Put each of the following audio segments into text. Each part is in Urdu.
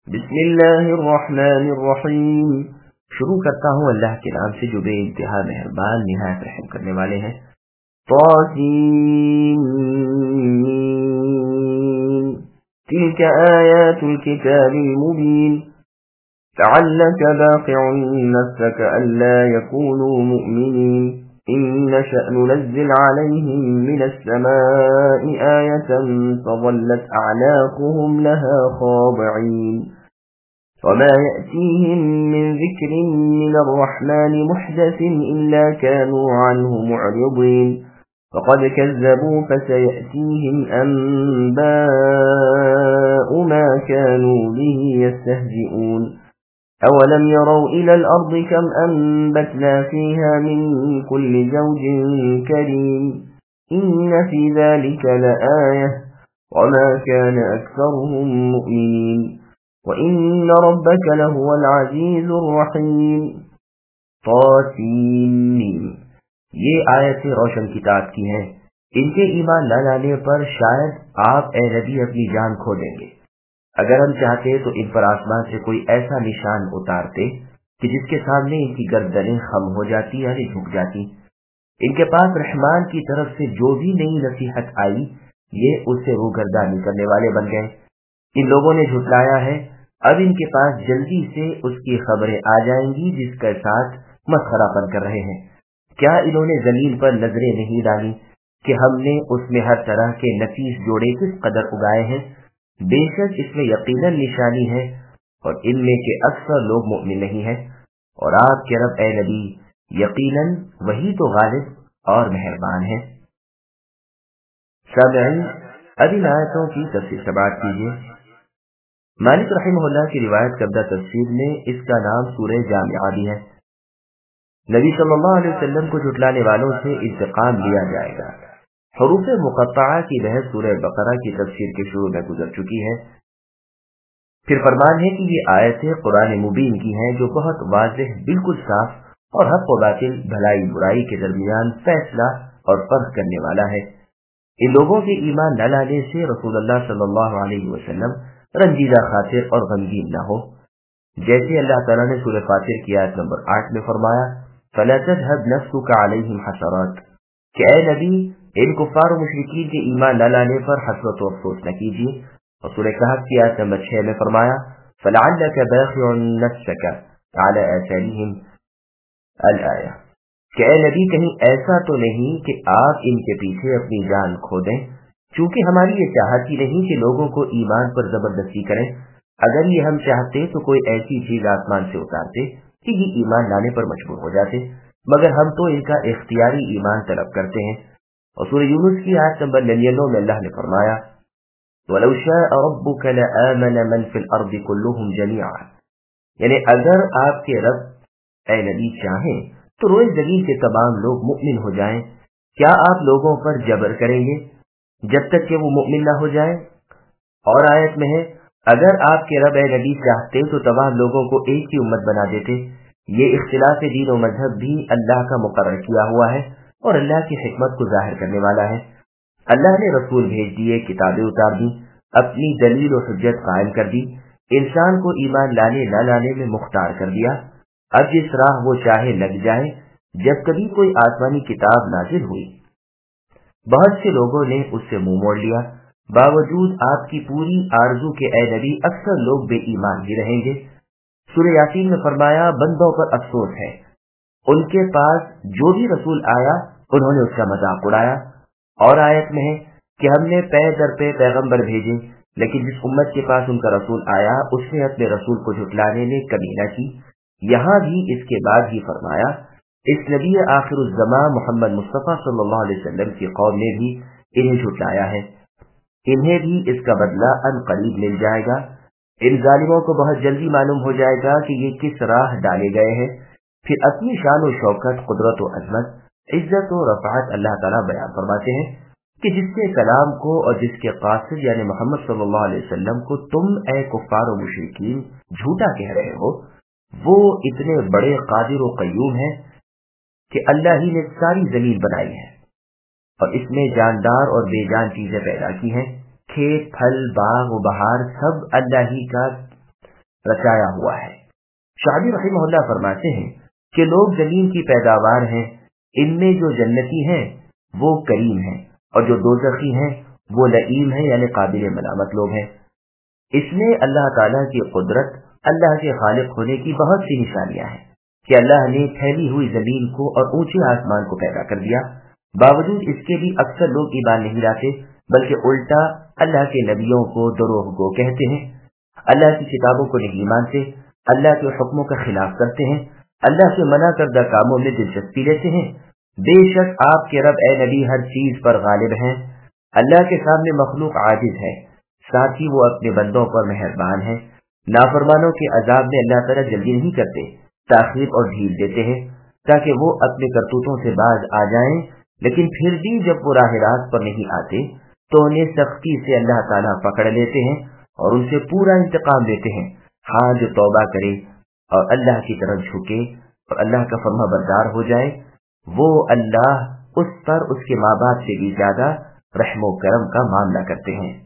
بسم اللہ الرحمن الرحیم، شروع کرتا ہوں اللہ کے نام سے جو بے انتہا مہربان نہایت رحم کرنے والے ہیں۔ طاسین تلك آیات الكتاب المبین لعلك باقع نفسك ألا يكونوا مؤمنين إن نشأ ننزل عليهم من السماء آية فظلت أعناقهم لها خاضعين وما يأتيهم من ذكر من الرحمن محدث إلا كانوا عنه معرضين فقد كذبوا فسيأتيهم أنباء ما كانوا به يستهزئون أولم يروا إلى الأرض كم أنبتنا فيها من كل زوج كريم إن في ذلك لآية وما كان أكثرهم مؤمنين وَإِنَّ رَبَّكَ لَهُوَ الْعَزِيزُ الرَّحِيمُ۔ طاسین، یہ آیتیں روشن کتاب کی ہیں، ان کے ایمان نہ لانے پر شاید آپ اے نبی اپنی جان کھو دیں گے۔ اگر ہم چاہتے تو ان پر آسمان سے کوئی ایسا نشان اتارتے کہ جس کے سامنے ان کی گردنیں خم ہو جاتی یعنی جھک جاتی۔ ان کے پاس رحمان کی طرف سے جو بھی نئی نصیحت آئی یہ اس سے روگردانی کرنے والے بن گئے۔ ان لوگوں نے جھٹلایا ہے، اب ان کے پاس جلدی سے اس کی خبریں آ جائیں گی جس کے ساتھ مسخرہ پن کر رہے ہیں۔ کیا انہوں نے زمین پر نظریں نہیں ڈالی کہ ہم نے اس میں ہر طرح کے نفیس جوڑے کس قدر اگائے ہیں؟ بے شک اس میں یقیناً نشانی ہے اور ان میں کے اکثر لوگ مؤمن نہیں ہیں۔ اور آپ کے رب اے نبی یقیناً وہی تو غالب اور مہربان ہے۔ سامعین، اب ان آیتوں کی تفصیل سے بات کیجیے۔ مالک رحمہ اللہ کی روایت کردہ تفسیر میں اس کا نام سورہ جامعہ بھی ہے۔ نبی صلی اللہ علیہ وسلم کو جھٹلانے والوں سے انتقام لیا جائے گا۔ حروف مقطعہ کی بحث سورہ بقرہ کی تفسیر کے شروع میں گزر چکی ہے۔ پھر فرمان ہے کہ یہ آیتیں قرآن مبین کی ہیں جو بہت واضح، بالکل صاف اور حق و باطل، بھلائی برائی کے درمیان فیصلہ اور فرق کرنے والا ہے۔ ان لوگوں کے ایمان نہ لانے سے رسول اللہ صلی اللہ علیہ وسلم رنجیدہ خاطر اور غمگین نہ ہو، جیسے اللہ تعالیٰ نے سورہ فاطر کی آیت نمبر 8 میں فرمایا فَلَا تَذْهَبْ نَفْسُكَ عَلَيْهِمْ حَسَرَاتٍ، کہ اے نبی ان کفار و مشرکین کے ایمان نہ لانے پر حسرت و افسوس نہ کیجیے۔ اور سورہ کہف کی آیت نمبر 6 میں فرمایا فَلَعَلَّكَ بَاخِعٌ نَفْسَكَ عَلَى آثَارِهِمْ الآیہ، کہ اے نبی کہیں ایسا تو نہیں کہ آپ ان کے پیچھے اپنی جان کھو دیں، چونکہ ہماری یہ چاہت ہی نہیں کہ لوگوں کو ایمان پر زبردستی کریں۔ اگر یہ ہم چاہتے تو کوئی ایسی چیز آسمان سے اتارتے کہ یہ ایمان لانے پر مجبور ہو جاتے، مگر ہم تو ان کا اختیاری ایمان طلب کرتے ہیں۔ اور سورہ یونس کی آیت نمبر 99 میں اللہ نے فرمایا وَلَوْ شَاءَ رَبُّكَ لَآمَنَ مَنْ فِي الْأَرْضِ كُلُّهُمْ جَمِيعًا، یعنی اگر آپ کے رب اے نبی چاہیں تو روئے زمین کے تمام لوگ مؤمن ہو جائیں۔ کیا آپ لوگوں پر جبر کریں گے جب تک کہ وہ مؤمن نہ ہو جائے؟ اور آیت میں ہے اگر آپ کے رب اے نبی چاہتے تو تمام لوگوں کو ایک ہی امت بنا دیتے۔ یہ اختلاف دین و مذہب بھی اللہ کا مقرر کیا ہوا ہے اور اللہ کی حکمت کو ظاہر کرنے والا ہے۔ اللہ نے رسول بھیج دیے، کتابیں اتار دی، اپنی دلیل و حجت قائم کر دی، انسان کو ایمان لانے نہ لانے میں مختار کر دیا۔ اب جس راہ وہ چاہے لگ جائے۔ جب کبھی کوئی آسمانی کتاب نازل ہوئی بہت سے لوگوں نے اس سے منہ موڑ لیا، باوجود آپ کی پوری آرزو کے اے نبی اکثر لوگ بے ایمان ہی رہیں گے۔ سورہ یاسین میں فرمایا بندوں پر افسوس ہے، ان کے پاس جو بھی رسول آیا انہوں نے اس کا مذاق اڑایا۔ اور آیت میں ہے کہ ہم نے پے در پہ پیغمبر بھیجے، لیکن جس امت کے پاس ان کا رسول آیا اس نے اپنے رسول کو جھٹلانے میں کمی نہ کی۔ یہاں بھی اس کے بعد ہی فرمایا اس نبی آخر الزمان محمد مصطفیٰ صلی اللہ علیہ وسلم کی قوم نے بھی انہیں جھٹلایا ہے، انہیں بھی اس کا بدلہ ان قریب مل جائے گا۔ ان ظالموں کو بہت جلدی معلوم ہو جائے گا کہ یہ کس راہ ڈالے گئے ہیں۔ پھر اپنی شان و شوکت، قدرت و عظمت، عزت و رفعت اللہ تعالیٰ بیان فرماتے ہیں کہ جس کے کلام کو اور جس کے قاصد یعنی محمد صلی اللہ علیہ وسلم کو تم اے کفار و مشرکین جھوٹا کہہ رہے ہو، وہ اتنے بڑے قادر و قیوم ہیں کہ اللہ ہی نے ساری زمین بنائی ہے اور اس میں جاندار اور بے جان چیزیں پیدا کی ہیں، کھیت، پھل، باغ و بہار سب اللہ ہی کا रचाया हुआ है। शादी रहिमहुल्लाह फरमाते हैं कि लोग जमीन की पैदावार हैं, इनमें जो जन्नती हैं वो करीम हैं और जो दोज़खी हैं वो लईम हैं, यानी काबिल मलामत लोग हैं। इसमें अल्लाह ताला की कुदरत, अल्लाह के खालिक होने की बहुत सी निशानियां हैं कि अल्लाह ने फैली हुई जमीन को और ऊंचे आसमान को पैदा कर दिया। बावजूद इसके भी अक्सर लोग ईमान नहीं लाते, बल्कि उल्टा अल्लाह के नबियों को दरोहगो कहते हैं, अल्लाह की किताबों को नहीं मानते, अल्लाह के हुक्मों का खिलाफ करते हैं, अल्लाह से मना करदा कामों में दिलचस्पी लेते हैं। बेशक आपके रब ए नबी हर चीज पर गालिब हैं। अल्लाह के सामने मखलूक आजिज है, साथ ही वो अपने बंदों पर मेहरबान है। नाफरमानों के अजाब में अल्लाह ताला जल्दी नहीं करते, ताखीर और ढील देते हैं ताकि वो अपने करतूतों से बाज आ जाएं, लेकिन फिर भी जब वो राह रास्त पर नहीं आते तो उन्हें सख्ती से अल्लाह ताला पकड़ लेते हैं और उनसे पूरा इंतकाम लेते हैं। हाँ, जो तौबा करे और अल्लाह की तरफ झुके और अल्लाह का फर्मा बरदार हो जाए, वो अल्लाह उस पर उसके माँ बाप से भी ज्यादा रहमो करम का मामला करते हैं।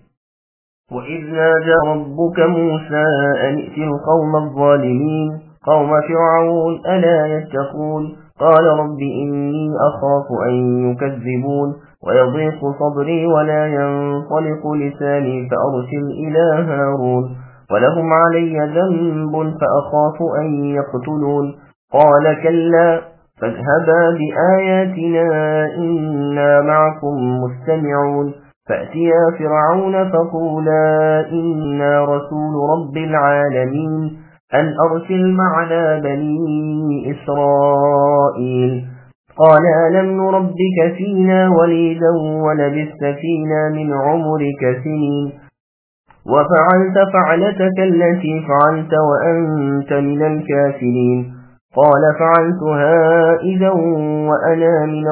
وَإِذْ نَادَى رَبُّكَ مُوسَىٰ أَنِ ائْتِ الْقَوْمَ الظَّالِمِينَ قَوْمَ فِرْعَوْنَ أَلَا يَتَّقُونَ قَالَ رَبِّ إِنِّي أَخَافُ أَن يُكَذِّبُونِ وَيَضِيقُ صَدْرِي وَلَا يَنطَلِقُ لِسَانِي فَأَرْسِلْ إِلَىٰ هَارُونَ وَلَهُمْ عَلَيَّ ذَنبٌ فَأَخَافُ أَن يَقْتُلُونِ قَالَ كَلَّا فَاذْهَبَا بِآيَاتِنَا إِنَّا مَعَكُمْ مُسْتَمِعُونَ فَأْتِيَا فِرْعَوْنَ فَقُولَا إِنَّا رَسُولُ رَبِّ الْعَالَمِينَ أَنْ أَرْسِلْ مَعَنَا بَنِي إِسْرَائِيلَ قَالَ أَلَمْ نُرَبِّكَ فِينَا وَلِيدًا وَلَبِثْتَ فِينَا مِنْ عُمُرِكَ سِنِينَ وَفَعَلْتَ فَعْلَتَكَ الَّتِي فَعَلْتَ وَأَنْتَ مِنَ الْكَافِرِينَ قَالَ فَعَلْتُهَا إِذًا وَأَنَا مِنَ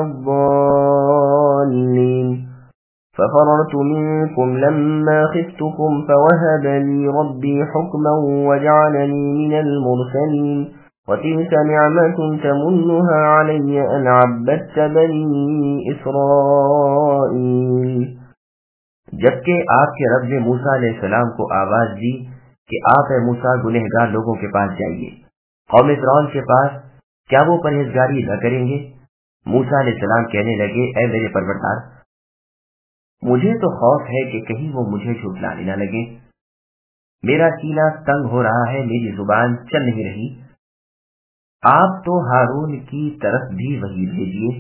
الضَّالِّينَ فَفَرَرْتُ مِنكُمْ لَمَّا خِفْتُكُمْ فَوَهَبَ لِي رَبِّي حُكْمًا وَجَعَلَنِي مِنَ الْمُرْسَلِينَ وَتِلْكَ نِعْمَةٌ تَمُنُّهَا عَلَيَّ أَنْ عَبَّدتَّ بَنِي إِسْرَائِيلَ۔ جبکہ آپ کے رب نے موسیٰ علیہ السلام کو آواز دی کہ آپ اے موسیٰ گنہگار لوگوں کے پاس جائیے، قوم فرعون کے پاس، کیا وہ پرہیزگاری نہ کریں گے؟ موسیٰ علیہ السلام کہنے لگے، اے میرے پروردگار، مجھے تو خوف ہے کہ کہیں وہ مجھے جھٹلانے نہ لگے، میرا سینہ تنگ ہو رہا ہے، میری زبان چل نہیں رہی، آپ تو ہارون کی طرف بھی وحی بھیجیے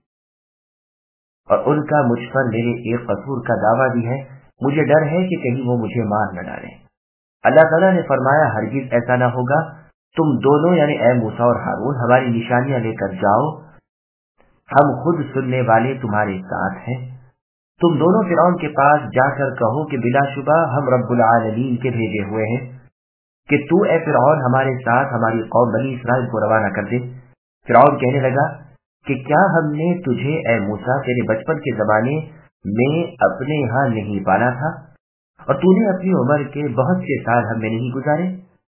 اور ان کا مجھ پر میرے ایک قصور کا دعویٰ بھی ہے، مجھے ڈر ہے کہ کہیں وہ مجھے مار نہ ڈالیں۔ اللہ تعالیٰ نے فرمایا، ہرگز ایسا نہ ہوگا، تم دونوں یعنی اے موسیٰ اور ہارون ہماری نشانیاں لے کر جاؤ، ہم خود سننے والے تمہارے ساتھ ہیں۔ تم دونوں فرعون کے پاس جا کر کہو کہ بلا شبہ ہم رب العالمین کے بھیجے ہوئے ہیں، کہ تو اے فرعون ہمارے ساتھ ہماری قوم بنی اسرائیل کو روانہ کر دے۔ فرعون کہنے لگا کہ کیا ہم نے تجھے اے موسیٰ تیرے بچپن کے زمانے میں اپنے ہاں نہیں پالا تھا، اور تو نے اپنی عمر کے بہت سے سال ہم میں نہیں گزارے؟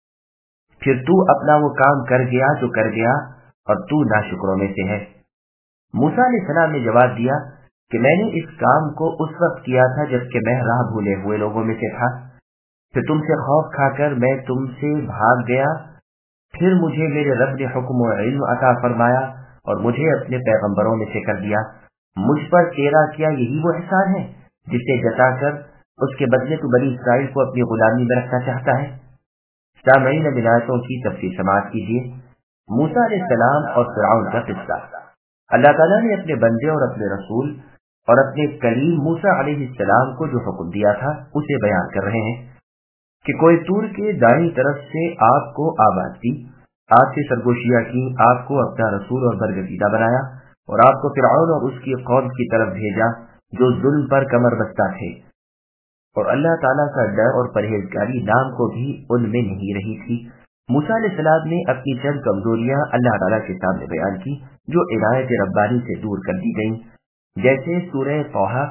پھر تو اپنا وہ کام کر گیا جو کر گیا، اور تو ناشکروں میں سے ہے۔ موسیٰ علیہ السلام نے جواب دیا کہ میں نے اس کام کو اس وقت کیا تھا جبکہ میں راہ بھولے ہوئے لوگوں میں سے تھا، پھر تم سے خوف کھا کر میں تم سے بھاگ گیا، پھر مجھے میرے رب نے حکم و علم عطا فرمایا اور مجھے اپنے پیغمبروں میں سے کر دیا۔ مجھ پر تیرا کیا یہی وہ احسان ہے جسے جتا کر اس کے بدلے تو بنی اسرائیل کو اپنی غلامی میں رکھنا چاہتا ہے؟ سامعین، اب آیتوں کی تفصیل سماعت کیجیے۔ موسیٰ علیہ السلام اور فرعون کا قصہ۔ اللہ تعالیٰ نے اپنے بندے اور اپنے رسول اور اپنے کلیم موسیٰ علیہ السلام کو جو حکم دیا تھا اسے بیان کر رہے ہیں کہ کوئی طور کے دائیں طرف سے آپ کو آواز دی، آپ سے سرگوشیاں کی، آپ کو اپنا رسول اور برگزیدہ بنایا اور آپ کو فرعون اور اس کی قوم کی طرف بھیجا جو ظلم پر کمر بستہ تھے، اور اللہ تعالیٰ کا ڈر اور پرہیزگاری نام کو بھی ان میں نہیں رہی تھی۔ موسیٰ علیہ السلام نے اپنی چند کمزوریاں اللہ تعالیٰ کے سامنے بیان کی جو عنایت ربانی سے دور کر دی گئیں، جیسے سورہ طٰہٰ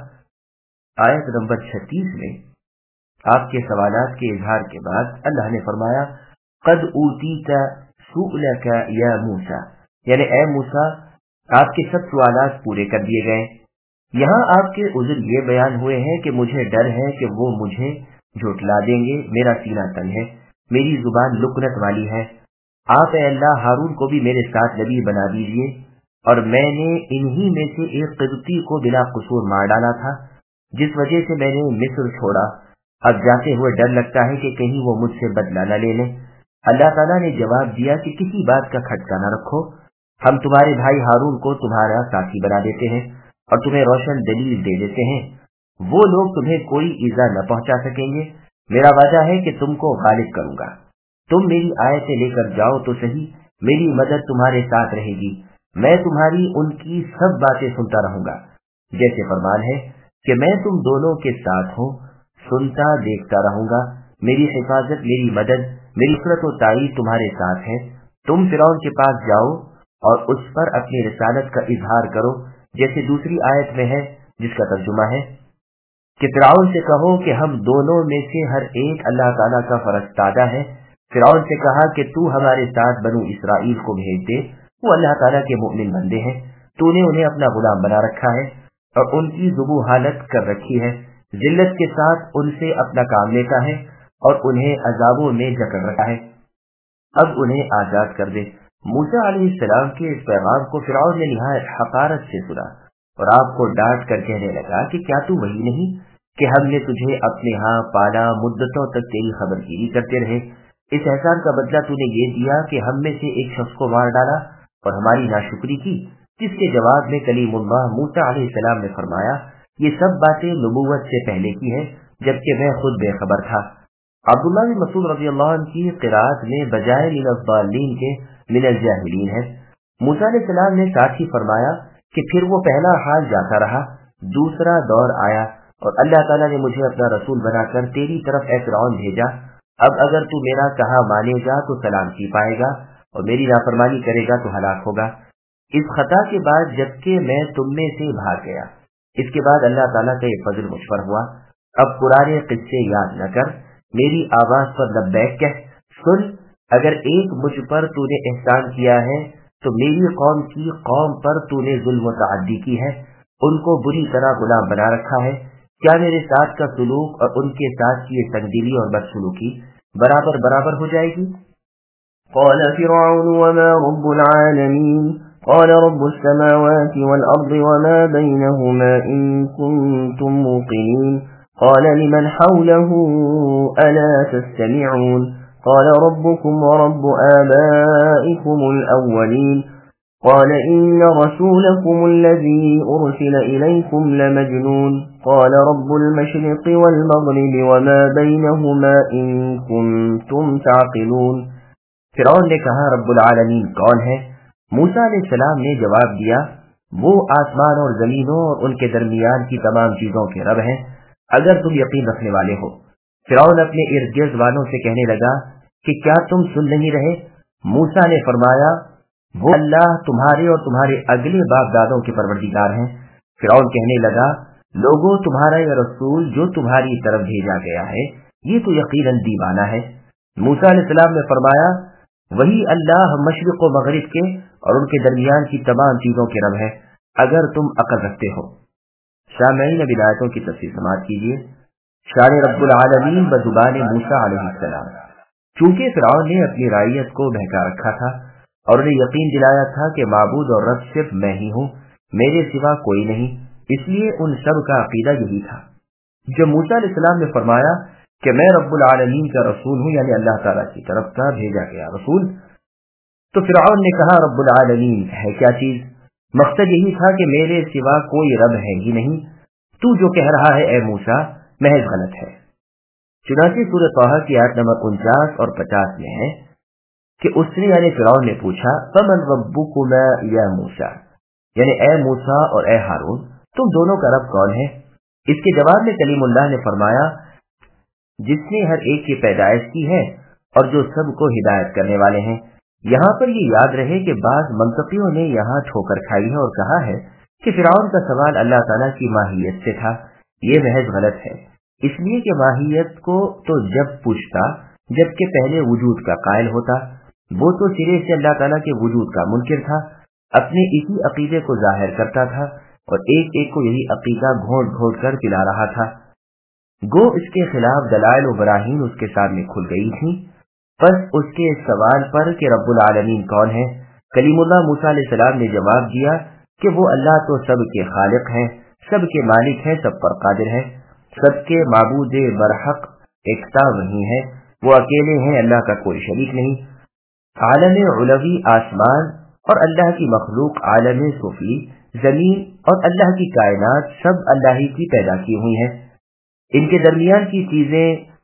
آیت نمبر 36 میں آپ کے سوالات کے اظہار کے بعد اللہ نے فرمایا، قد اوتیت سؤلک یا موسیٰ، یعنی اے موسیٰ آپ کے سب سوالات پورے کر دیے گئے۔ یہاں آپ کے عذر یہ بیان ہوئے ہیں کہ مجھے ڈر ہے کہ وہ مجھے جھٹلا دیں گے، میرا سینہ تنگ ہے، मेरी जुबान लुकनत वाली है। आप ए अल्लाह हारून को भी मेरे साथ नबी बना दीजिए। और मैंने इन्हीं में से एक क़िब्ती को बिला कसूर मार डाला था, जिस वजह से मैंने मिस्र छोड़ा। अब जाते हुए डर लगता है कि कहीं वो मुझसे बदला न ले लें। अल्लाह ताला ने जवाब दिया कि किसी बात का खटका न रखो, हम तुम्हारे भाई हारून को तुम्हारा साथी बना देते हैं और तुम्हें रोशन दलील दे देते हैं। वो लोग तुम्हें कोई ईजा न पहुंचा सकेंगे। मेरा वादा है कि तुमको गालिब करूंगा। तुम मेरी आयतें लेकर जाओ तो सही, मेरी मदद तुम्हारे साथ रहेगी। मैं तुम्हारी उनकी सब बातें सुनता रहूंगा, जैसे फरमान है कि मैं तुम दोनों के साथ हूँ, सुनता देखता रहूंगा। मेरी हिफाजत, मेरी मदद, मेरी नसरत और ताईद तुम्हारे साथ है। तुम फिरौन के पास जाओ और उस पर अपनी रिसालत का इजहार करो, जैसे दूसरी आयत में है, जिसका तर्जुमा है कि फिरौन से कहो कि हम दोनों में से हर एक अल्लाह ताला का फरस्तादा है। फिरौन से कहा कि तू हमारे साथ बनु इसराइल को भेज दे, वो अल्लाह ताला के मोमिन बंदे हैं। तूने उन्हें अपना गुलाम बना रखा है और उनकी जुबू हालत कर रखी है। जिल्लत के साथ उनसे अपना काम लेता है और उन्हें अजाबों में जकड़ रखा है। अब उन्हें आजाद कर दे। मूसा अलैहिस्सलाम के इस पैगाम को फिरौन ने निहायत हकारत से सुना और आपको डांट कर कहने लगा कि क्या तू वही नहीं कि हमने तुझे अपने यहाँ पाला, मुद्दतों तक तेरी खबरगीरी करते रहे। इस एहसान का बदला तूने ये दिया कि हम में से एक शख्स को मार डाला और हमारी नाशुक्री की। जिसके जवाब में कलीमुल्लाह मूसा अलैहिस्सलाम ने फरमाया, ये सब बातें नबूवत से पहले की है, जबकि मैं खुद बेखबर था। अब्दुल्लाह बिन मसूद रज़ियल्लाहु अन्हु की क़िराअत में बजाय मिनज़्ज़ालिन के मिनल जाहिलीन है। मूसा अलैहिस्सलाम ने साथ ही फरमाया कि फिर वो पहला हाल जाता रहा, दूसरा दौर आया और अल्लाह ताला ने मुझे अपना रसूल बनाकर तेरी तरफ ए फिरौन भेजा। अब अगर तू मेरा कहा मानेगा तो सलामती पाएगा और मेरी नाफरमानी करेगा तो हलाक होगा। इस खता के बाद जबकि मैं तुम में से भाग गया, इसके बाद अल्लाह ताला का ये फजल मुझ पर हुआ। अब पुराने किस्से याद न कर, मेरी आवाज पर लब्बैक कह। सुन, अगर एक मुझ पर तूने एहसान किया है तो मेरी कौम की कौम पर तूने जुल्म तअद्दी की है, उनको बुरी तरह गुलाम बना रखा है। क्या मेरे साथ का सुलूक और उनके साथ की ये तंगदिली और बदसलूकी बराबर बराबर हो जाएगी? قال فرعون وما رب العالمين قال رب السماوات والأرض وما بينهما إن كنتم موقنين قال لمن حوله ألا تستمعون قال ربكم ورب آبائكم الأولين قال إن رسولكم الذي أرسل إليكم لمجنون قال رب المشرق والمغرب وما بينهما إن كنتم تعقلون फिरौन ने कहा, रब्बुल आलमीन कौन है? मूसा अलैहिस्सलाम ने जवाब दिया, वो आसमान और जमीनों और उनके दरमियान की तमाम चीजों के रब हैं, अगर तुम यकीन रखने वाले हो। फिरौन अपने इर्द गिर्द वालों से कहने लगा कि क्या तुम सुन नहीं रहे? मूसा ने फरमाया, वो अल्लाह तुम्हारे और तुम्हारे अगले बाप दादों के परवरदिगार हैं। फिरौन कहने लगा, लोगों, तुम्हारा यह रसूल जो तुम्हारी तरफ भेजा गया है, ये तो यकीनन दीवाना है। मूसा अलैहिस्सलाम ने फरमाया, वही अल्लाह मशरिक व मगरिब के और उनके दरमियान की तमाम चीजों के रब है, अगर तुम अकल रखते हो। शामीन बिलायतों की तफसीर समाअत कीजिए। शान रब्बुल आलमीन बजुबान मूसा अलैहिस्सलाम। चूंकि फिरौन ने अपनी राइयत को बहका रखा था और उन्हें यकीन दिलाया था कि माबूद और रब सिर्फ मैं ही हूँ, मेरे सिवा कोई नहीं, इसलिए उन सब का अकीदा यही था। जब मूसा अलैहिस्सलाम ने फरमाया कि मैं रब्बुल आलमीन का रसूल हूँ, यानी अल्लाह ताला की तरफ का भेजा गया रसूल, तो फिरौन ने कहा, रब्बुल आलमीन है क्या चीज? मकसद यही था कि मेरे सिवा कोई रब है ही नहीं, तू जो कह रहा है ए मूसा महज गलत है। चुनांचे सूरह तौहा की आयत नंबर 49 और 50 में है कि उसने यानी फिरौन ने पूछा, फमन रब्बुकुमा या मूसा, यानी ए मूसा और ए हारून, तुम दोनों का रब कौन है? इसके जवाब में कलीमुल्लाह ने फरमाया, जिसने हर एक की पैदाइश की है और जो सबको हिदायत करने वाले हैं। यहाँ पर ये याद रहे कि बाज़ मंतकियों ने यहाँ ठोकर खाई है और कहा है कि फिरौन का सवाल अल्लाह ताला की माहियत से था। ये महज गलत है, इसलिए कि माहियत को तो जब पूछता जबकि पहले वजूद का कायल होता, वो तो सिरे से अल्लाह ताला के वजूद का मुनकिर था, अपने इसी अकीदे को जाहिर करता था और एक एक को यही अकीदा घोट घोट कर पिला रहा था। गो इसके खिलाफ दलाइल और बराहीन उसके सामने खुल गई थी बस उसके इस सवाल पर कि रब्बुल आलमीन कौन है, कलीमुल्लाह मूसा अलैहि सलाम ने जवाब दिया कि वो अल्लाह तो सबके खालिक हैं, सबके मालिक हैं, सब पर कादिर है, सबके माबूद बरहक एकता वही है, वो अकेले हैं, अल्लाह का कोई शरीक नहीं। आलम उलवी आसमान और अल्लाह की मखलूक आलम सुफली जमीन और अल्लाह की कायनात सब अल्लाह ही की पैदा की हुई है। इनके दरमियान की चीजें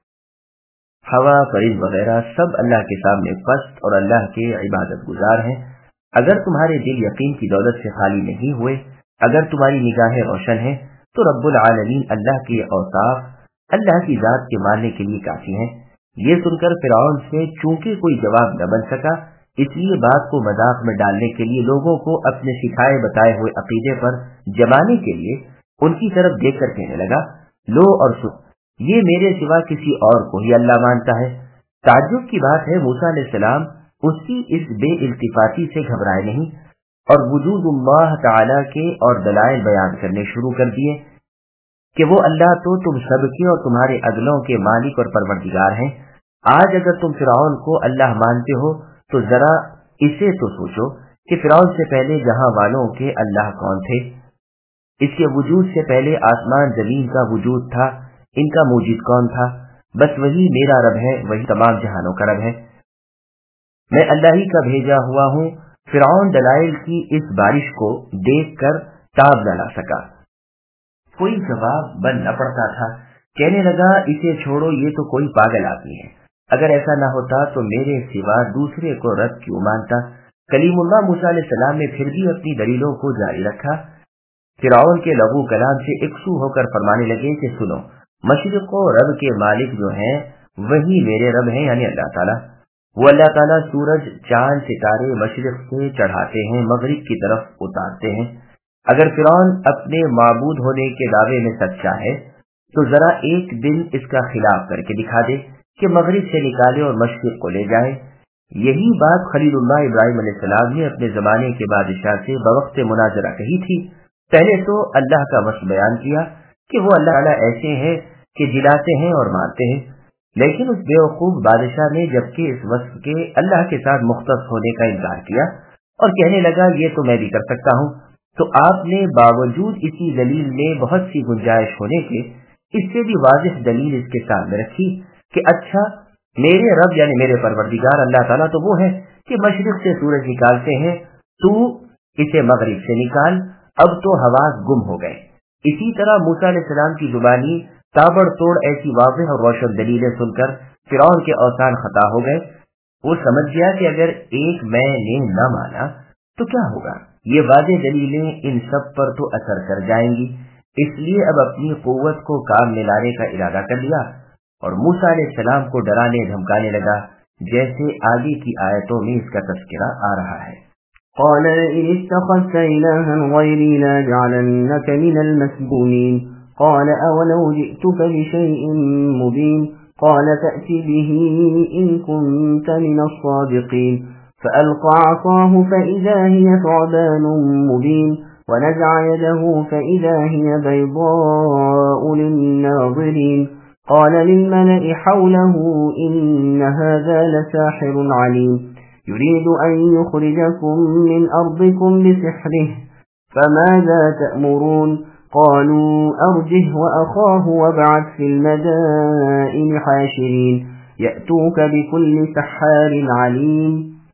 हवा परिंद वगैरह सब अल्लाह के सामने पस्त और अल्लाह के इबादत गुजार हैं। अगर तुम्हारे दिल यकीन की दौलत से खाली नहीं हुए, अगर तुम्हारी निगाहें रोशन हैं, तो रब्बुल आलमीन अल्लाह के औसाफ अल्लाह की जात के मानने के लिए काफी हैं। ये सुनकर फिरौन से चूंकि कोई जवाब न बन सका, इसलिए बात को मजाक में डालने के लिए लोगों को अपने सिखाए बताए हुए अकीदे पर जमाने के लिए उनकी तरफ देख कर कहने लगा, लो और सुन, ये मेरे सिवा किसी और को ही अल्लाह मानता है। ताज्जुब की बात है, मूसा अलैहिस्सलाम उसकी इस बेइल्तिफाती से घबराए नहीं और वजूदुल्लाह ताला के और दलाइल बयान करने शुरू कर दिए कि वो अल्लाह तो तुम सबके और तुम्हारे अगलों के मालिक और परवरदिगार हैं। आज अगर तुम फिरौन को अल्लाह मानते हो तो जरा इसे तो सोचो कि फिरौन से पहले जहां वालों के अल्लाह कौन थे। इसके वजूद से पहले आसमान जमीन का वजूद था, इनका मूजिद कौन था? बस वही मेरा रब है, वही तमाम जहानों का रब है, मैं अल्लाह ही का भेजा हुआ हूँ। फिरौन दलाइल की इस बारिश को देख कर ताब न ला सका, कोई जवाब बन न पड़ता था। कहने लगा, इसे छोड़ो, ये तो कोई पागल आदमी है, अगर ऐसा न होता तो मेरे सिवा दूसरे को रब क्यों मानता। कलीमुल्लाह मूसा अलैहिस्सलाम ने फिर भी अपनी दलीलों को जारी रखा। फिरौन के लघु कलाम से इकसू होकर फरमाने लगे कि सुनो, मशरिक और रब के मालिक जो हैं वही मेरे रब हैं, यानी अल्लाह ताला। वो अल्लाह ताला सूरज चांद सितारे मशरिक से चढ़ाते हैं, मगरिब की तरफ उतारते हैं। अगर फिरौन अपने माबूद होने के दावे में सच्चा है तो जरा एक दिन इसका खिलाफ करके दिखा दे कि मगरिब से निकाले और मशरिक को ले जाए। यही बात खलीलुल्लाह इब्राहिम अलैहिस्सलाम ने अपने जमाने के बादशाह से बवक्त मुनाजरा कही थी। पहले तो अल्लाह का वस्फ बयान किया कि वो अल्लाह ताला ऐसे हैं कि जिलाते हैं और मारते हैं, लेकिन उस बेवकूफ बादशाह ने जबकि इस वस्फ के अल्लाह के साथ मुख्तस होने का इनकार किया और कहने लगा, ये तो मैं भी कर सकता हूँ। तो आपने बावजूद इसी दलील में बहुत सी गुंजाइश होने के इससे भी वाज़िह दलील इसके सामने रखी कि अच्छा, मेरे रब यानी मेरे परवरदिगार अल्लाह ताला तो वो है कि मशरिक से सूरज निकालते हैं, तू इसे मगरिब से निकाल। अब तो हवास गुम हो गए। इसी तरह मूसा अलैहिस्सलाम की जुबानी ताबड़तोड़ ऐसी वाज़िह और रोशन दलीलें सुनकर फिरौन के औसान खता हो गए। वो समझ गया कि अगर एक मैं ने न माना तो क्या होगा, ये वाज़िह दलीलें इन सब पर तो असर कर जाएंगी। इसलिए अब अपनी कुव्वत को काम में लाने का इरादा कर लिया और मूसा अलैहिस्सलाम को डराने धमकाने लगा, जैसे आगे की आयतों में इसका तज़किरा आ रहा है। قال إن اتخذت إلها غيري لأجعلنك من المسجونين قال أولو جئتك بشيء مبين قال فأت به إن كنت من الصادقين فألقى عصاه فإذا هي ثعبان مبين ونزع يده فإذا هي بيضاء للناظرين قال للملأ حوله إن هذا لساحر عليم يريد أن يخرجكم من أرضكم بسحره فماذا تأمرون قالوا أرجه وأخاه وابعث في المدائن حاشرين يأتوك بكل سحار عليم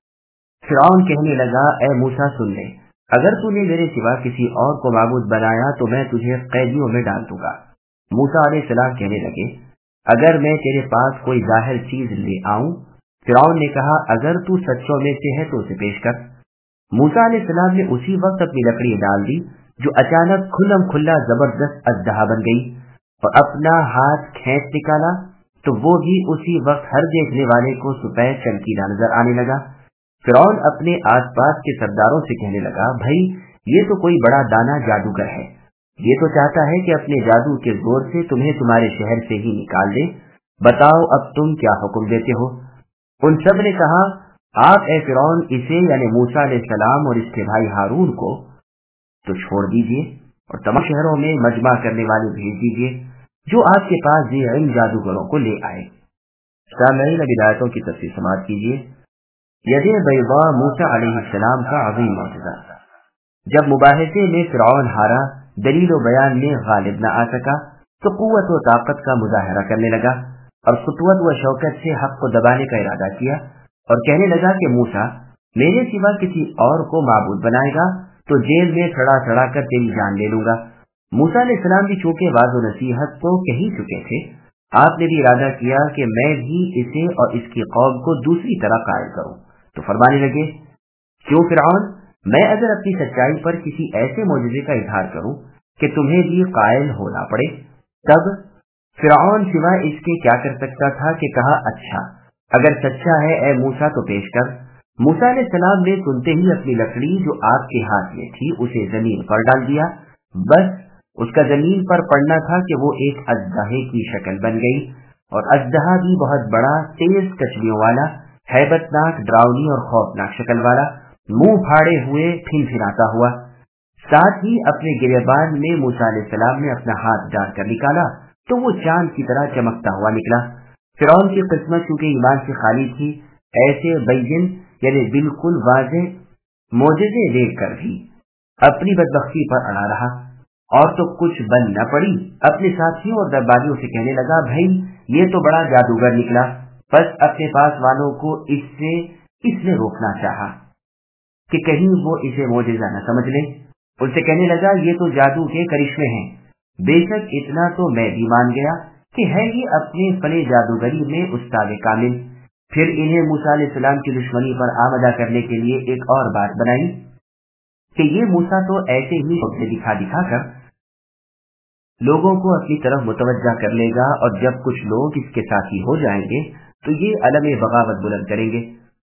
फिरौन कहने लगा, ए मूसा सुन ले, अगर तूने मेरे सिवा किसी और को माबूद बनाया तो मैं तुझे कैदियों में डाल दूंगा। मूसा अलैहिस्सलाम कहने लगे, अगर मैं तेरे पास कोई जाहिर चीज ले आऊं? फिरौन ने कहा, अगर तू सच्चों में से है तो उसे पेश कर। मूसा अलैहिस्सलाम ने उसी वक्त अपनी लकड़ी डाल दी जो अचानक खुल्लम खुल्ला जबरदस्त अजदहा बन गई और अपना हाथ खींच निकाला तो वो भी उसी वक्त हर देखने वाले को सफेद चमकीला नजर आने लगा। फिरौन अपने आसपास के सरदारों से कहने लगा, भाई ये तो कोई बड़ा दाना जादूगर है, ये तो चाहता है कि अपने जादू के जोर से तुम्हें तुम्हारे शहर से ही निकाल दे। बताओ अब तुम क्या हुक्म देते हो? उन सब ने कहा, आप ए फिरौन इसे यानी मूसा अलैहिस्सलाम और इसके भाई हारून को तो छोड़ दीजिए और तमाम शहरों में मजमा करने वाले भेज दीजिए जो आपके पास ये इल्म जादूगरों को ले आए। سامعین اب ہدایتوں کی تفصیل سماعت کیجیے۔ ید بیضاء موسیٰ علیہ السلام کا عظیم معجزہ۔ جب مباحثے میں فرعون ہارا، دلیل و بیان میں غالب نہ آ سکا، تو قوت و طاقت کا مظاہرہ کرنے لگا اور سطوت و شوکت سے حق کو دبانے کا ارادہ کیا اور کہنے لگا کہ موسیٰ میرے سوا کسی اور کو معبود بنائے گا تو جیل میں سڑا سڑا کر تیری جان لے لوں گا۔ موسیٰ علیہ السلام بھی چونکہ واضح و نصیحت تو کہہ چکے تھے، آپ نے بھی ارادہ کیا کہ میں بھی اسے اور اس کی قوم کو دوسری طرح قائل کروں، تو فرمانے لگے، کیوں فرعون، میں اگر اپنی سچائی پر کسی ایسے معجزے کا اظہار کروں کہ تمہیں بھی قائل ہونا پڑے، تب فرعون سوا اس کے کیا کر سکتا تھا کہ کہا، اچھا اگر سچا ہے اے موسیٰ تو پیش کر۔ موسیٰ علیہ السلام نے سنتے ہی اپنی لکڑی جو آپ کے ہاتھ میں تھی اسے زمین پر ڈال دیا، بس اس کا زمین پر پڑنا تھا کہ وہ ایک اژدہے کی شکل بن گئی، اور اژدہا بھی بہت بڑا، تیز کچلیوں والا، ہیبت ناک، ڈراؤنی اور خوفناک شکل والا، منہ پھاڑے ہوئے پھنپھناتا ہوا۔ ساتھ ہی اپنے گریبان میں موسیٰ علیہ السلام نے اپنا ہاتھ ڈال کر نکالا تو وہ چاند کی طرح چمکتا ہوا نکلا۔ فرعون کی قسمت چونکہ ایمان سے خالی تھی، ایسے بین یعنی بالکل واضح معجزے دیکھ کر بھی اپنی بدبختی پر اڑا رہا، اور تو کچھ بن نہ پڑی، اپنے ساتھیوں اور درباریوں سے کہنے لگا، بھائی یہ تو بڑا جادوگر نکلا۔ بس اپنے پاس والوں کو اس نے روکنا چاہا کہ کہیں وہ اسے معجزہ نہ سمجھ لیں۔ ان سے کہنے لگا، یہ تو جادو کے کرشمے ہیں، بے شک اتنا تو میں بھی مان گیا کہ ہے یہ اپنے فن جادوگری میں استاد کامل۔ پھر انہیں موسیٰ علیہ السلام کی دشمنی پر آمدہ کرنے کے لیے ایک اور بات بنائی کہ یہ موسیٰ تو ایسے ہی دکھا دکھا کر لوگوں کو اپنی طرف متوجہ کر لے گا، اور جب کچھ لوگ اس کے ساتھی ہو جائیں گے تو یہ علم بغاوت بلند کریں گے،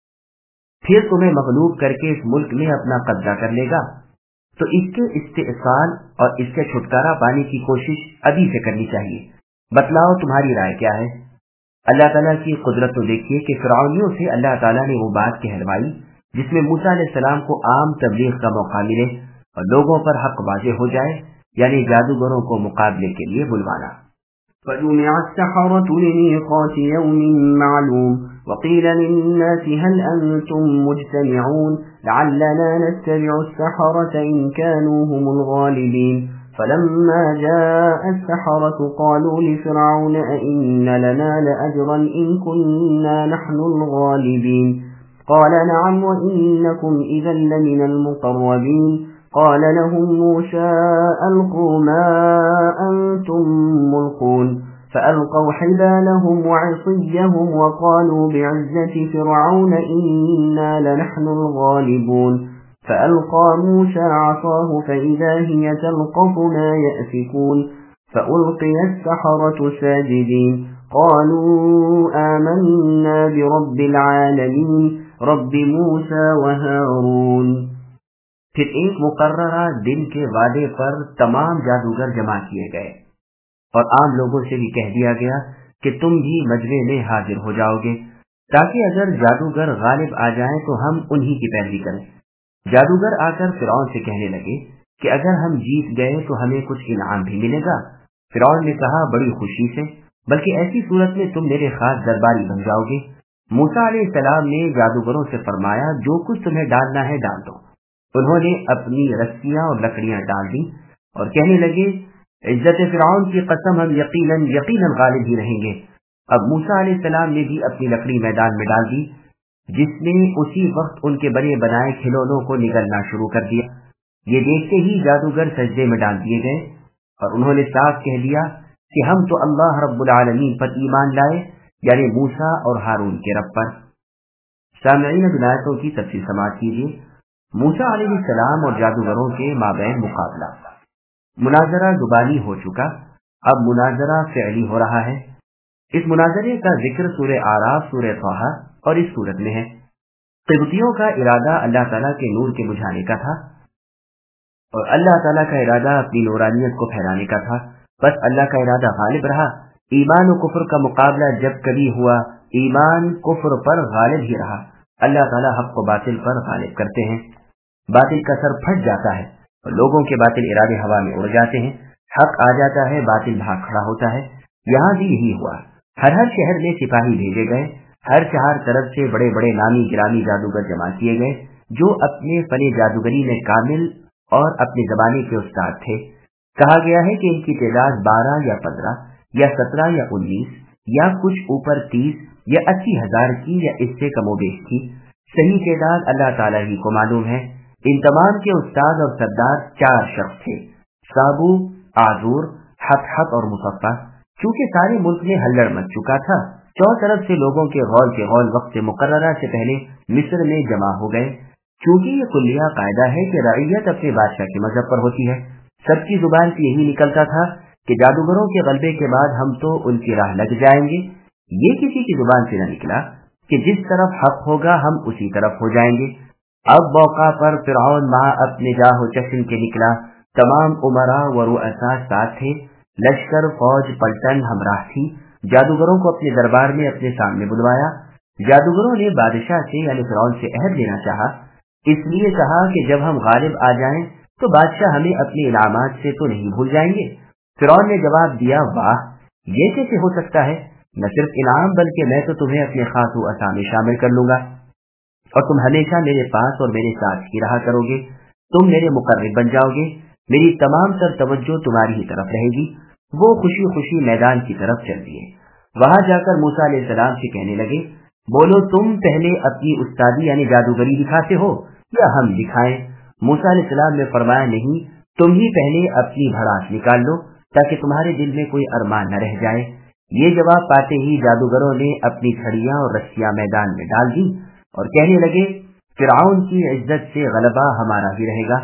پھر تمہیں مغلوب کر کے اس ملک میں اپنا قبضہ کر لے گا، تو اس کے استئصال اور اس سے چھٹکارا پانے کی کوشش ابھی سے کرنی چاہیے۔ بتلاؤ تمہاری رائے کیا ہے؟ اللہ تعالیٰ کی قدرت تو دیکھیے کہ فرعونیوں سے اللہ تعالیٰ نے وہ بات کہلوائی جس میں موسیٰ علیہ السلام کو عام تبلیغ کا موقع ملے اور لوگوں پر حق واضح ہو جائے، یعنی جادوگروں کو مقابلے کے لیے بلوانا۔ فجمع السحرة لميقات يوم معلوم وقيل للناس هل أنتم مجتمعون لعلنا نتبع السحرة إن كانوا هم الغالبين فلما جاء السحرة قالوا لفرعون أئن لنا لأجرا إن كنا نحن الغالبين قال نعم وإنكم إذا لمن المقربين قال لهم موسى ألقوا ما أنتم ملقون فألقوا حبالهم وعصيهم وقالوا بعزة فرعون إنا لنحن الغالبون فألقى موسى عصاه فإذا هي تلقف ما يأفكون فألقي السحرة ساجدين قالوا آمنا برب العالمين رب موسى وهارون۔ پھر ایک مقررہ دن کے وعدے پر تمام جادوگر جمع کیے گئے اور عام لوگوں سے بھی کہہ دیا گیا کہ تم بھی مجمع میں حاضر ہو جاؤ گے، تاکہ اگر جادوگر غالب آ جائیں تو ہم انہی کی پیروی کریں۔ جادوگر آ کر فرعون سے کہنے لگے کہ اگر ہم جیت گئے تو ہمیں کچھ انعام بھی ملے گا۔ فرعون نے کہا، بڑی خوشی سے، بلکہ ایسی صورت میں تم میرے خاص درباری بن جاؤ گے۔ موسیٰ علیہ السلام نے جادوگروں سے فرمایا، جو کچھ تمہیں ڈالنا ہے ڈال دو۔ انہوں نے اپنی رسیاں اور لکڑیاں ڈال دی اور کہنے لگے، عزت فرعون کی قسم ہم یقیناً غالب ہی رہیں گے۔ اب موسیٰ علیہ السلام نے بھی اپنی لکڑی میدان میں ڈال دی، جس نے اسی وقت ان کے بنے بنائے کھلونوں کو نگلنا شروع کر دیا۔ یہ دیکھتے ہی جادوگر سجدے میں ڈال دیے گئے اور انہوں نے صاف کہہ دیا کہ ہم تو اللہ رب العالمین پر ایمان لائے، یعنی موسیٰ اور ہارون کے رب پر۔ سامعین آیتوں کی تفصیل سماعت کیجیے۔ موسیٰ علیہ السلام اور جادوگروں کے مابین مقابلہ۔ مناظرہ زبانی ہو چکا، اب مناظرہ فعلی ہو رہا ہے۔ اس مناظرے کا ذکر سورہ اعراف، سورہ طٰہٰ اور اس سورت میں ہے۔ قبطیوں کا ارادہ اللہ تعالیٰ کے نور کے بجھانے کا تھا اور اللہ تعالیٰ کا ارادہ اپنی نورانیت کو پھیلانے کا تھا، بس اللہ کا ارادہ غالب رہا۔ ایمان و کفر کا مقابلہ جب کبھی ہوا، ایمان کفر پر غالب ہی رہا۔ اللہ تعالیٰ حق کو باطل پر غالب کرتے ہیں، باطل کا سر پھٹ جاتا ہے اور لوگوں کے باطل ارادے ہوا میں اڑ جاتے ہیں، حق آ جاتا ہے، باطل بھاگ کھڑا ہوتا ہے۔ یہاں بھی یہی ہوا، हर शहर में सिपाही भेजे गए, हर 4 तरफ से बड़े बड़े नामी गिरामी जादूगर जमा किए गए जो अपने फने जादूगरी में कामिल और अपने जमाने के उस्ताद थे। कहा गया है कि इनकी तादाद 12 या 15 या 17 या 19 या कुछ ऊपर 30 या 80,000 की या इससे कमोबेश थी। सही तादाद अल्लाह ताला ही को मालूम है। इन तमाम के उस्ताद और सरदार 4 शख्स थे, साबू, आजूर, हक और मुसफ्फा। चूंकि सारे मुल्क में हल्लड़ मच चुका था, 4 तरफ से लोगों के गौल वक्त मुकर्ररा से पहले मिस्र में जमा हो गए। चूंकि ये कुल्लिया कायदा है कि रईयत अपने बादशाह के मजहब पर होती है, सबकी जुबान से यही निकलता था कि जादूगरों के गलबे के बाद हम तो उनकी राह लग जाएंगे। ये किसी की जुबान से न निकला कि जिस तरफ हक होगा हम उसी तरफ हो जाएंगे। अब मौका पर फिरौन मां अपने जाहो चश्म के निकला, तमाम उमरा व रुअसा साथ थे, लश्कर फौज पलटन हमराह थी। जादूगरों को अपने दरबार में अपने सामने बुलवाया। जादूगरों ने बादशाह से यानी फिरौन से अहद लेना चाहा, इसलिए कहा कि जब हम गालिब आ जाएं तो बादशाह हमें अपने इनामात से तो नहीं भूल जाएंगे। फिरौन ने जवाब दिया, वाह, ये कैसे हो सकता है? न सिर्फ इनाम बल्कि मैं तो तुम्हें अपने खासू असा में शामिल कर लूंगा और तुम हमेशा मेरे पास और मेरे साथ ही रहा करोगे। तुम मेरे मुकर्रब बन जाओगे, मेरी तमाम तर तवज्जो तुम्हारी ही तरफ रहेगी। वो खुशी खुशी मैदान की तरफ चल दिए। वहां जाकर मूसा अलैहिस्सलाम से कहने लगे, बोलो तुम पहले अपनी उस्तादी यानी जादूगरी दिखाते हो या हम दिखाएं? मूसा अलैहिस्सलाम ने फरमाया, नहीं, तुम ही पहले अपनी भड़ास निकाल लो ताकि तुम्हारे दिल में कोई अरमान न रह जाए। ये जवाब पाते ही जादूगरों ने अपनी छड़ियां और रस्सियां मैदान में डाल दी और कहने लगे, फिरौन की इज्जत से गलबा हमारा ही रहेगा।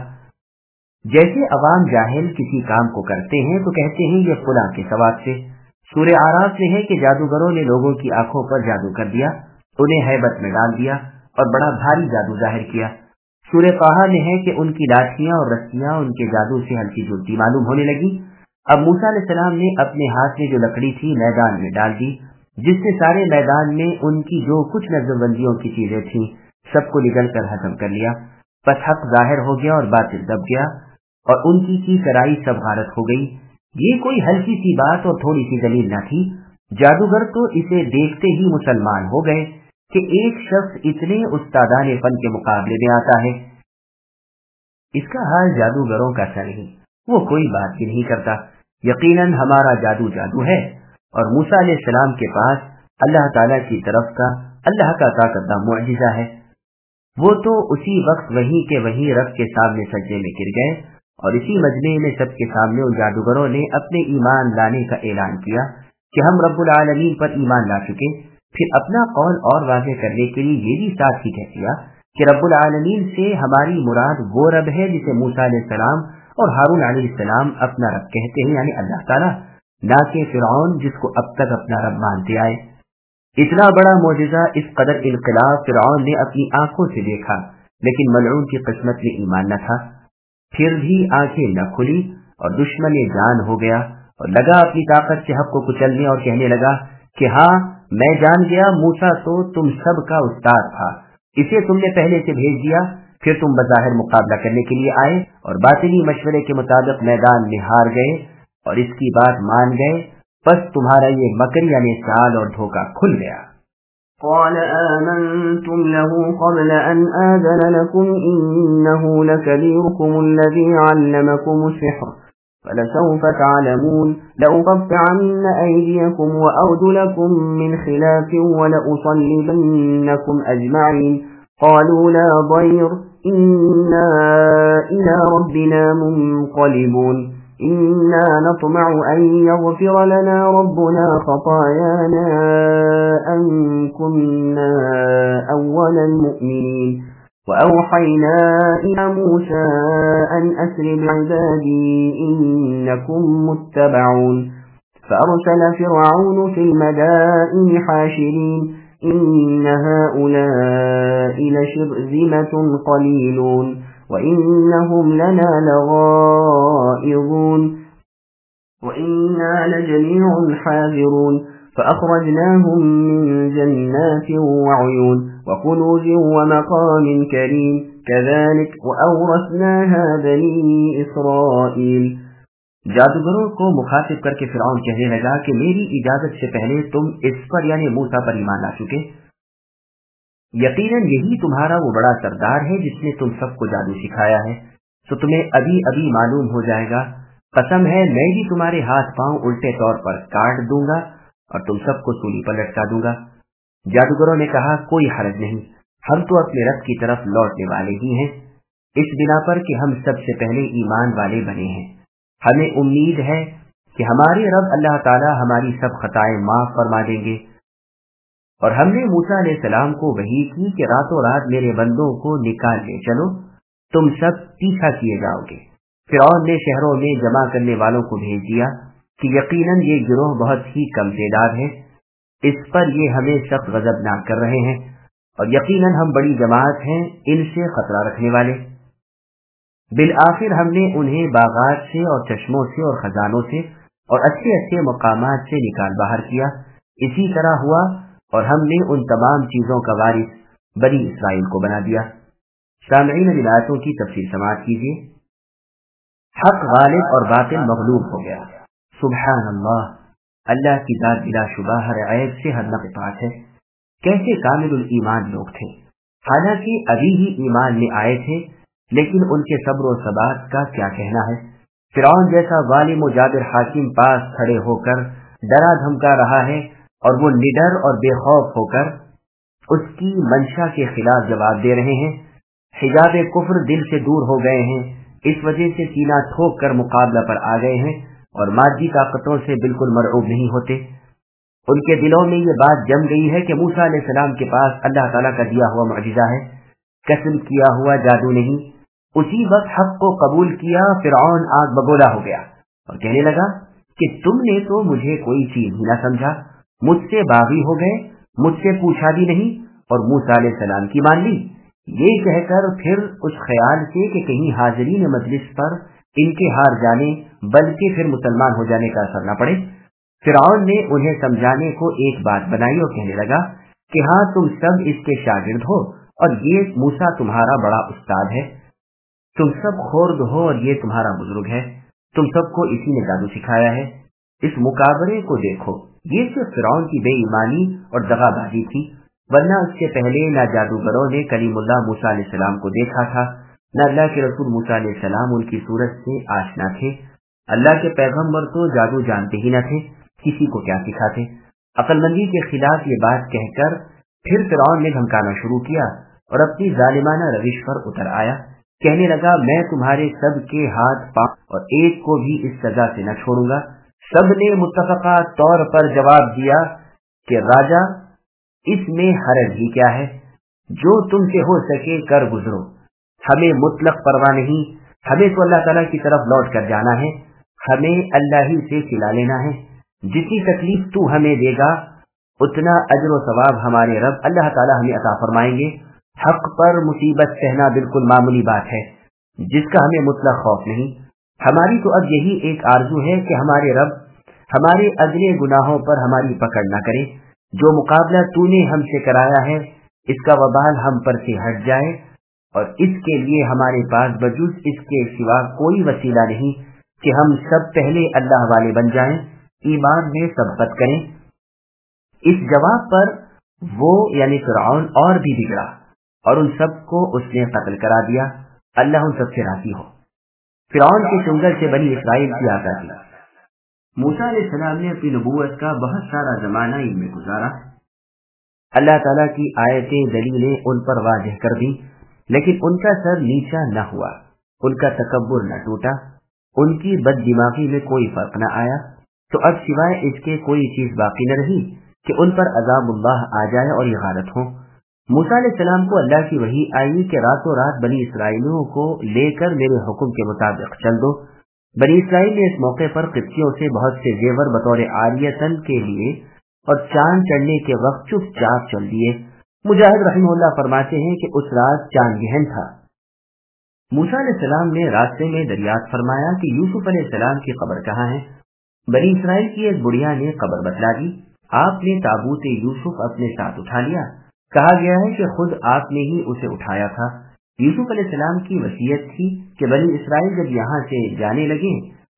जैसे अवाम जाहिल किसी काम को करते हैं तो कहते हैं ये फुला के सवाब से। सूरह आराफ में है कि जादूगरों ने लोगों की आंखों पर जादू कर दिया, उन्हें हैबत में डाल दिया और बड़ा भारी जादू जाहिर किया। सूरह ताहा में है कि उनकी लाठियां और रस्सियां उनके जादू से हल्की जुलती मालूम होने लगी। अब मूसा अलैहिस्सलाम ने अपने हाथ में जो लकड़ी थी मैदान में डाल दी, जिससे सारे मैदान में उनकी जो कुछ नजरबंदियों की चीजें थीं सबको निगल कर हजम कर लिया। बस हक जाहिर हो गया और बातिल दब गया और उनकी की कराई सब गारत हो गई। ये कोई हल्की सी बात और थोड़ी सी दलील न थी। जादूगर तो इसे देखते ही मुसलमान हो गए कि एक शख्स इतने उस्तादाने फन के मुकाबले में आता है। इसका हाल जादूगरों का सा नहीं, वो कोई बात भी नहीं करता। यकीनन हमारा जादू जादू है और मूसा अलैहिस्सलाम के पास अल्लाह ताला की तरफ का अल्लाह का ताकतदा मुअजिजा है। वो तो उसी वक्त वहीं के वहीं रब के सामने सजदे में गिर गए और इसी मजमे में सबके सामने उन जादूगरों ने अपने ईमान लाने का ऐलान किया कि हम रब्बुल आलमीन पर ईमान ला चुके। फिर अपना कौल और वाज़ेह करने के लिए ये भी साथ ही कह दिया कि रब्बुल आलमीन से हमारी मुराद वो रब है जिसे मूसा अलैहिस्सलाम और हारून अलैहिस्सलाम अपना रब कहते हैं, यानी अल्लाह ताला, ना कि फिरौन जिसको अब तक अपना रब मानते आए। इतना बड़ा मोजिजा, इस कदर इनकलाब फिरौन ने अपनी आंखों से देखा, लेकिन मलऊन की किस्मत में ईमान न था। फिर भी आंखें न खुली और दुश्मन जान हो गया और लगा अपनी ताकत से हक को कुचलने और कहने लगा कि हाँ, मैं जान गया, मूसा तो तुम सब का उस्ताद था, इसे तुमने पहले से भेज दिया, फिर तुम बज़ाहिर मुकाबला करने के लिए आए और बातिनी मशवरे के मुताबिक मैदान में हार गए और इसकी बात मान गए। बस तुम्हारा ये मकर यानी चाल और धोखा खुल गया। قال آمنتم له قبل أن آذن لكم إنه لكبيركم الذي علمكم السحر فلسوف تعلمون لأقطعن أيديكم وأرجلكم من خلاف ولأصلبنكم أجمعين قالوا لا ضير إنا إلى ربنا منقلبون إنا نطمع أن يغفر لنا ربنا خطايانا أن كنا أول المؤمنين وأوحينا إلى موسى أن أسر بعبادي إنكم متبعون فأرسل فرعون في المدائن حاشرين إن هؤلاء لشرذمة قليلون وإنهم لنا لغائظون وإنا لجميع حاذرون فأخرجناهم من جنات وعيون وكنوز ومقام كريم كذلك وأورثناها بني إسرائيل जादूगरों को मुखातिब करके फिरौन कहने लगा कि मेरी इजाजत से पहले तुम इस पर यानी मूसा पर ईमान ला चुके। यकीनन यही तुम्हारा वो बड़ा सरदार है जिसने तुम सबको जादू सिखाया है, तो तुम्हें अभी अभी मालूम हो जाएगा। कसम है मैं भी तुम्हारे हाथ पांव उल्टे तौर पर काट दूंगा और तुम सबको सूली पर लटका दूंगा। जादूगरों ने कहा कोई हर्ज नहीं, हम तो अपने रब की तरफ लौटने वाले ही हैं, इस बिना पर कि हम सबसे पहले ईमान वाले बने हैं। हमें उम्मीद है कि हमारे रब अल्लाह ताला हमारी सब खताएं माफ फरमा देंगे। और हमने मूसा अलैहिस्सलाम को वही की कि रातों रात मेरे बंदों को निकाल ले चलो, तुम सब पीछा किए जाओगे। फिरौन ने शहरों में जमा करने वालों को भेज दिया कि यकीनन ये गिरोह बहुत ही कम तादाद है, इस पर ये हमें सख्त गजबनाक कर रहे हैं और यकीनन हम बड़ी जमात हैं इनसे खतरा रखने वाले। बिल आखिर हमने उन्हें बागात से और चश्मों से और खजानों से और अच्छे अच्छे मकामात से निकाल बाहर किया। इसी तरह हुआ और हमने उन तमाम चीजों का वारिस बनी इसराइल को बना दिया। सामईन इन आयतों की तफसीर समाअत कीजिए। हक गालिब और बातिल मगलूब हो गया। सुभान अल्लाह, अल्लाह की जात बिला शुबा हर ऐब से हद नक़िसात है। कैसे कामिलुल ईमान लोग थे, हालांकि अभी ही ईमान में आए थे, लेकिन उनके सब्र और सबात का क्या कहना है। फिरौन जैसा वालिम और जाबिर हाकिम पास खड़े होकर डरा धमका रहा है और वो निडर और बेखौफ होकर उसकी मंशा के खिलाफ जवाब दे रहे हैं। हिजाब कुफ्र दिल से दूर हो गए हैं, इस वजह से सीना ठोक कर मुकाबला पर आ गए हैं और मादी ताकतों से बिल्कुल मरऊब नहीं होते। उनके दिलों में ये बात जम गई है कि मूसा अलैहिस्सलाम के पास अल्लाह ताला का दिया हुआ मुअजिजा है, कसम किया हुआ जादू नहीं। उसी वक्त हक को कबूल किया। फिरौन आग बगोला हो गया और कहने लगा कि तुमने तो मुझे कोई चीज ही ना समझा, मुझसे बागी हो गए, मुझसे पूछा भी नहीं और मूसा अलैहिस्सलाम की मान ली। ये कहकर फिर उस ख्याल से कि कहीं हाजिरीन मजलिस पर इनके हार जाने बल्कि फिर मुसलमान हो जाने का असर न पड़े, फिरौन ने उन्हें समझाने को एक बात बनाई और कहने लगा कि हाँ, तुम सब इसके शागिर्द हो और ये मूसा तुम्हारा बड़ा उस्ताद है, तुम सब खुर्द हो और ये तुम्हारा बुजुर्ग है, तुम सबको इसी ने जादू सिखाया है। इस मुकाबले को देखो, ये सिर्फ फिरौन की बेईमानी और दगाबाजी थी, वरना उसके पहले न जादूगरों ने कलीमुल्लाह मूसा अलैहिस्सलाम को देखा था, न अल्लाह के रसूल मूसा अलैहिस्सलाम उनकी सूरत से आशना थे। अल्लाह के पैगंबर तो जादू जानते ही न थे, किसी को क्या सिखाते। अक्लमंदी के खिलाफ ये बात कहकर फिर फिरौन ने धमकाना शुरू किया और अपनी जालिमाना रविश पर उतर आया। कहने लगा मैं तुम्हारे सब के हाथ पांव और एक को भी इस सजा से न छोड़ूंगा। सब ने मुत्तफका तौर पर जवाब दिया कि राजा, इसमें हरज ही क्या है, जो तुमसे हो सके कर गुजरो, हमें मुतलक परवाह नहीं, हमें तो अल्लाह ताला की तरफ लौट कर जाना है, हमें अल्लाह ही से खिला लेना है। जितनी तकलीफ तू हमें देगा उतना अजर व सवाब हमारे रब अल्लाह ताला हमें अता फरमाएंगे। हक पर मुसीबत सहना बिल्कुल मामूली बात है, जिसका हमें मुतलक खौफ नहीं। हमारी तो अब यही एक आरजू है कि हमारे रब हमारे अगले गुनाहों पर हमारी पकड़ न करे। जो मुकाबला तूने हमसे कराया है इसका वबाल हम पर से हट जाए और इसके लिए हमारे पास बजूज इसके सिवा कोई वसीला नहीं कि हम सब पहले अल्लाह वाले बन जाएं, ईमान में सबकत करें। इस जवाब पर वो यानी फिरौन और भी बिगड़ा और उन सबको उसने कत्ल करा दिया। अल्लाह उन सबसे राजी हो। फिरौन के चुंगल से बनी इसराइल की आजादी। मूसा अलैहिस्सलाम ने अपनी नबूवत का बहुत सारा जमाना इनमें गुजारा। अल्लाह ताला की आयतें दलीलें उन पर वाज़ेह कर दी, लेकिन उनका सर नीचा न हुआ, उनका तकब्बुर न टूटा, उनकी बददिमागी में कोई फर्क न आया। तो अब सिवाय इसके कोई चीज बाकी न रही कि उन पर अज़ाबुल्लाह आ जाए और ये गारत हो। मूसा अलैहिस्सलाम को अल्लाह की वही आई कि रातों रात बनी इसराइलियों को लेकर मेरे हुक्म के मुताबिक चल दो। बनी इसराइल ने इस मौके पर किस्तियों से बहुत से जेवर बतौर आरियतन के लिए और चांद चढ़ने के वक्त चुपचाप चल दिए। मुजाहिद रहमहुल्लाह फरमाते हैं कि उस रात चांद गहन था। मूसा अलैहिस्सलाम ने रास्ते में दरियात फरमाया कि यूसुफ अलैहिस्सलाम की कब्र कहाँ है। बनी इसराइल की एक बुढ़िया ने कब्र बतला दी। आपने ताबूत यूसुफ अपने साथ उठा लिया। कहा गया है कि खुद आपने ही उसे उठाया था। यूसुफ अलैहिस्सलाम की वसीयत थी कि बनी इसराइल जब यहाँ से जाने लगे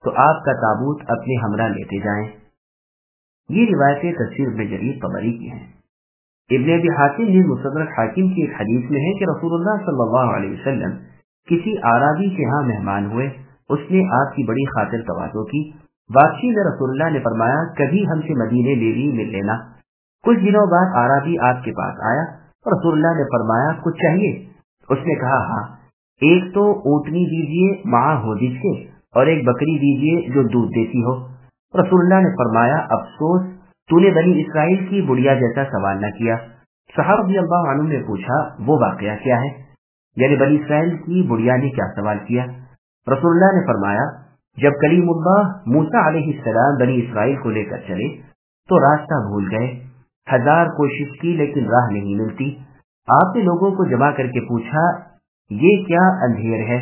تو آپ کا تابوت اپنے ہمراہ لیتے جائیں۔ یہ روایتیں تفسیر ابن جریر طبری کی ہیں۔ ابن ابی حاتم نے مستدرک حاکم کی ایک حدیث میں ہے کہ رسول اللہ صلی اللہ علیہ وسلم کسی اعرابی کے ہاں مہمان ہوئے، اس نے آپ کی بڑی خاطر تواضع کی۔ واپسی میں رسول اللہ نے فرمایا کبھی ہم سے مدینے میں بھی مل لینا۔ کچھ دنوں بعد اعرابی آپ کے پاس آیا، رسول اللہ نے فرمایا کچھ چاہیے؟ اس نے کہا ہاں، ایک تو اونٹنی دیجیے معاہ ہودج کے، اور ایک بکری دیجیے جو دودھ دیتی ہو۔ رسول اللہ نے فرمایا افسوس تو نے بنی اسرائیل کی بڑیا جیسا سوال نہ کیا۔ صحابہ رضی اللہ عنہ نے پوچھا وہ واقعہ کیا ہے؟ یعنی بنی اسرائیل کی بڑیا نے کیا سوال کیا؟ رسول اللہ نے فرمایا جب کلیم اللہ موسیٰ علیہ السلام بنی اسرائیل کو لے کر چلے تو راستہ بھول گئے، 1000 کوشش کی لیکن راہ نہیں ملتی۔ آپ نے لوگوں کو جمع کر کے پوچھا یہ کیا اندھیر ہے؟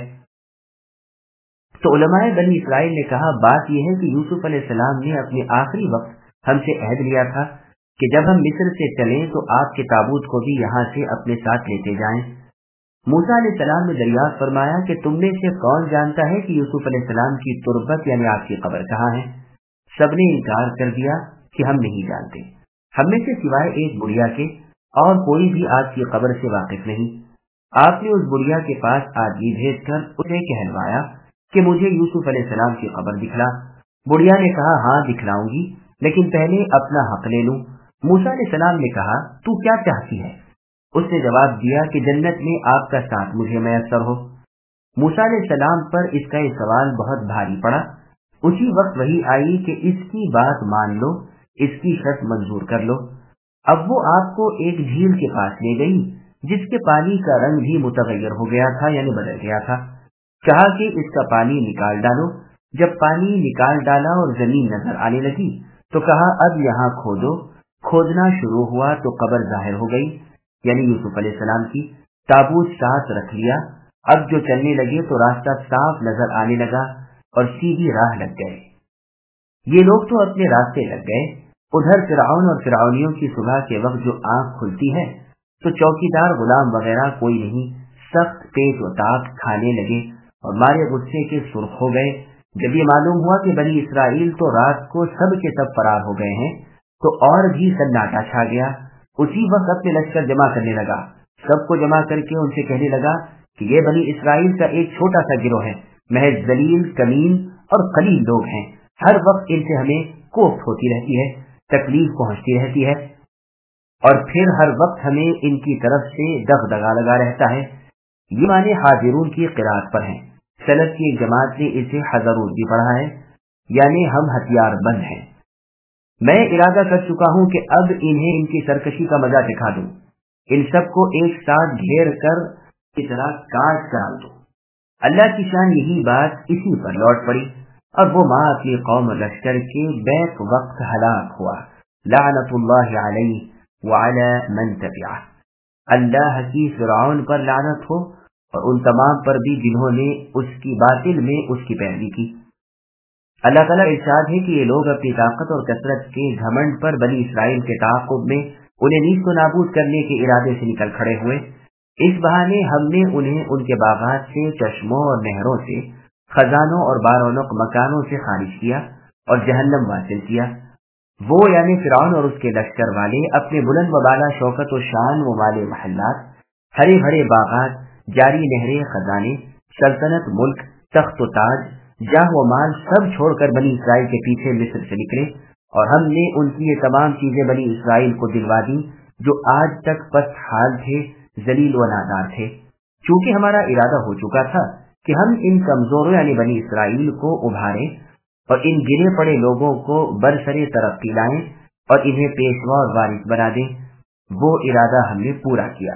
تو علماء بنی اسرائیل نے کہا بات یہ ہے کہ یوسف علیہ السلام نے اپنے آخری وقت ہم سے عہد لیا تھا کہ جب ہم مصر سے چلیں تو آپ کے تابوت کو بھی یہاں سے اپنے ساتھ لیتے جائیں۔ موسیٰ علیہ السلام نے دریافت فرمایا کہ تم میں سے کون جانتا ہے کہ یوسف علیہ السلام کی تربت یعنی آپ کی قبر کہاں ہے؟ سب نے انکار کر دیا کہ ہم نہیں جانتے، ہم میں سے سوائے ایک بڑھیا کے اور کوئی بھی آپ کی قبر سے واقف نہیں۔ آپ نے اس بڑھیا کے پاس آدمی بھیج کر اسے کہلوایا کہ مجھے یوسف علیہ السلام کی قبر دکھلا۔ بڑھیا نے کہا ہاں دکھلاؤں گی، لیکن پہلے اپنا حق لے لوں۔ موسیٰ علیہ السلام نے کہا تو کیا چاہتی ہے؟ اس نے جواب دیا کہ جنت میں آپ کا ساتھ مجھے میسر ہو۔ موسیٰ علیہ السلام پر اس کا یہ سوال بہت بھاری پڑا۔ اسی وقت وحی آئی کہ اس کی بات مان لو، اس کی شرط منظور کر لو۔ اب وہ آپ کو ایک جھیل کے پاس لے گئی جس کے پانی کا رنگ بھی متغیر ہو گیا تھا یعنی بدل گیا تھا۔ کہا کہ اس کا پانی نکال ڈالو۔ جب پانی نکال ڈالا اور زمین نظر آنے لگی تو کہا اب یہاں کھودو۔ کھودنا شروع ہوا تو قبر ظاہر ہو گئی یعنی یوسف علیہ السلام کی۔ تابوت ساتھ رکھ لیا۔ اب جو چلنے لگے تو راستہ صاف نظر آنے لگا اور سیدھی راہ لگ گئے۔ یہ لوگ تو اپنے راستے لگ گئے۔ ادھر فرعون اور فرعونیوں کی صبح کے وقت جو آنکھ کھلتی ہے تو چوکیدار غلام وغیرہ کوئی نہیں، سخت پیٹ و تاپ کھانے لگے اور مارے غصے کے سرخ ہو گئے۔ جب یہ معلوم ہوا کہ بنی اسرائیل تو رات کو سب کے سب فرار ہو گئے ہیں تو اور بھی سناٹا چھا گیا۔ اسی وقت اپنے لشکر جمع کرنے لگا، سب کو جمع کر کے ان سے کہنے لگا کہ یہ بنی اسرائیل کا ایک چھوٹا سا گروہ ہے، محض ذلیل کمین اور قلیل لوگ ہیں۔ ہر وقت ان سے ہمیں کوفت ہوتی رہتی ہے، تکلیف پہنچتی رہتی ہے اور پھر ہر وقت ہمیں ان کی طرف سے دغدغہ لگا رہتا ہے۔ یہ معنی حاضرون کی قرات پر ہیں۔ سلف کی ایک جماعت نے اسے حضرون بھی پڑھا ہے یعنی ہم ہتھیار بند ہیں۔ میں ارادہ کر چکا ہوں کہ اب انہیں ان کی سرکشی کا مزہ دکھا دوں، ان سب کو ایک ساتھ گھیر کر کی طرح کاٹ ڈال دوں۔ اللہ کی شان یہی بات اسی پر لوٹ پڑی اور وہ ماں اپنی قوم لشکر کے بیک وقت ہلاک ہوا۔ لعنت اللہ علیہ وعلی من تبعہ، اللہ کی فرعون پر لعنت ہو اور ان تمام پر بھی جنہوں نے اس کی باطل میں اس کی پیروی کی۔ اللہ تعالیٰ ارشاد ہے کہ یہ لوگ اپنی طاقت اور کثرت کے گھمنڈ پر بنی اسرائیل کے تعاقب میں انہیں نیست و نابود کرنے کے ارادے سے نکل کھڑے ہوئے۔ اس بہانے ہم نے انہیں ان کے باغات سے، چشموں اور نہروں سے، خزانوں اور بارونق مکانوں سے خارج کیا اور جہنم واصل کیا۔ وہ یعنی فرعون اور اس کے لشکر والے اپنے بلند و بالا شوکت و شان و مال محلات، ہرے بھرے باغات، جاری نہریں، خزانے، سلطنت، ملک، تخت و تاج، جاہ و مال سب چھوڑ کر بنی اسرائیل کے پیچھے مصر سے نکلے اور ہم نے ان کی یہ تمام چیزیں بنی اسرائیل کو دلوا دی جو آج تک پست حال تھے، ذلیل و نادار تھے۔ چونکہ ہمارا ارادہ ہو چکا تھا کہ ہم ان کمزوروں یعنی بنی اسرائیل کو ابھاریں اور ان گرے پڑے لوگوں کو برسرے ترقی لائیں اور انہیں پیشوا اور وارث بنا دیں، وہ ارادہ ہم نے پورا کیا۔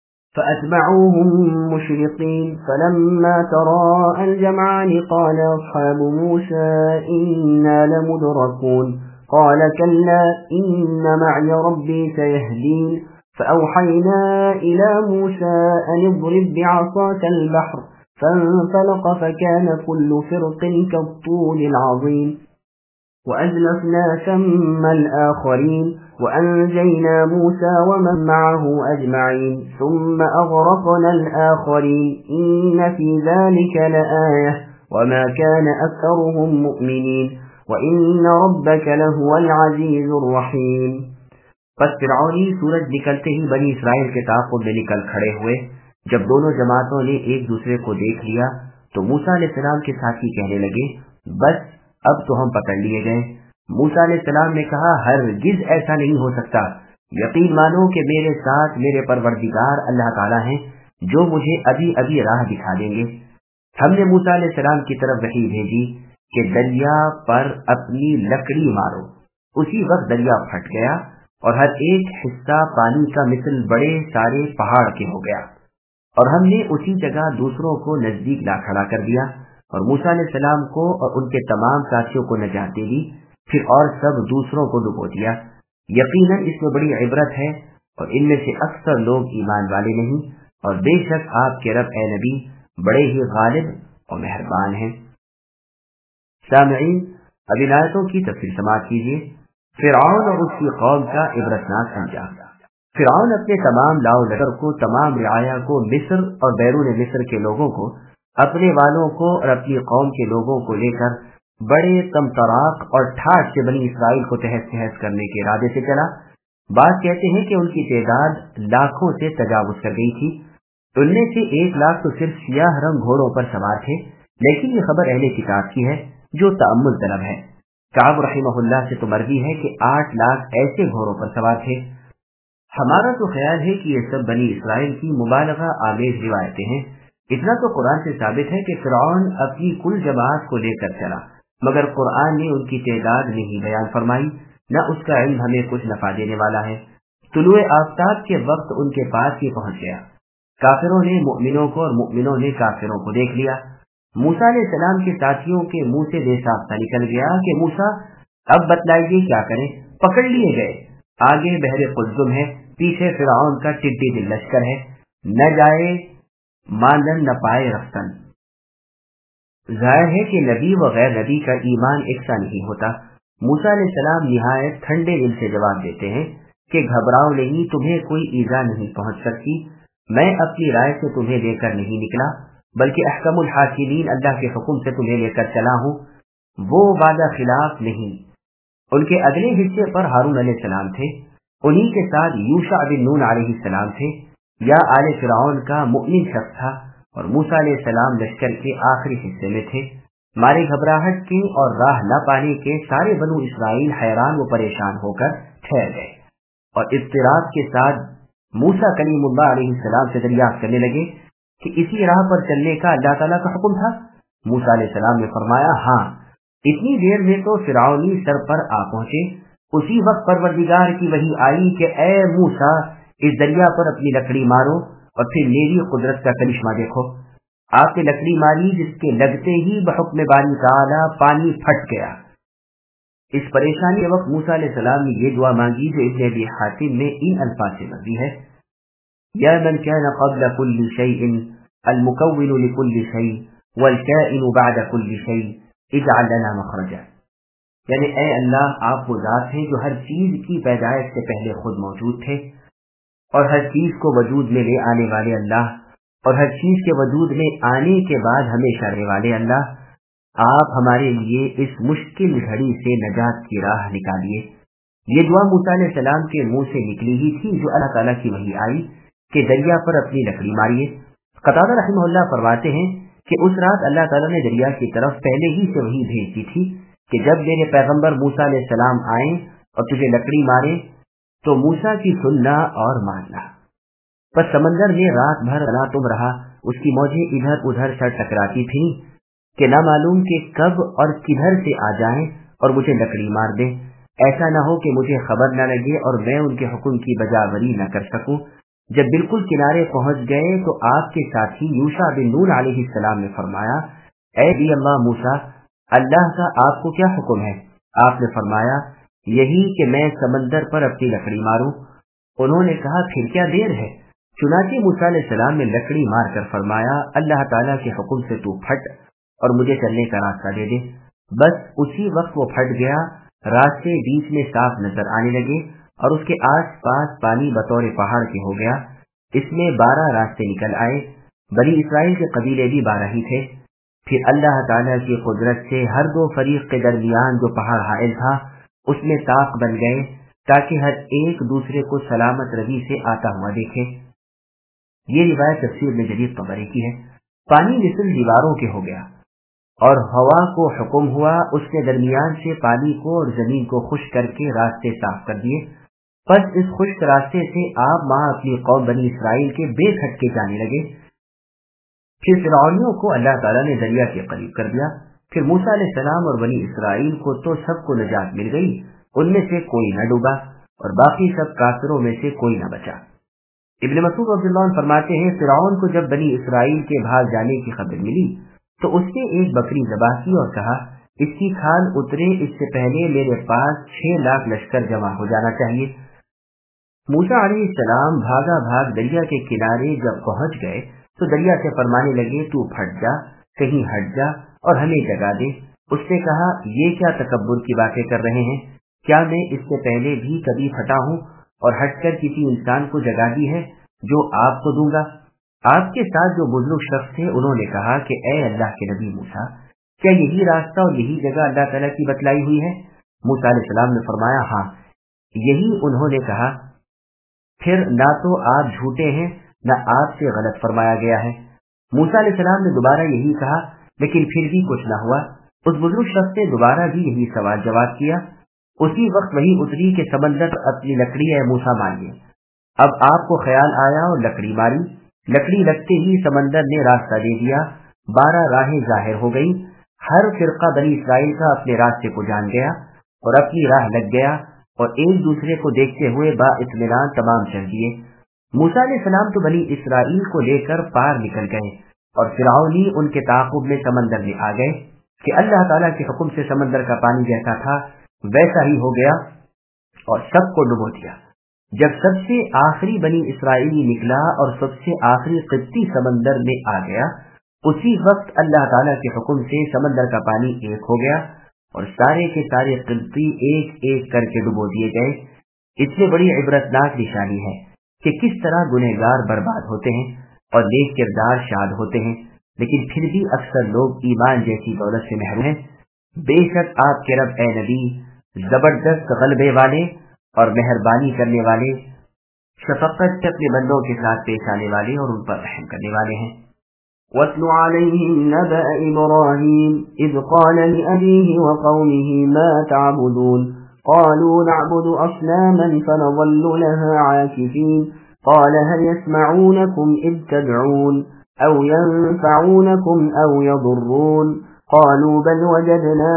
فأتبعوهم مشرقين فلما تراءى الجمعان قال أصحاب موسى إنا لمدركون قال كلا إن معي ربي سيهدين فأوحينا إلى موسى أن اضرب بعصاك البحر فانفلق فكان كل فرق كالطول العظيم وأزلفنا ثم الآخرين وأنجينا موسى ومن معه أجمعين ثم أغرقنا الآخرين إن في ذلك لآية وما كان أكثرهم مؤمنين وإن ربك لهو العزيز الرحيم۔ پس فرعونی سورج نکلتے ہی بنی اسرائیل کے تعاقب میں نکل کھڑے ہوئے۔ جب دونوں جماعتوں نے ایک دوسرے کو دیکھ لیا تو موسیٰ علیہ السلام کے ساتھی کہنے لگے بس اب تو ہم پکڑ لیے گئے۔ موسیٰ علیہ السلام نے کہا ہرگز ایسا نہیں ہو سکتا، یقین مانو کہ میرے ساتھ میرے پروردگار اللہ تعالیٰ ہیں جو مجھے ابھی ابھی راہ دکھا دیں گے۔ ہم نے موسیٰ علیہ السلام کی طرف وحی بھیجی کہ دریا پر اپنی لکڑی مارو۔ اسی وقت دریا پھٹ گیا اور ہر ایک حصہ پانی کا مثل بڑے سارے پہاڑ کے ہو گیا، اور ہم نے اسی جگہ دوسروں کو نزدیک لا کھڑا کر دیا اور موسیٰ علیہ السلام کو اور ان کے تمام ساتھیوں کو نجات دے دی، پھر اور سب دوسروں کو ڈبو دیا۔ یقیناً اس میں بڑی عبرت ہے اور ان میں سے اکثر لوگ ایمان والے نہیں، اور بے شک آپ کے رب اے نبی بڑے ہی غالب اور مہربان ہیں۔ سامعین، اب ان آیتوں کی تفصیل سماعت کیجیے۔ فرعون اور اس کی قوم کا عبرتناک انجام۔ فرعون اپنے تمام لاؤ لشکر کو، تمام رعایا کو، مصر اور بیرون مصر کے لوگوں کو، اپنے والوں کو اور اپنی قوم کے لوگوں کو لے کر بڑے طمطراق اور ٹھاٹ سے بنی اسرائیل کو تہس تہس کرنے کے ارادے سے چلا۔ بعض کہتے ہیں کہ ان کی تعداد لاکھوں سے تجاوز کر گئی تھی۔ ان میں سے 1 لاکھ تو صرف سیاہ رنگ گھوڑوں پر سوار تھے، لیکن یہ خبر اہل کتاب کی ہے جو تأمل طلب ہے۔ کعب رحمہ اللہ سے تو مروی ہے کہ 8 لاکھ ایسے گھوڑوں پر سوار تھے۔ ہمارا تو خیال ہے کہ یہ سب بنی اسرائیل کی مبالغہ آمیز روایتیں ہیں۔ اتنا تو قرآن سے ثابت ہے کہ فرعون اپنی کل جماعت کو لے کر چلا، مگر قرآن نے ان کی تعداد نہیں بیان فرمائی، نہ اس کا علم ہمیں کچھ نفع دینے والا ہے۔ طلوع آفتاب کے وقت ان کے پاس ہی پہنچ گیا۔ کافروں نے مؤمنوں کو اور مؤمنوں نے کافروں کو دیکھ لیا۔ موسیٰ علیہ السلام کے ساتھیوں کے منہ سے بے ساختہ نکل گیا کہ موسیٰ اب بتلائیے کیا کریں۔ پکڑ لیے گئے۔ آگے بحر قلزم ہے، پیچھے فرعون کا ٹڈی دل لشکر ہے، نہ جائے ماندن نہ پائے رفتن۔ ظاہر ہے کہ نبی و غیر نبی کا ایمان یکساں نہیں ہوتا۔ موسیٰ علیہ السلام نہایت ٹھنڈے دل سے جواب دیتے ہیں کہ گھبراؤ نہیں، تمہیں کوئی ایذا نہیں پہنچ سکتی، میں اپنی رائے سے تمہیں لے کر نہیں نکلا، بلکہ احکم الحاکمین اللہ کے حکم سے تمہیں لے کر چلا ہوں۔ وہ وعدہ خلاف نہیں۔ ان کے اگلے حصے پر ہارون علیہ السلام تھے، انہی کے ساتھ یوشع بن نون علیہ السلام تھے، یا آل فرعون کا مؤمن شخص تھا، اور موسیٰ علیہ السلام لشکر کے آخری حصے میں تھے۔ مارے گھبراہٹ کے اور راہ نہ پانے کے سارے بنو اسرائیل حیران و پریشان ہو کر ٹھہر گئے، اور اضطراب کے ساتھ موسیٰ کلیم اللہ علیہ السلام سے دریافت کرنے لگے کہ اسی راہ پر چلنے کا اللہ تعالیٰ کا حکم تھا؟ موسیٰ علیہ السلام نے فرمایا ہاں۔ اتنی دیر میں تو فرعونی سر پر آ پہنچے۔ اسی وقت پروردگار کی وحی آئی کہ اے موسیٰ، اس دریا پر اپنی لکڑی مارو اور پھر میری قدرت کا کرشمہ دیکھو۔ آپ نے لکڑی ماری، جس کے لگتے ہی بحکم باری تعالیٰ پانی پھٹ گیا۔ اس پریشانی کے وقت موسیٰ علیہ السلام نے یہ دعا مانگی جو ابن ابی حاتم میں ان الفاظ سے مروی ہے: یا من كان قبل كل شيء المكون لكل شيء والكائن بعد كل شيء اجعل لنا مخرجا، یعنی اے اللہ، آپ وہ ذات ہیں جو ہر چیز کی پیدائش سے پہلے خود موجود تھے، اور ہر چیز کو وجود میں لے آنے والے اللہ، اور ہر چیز کے وجود میں آنے کے بعد ہمیشہ رہنے والے اللہ، آپ ہمارے لیے اس مشکل گھڑی سے نجات کی راہ نکالیے۔ یہ دعا موسیٰ علیہ السلام کے منہ سے نکلی ہی تھی جو اللہ تعالیٰ کی وحی آئی کہ دریا پر اپنی لکڑی ماریے۔ قتادہ رحمہ اللہ فرماتے ہیں کہ اس رات اللہ تعالیٰ نے دریا کی طرف پہلے ہی سے وحی بھیج دی تھی کہ جب میرے پیغمبر موسیٰ علیہ السلام آئیں اور تجھے لکڑی مارے تو موسیٰ کی سننا اور ماننا۔ بس سمندر میں رات بھر بنا تم رہا، اس کی موجیں ادھر ادھر سر ٹکراتی تھیں کہ نہ معلوم کہ کب اور کدھر سے آ جائیں اور مجھے لکڑی مار دیں، ایسا نہ ہو کہ مجھے خبر نہ لگے اور میں ان کے حکم کی بجاوری نہ کر سکوں۔ جب بالکل کنارے پہنچ گئے تو آپ کے ساتھی یوشع بن نون علیہ السلام نے فرمایا: اے نبی اللہ موسیٰ، اللہ کا آپ کو کیا حکم ہے؟ آپ نے فرمایا: یہی کہ میں سمندر پر اپنی لکڑی ماروں۔ انہوں نے کہا: پھر کیا دیر ہے؟ چنانچہ موسیٰ علیہ السلام نے لکڑی مار کر فرمایا: اللہ تعالیٰ کے حکم سے تو پھٹ اور مجھے چلنے کا راستہ دے دے۔ بس اسی وقت وہ پھٹ گیا، راستے بیچ میں صاف نظر آنے لگے اور اس کے آس پاس پانی بطور پہاڑ کے ہو گیا۔ اس میں 12 راستے نکل آئے۔ بنی اسرائیل کے قبیلے بھی 12 ہی تھے۔ پھر اللہ تعالیٰ کی قدرت سے ہر دو فریق کے درمیان جو پہاڑ حائل تھا اس میں طاق بن گئے تاکہ ہر ایک دوسرے کو سلامت روی سے آتا ہوا دیکھے۔ یہ روایت تفسیر میں جدید طبری کی ہے۔ پانی مثل دیواروں کے ہو گیا اور ہوا کو حکم ہوا اس نے درمیان سے پانی کو اور زمین کو خشک کر کے راستے صاف کر دیے۔ پس اس خشک راستے سے آپ ماں اپنی قوم بنی اسرائیل کے بے کھٹکے جانے لگے۔ پھر فرعونیوں کو اللہ تعالیٰ نے دریا کے قریب کر دیا۔ پھر موسیٰ علیہ السلام اور بنی اسرائیل کو تو سب کو نجات مل گئی، ان میں سے کوئی نہ ڈوبا اور باقی سب کافروں میں سے کوئی نہ بچا۔ ابن مسعود رضی اللہ عنہ فرماتے ہیں فرعون کو جب بنی اسرائیل کے بھاگ جانے کی خبر ملی تو اس نے ایک بکری ذبح کی اور کہا اس کی کھال اترے اس سے پہلے میرے پاس 6 لاکھ لشکر جمع ہو جانا چاہیے۔ موسیٰ علیہ السلام بھاگا بھاگ دریا کے کنارے جب پہنچ گئے تو دریا سے فرمانے لگے تو پھٹ جا، کہیں ہٹ جا اور ہمیں جگا دے۔ اس نے کہا یہ کیا تکبر کی باتیں کر رہے ہیں؟ کیا میں اس سے پہلے بھی کبھی پھٹا ہوں اور ہٹ کر کسی انسان کو جگا دی ہے جو آپ کو دوں گا؟ آپ کے ساتھ جو بزرگ شخص تھے انہوں نے کہا کہ اے اللہ کے نبی موسیٰ، کیا یہی راستہ اور یہی جگہ اللہ تعالیٰ کی بتلائی ہوئی ہے؟ موسیٰ علیہ السلام نے فرمایا ہاں یہی۔ انہوں نے کہا پھر نہ تو آپ جھوٹے ہیں نہ آپ سے غلط فرمایا گیا ہے۔ موسیٰ علیہ السلام نے دوبارہ یہی کہا لیکن پھر بھی کچھ نہ ہوا۔ اس بزرگ شخص نے دوبارہ بھی یہی سوال جواب کیا۔ اسی وقت وہی اتری کہ سمندر اپنی لکڑی اے موسیٰ ماریے۔ اب آپ کو خیال آیا اور لکڑی ماری، لکڑی لگتے ہی سمندر نے راستہ دے دیا، 12 راہیں ظاہر ہو گئی۔ ہر فرقہ بنی اسرائیل کا اپنے راستے کو جان گیا اور اپنی راہ لگ گیا اور ایک دوسرے کو دیکھتے ہوئے با اطمینان تمام چل دیے۔ موسیٰ علیہ السلام تو بنی اسرائیل کو لے کر پار نکل گئے اور فرعونی ان کے تعاقب میں سمندر میں آ گئے کہ اللہ تعالیٰ کے حکم سے سمندر کا پانی جیسا تھا ویسا ہی ہو گیا اور سب کو ڈبو دیا۔ جب سب سے آخری بنی اسرائیلی نکلا اور سب سے آخری قبطی سمندر میں آ گیا اسی وقت اللہ تعالیٰ کے حکم سے سمندر کا پانی ایک ہو گیا اور سارے کے سارے قبطی ایک ایک کر کے ڈبو دیے گئے۔ اس میں بڑی عبرتناک نشانی ہے کہ کس طرح گنہگار برباد ہوتے ہیں اور نیک کردار شاد ہوتے ہیں، لیکن پھر بھی اکثر لوگ ایمان جیسی دولت سے محروم ہیں۔ بے شک آپ کے رب اے نبی زبردست غلبے والے اور مہربانی کرنے والے، شفقت سے اپنے بندوں کے ساتھ پیش آنے والے اور ان پر رحم کرنے والے ہیں۔ وَاتْلُ عَلَيْهِمْ نَبَأَ إِبْرَاهِيمَ إِذْ قَالَ لِأَبِيهِ وَقَوْمِهِ مَا تَعْبُدُونَ قَالُوا نَعْبُدُ أَصْنَامًا فَنَظَلُّ لَهَا عَاكِفِينَ قَالَ هَلْ يَسْمَعُونَكُمْ إِذْ تَدْعُونَ أَوْ يَنفَعُونَكُمْ أَوْ يَضُرُّونَ قَالُوا بَلْ وَجَدْنَا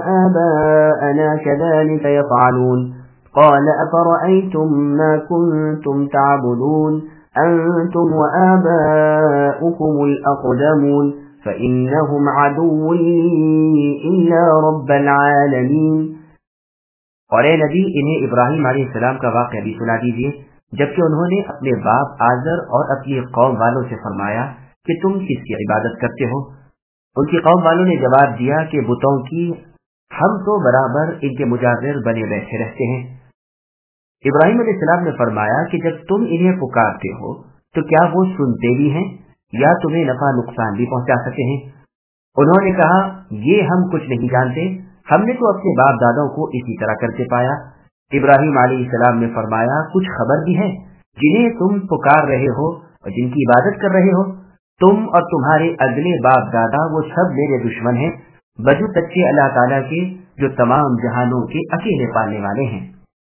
آبَاءَنَا كَذَلِكَ يَفْعَلُونَ قَالَ أَفَرَأَيْتُمْ مَا كُنتُمْ تَعْبُدُونَ أَنْتُمْ وَآبَاؤُكُمُ الْأَقْدَمُونَ فَإِنَّهُمْ عَدُوٌّ لِّي إِلَّا رَبَّ الْعَالَمِينَ۔ اور اے نبی انہیں ابراہیم علیہ السلام کا واقعہ بھی سنا دیجیے جبکہ انہوں نے اپنے باپ آزر اور اپنی قوم والوں سے فرمایا کہ تم کس کی عبادت کرتے ہو؟ ان کی قوم والوں نے جواب دیا کہ بتوں کی، ہم تو برابر ان کے مجاور بنے بیٹھے رہتے ہیں۔ ابراہیم علیہ السلام نے فرمایا کہ جب تم انہیں پکارتے ہو تو کیا وہ سنتے بھی ہیں یا تمہیں نفع نقصان بھی پہنچا سکتے ہیں؟ انہوں نے کہا یہ ہم کچھ نہیں جانتے، ہم نے تو اپنے باپ دادوں کو اسی طرح کرتے پایا۔ ابراہیم علیہ السلام نے فرمایا کچھ خبر بھی ہے جنہیں تم پکار رہے ہو اور جن کی عبادت کر رہے ہو، تم اور تمہارے اگلے باپ دادا وہ سب میرے دشمن ہیں بجو سچے اللہ تعالیٰ کے جو تمام جہانوں کے اکیلے پالنے والے ہیں۔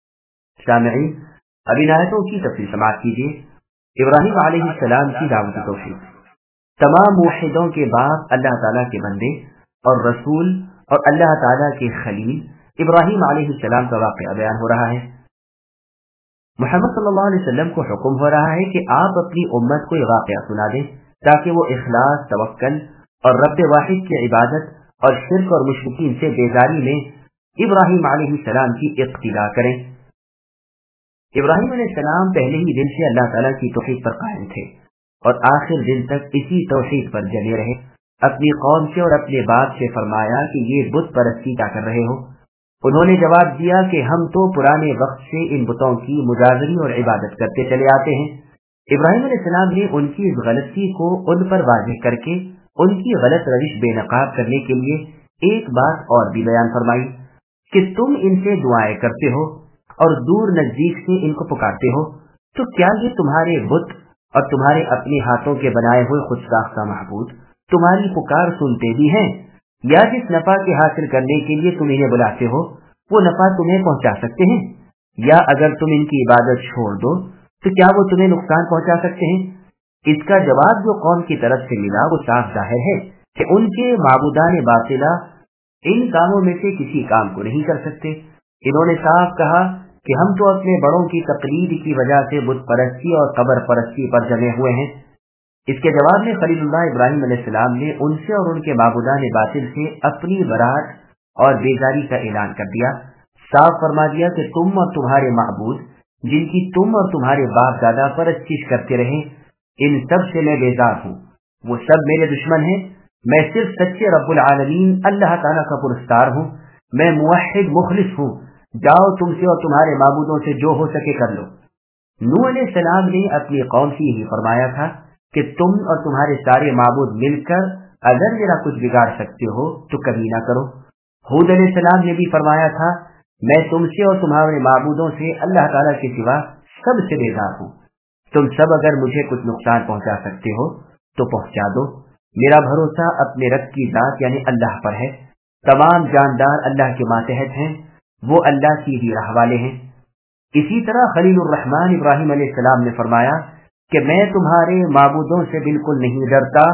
سامعین اب ان آیتوں کی تفصیل سماعت کیجیے۔ ابراہیم علیہ السلام کی دعوت توحید، تمام موحدوں کے باپ اللہ تعالیٰ کے بندے اور رسول اور اللہ تعالیٰ کے خلیل ابراہیم علیہ السلام کا واقعہ بیان ہو رہا ہے۔ محمد صلی اللہ علیہ وسلم کو حکم ہو رہا ہے کہ آپ اپنی امت کو یہ واقعہ سنا دیں تاکہ وہ اخلاص، توکل اور رب واحد کی عبادت اور شرک اور مشرکین سے بیزاری میں ابراہیم علیہ السلام کی اقتدا کریں۔ ابراہیم علیہ السلام پہلے ہی دن سے اللہ تعالیٰ کی توحید پر قائم تھے اور آخر دن تک اسی توحید پر جمے رہے۔ اپنی قوم سے اور اپنے باپ سے فرمایا کہ یہ بت پرستی کیا کر رہے ہو؟ انہوں نے جواب دیا کہ ہم تو پرانے وقت سے ان بتوں کی مجازری اور عبادت کرتے چلے آتے ہیں۔ ابراہیم علیہ السلام نے ان کی اس غلطی کو ان پر واضح کر کے उनकी गलत रविश बेनकाब करने के लिए एक बात और भी बयान फरमाई कि तुम इनसे दुआएं करते हो और दूर नजदीक से इनको पुकारते हो, तो क्या ये तुम्हारे बुत और तुम्हारे अपने हाथों के बनाए हुए खुद साख्ता महबूद तुम्हारी पुकार सुनते भी हैं, या जिस नफा के हासिल करने के लिए तुम इन्हें बुलाते हो वो नफा तुम्हें पहुंचा सकते हैं, या अगर तुम इनकी इबादत छोड़ दो तो क्या वो तुम्हें नुकसान पहुंचा सकते हैं? इसका जवाब जो कौम की तरफ से मिला वो साफ जाहिर है कि उनके माबूदान बातिला इन कामों में से किसी काम को नहीं कर सकते। इन्होंने साफ कहा कि हम तो अपने बड़ों की तकलीद की वजह से बुत परस्ती और कब्र परस्ती पर जमे हुए हैं। इसके जवाब में खलीलुल्लाह इब्राहिम अलैहिस्सलाम ने उनसे और उनके माबूदान बातिल से अपनी बरात और बेजारी का ऐलान कर दिया। साफ फरमा दिया कि तुम और तुम्हारे महबूद जिनकी तुम और तुम्हारे बाप दादा परस्तिश करते रहे, इन सब से मैं बेजार हूँ। वो सब मेरे दुश्मन हैं। मैं सिर्फ सच्चे रब्बुल आलमीन अल्लाह ताला का पुरस्कार हूँ। मैं मुवहिद मुखलिस हूँ। जाओ तुमसे और तुम्हारे माबूदों से जो हो सके कर लो। नूह अलैहिस्सलाम ने अपनी कौम से यही फरमाया था कि तुम और तुम्हारे सारे माबूद मिलकर अगर मेरा कुछ बिगाड़ सकते हो तो कभी ना करो। हूद अलैहिस्सलाम ने भी फरमाया था, मैं तुमसे और तुम्हारे माबूदों से अल्लाह ताला के सिवा सबसे बेजार हूँ। तुम सब अगर मुझे कुछ नुकसान पहुंचा सकते हो तो पहुंचा दो। मेरा भरोसा अपने रब की जात यानी अल्लाह पर है। तमाम जानदार अल्लाह के मातहत हैं, वो अल्लाह की ही राह वाले हैं। इसी तरह खलीलुर रहमान इब्राहिम अलैहिस्सलाम ने फरमाया कि मैं तुम्हारे माबूदों से बिल्कुल नहीं डरता।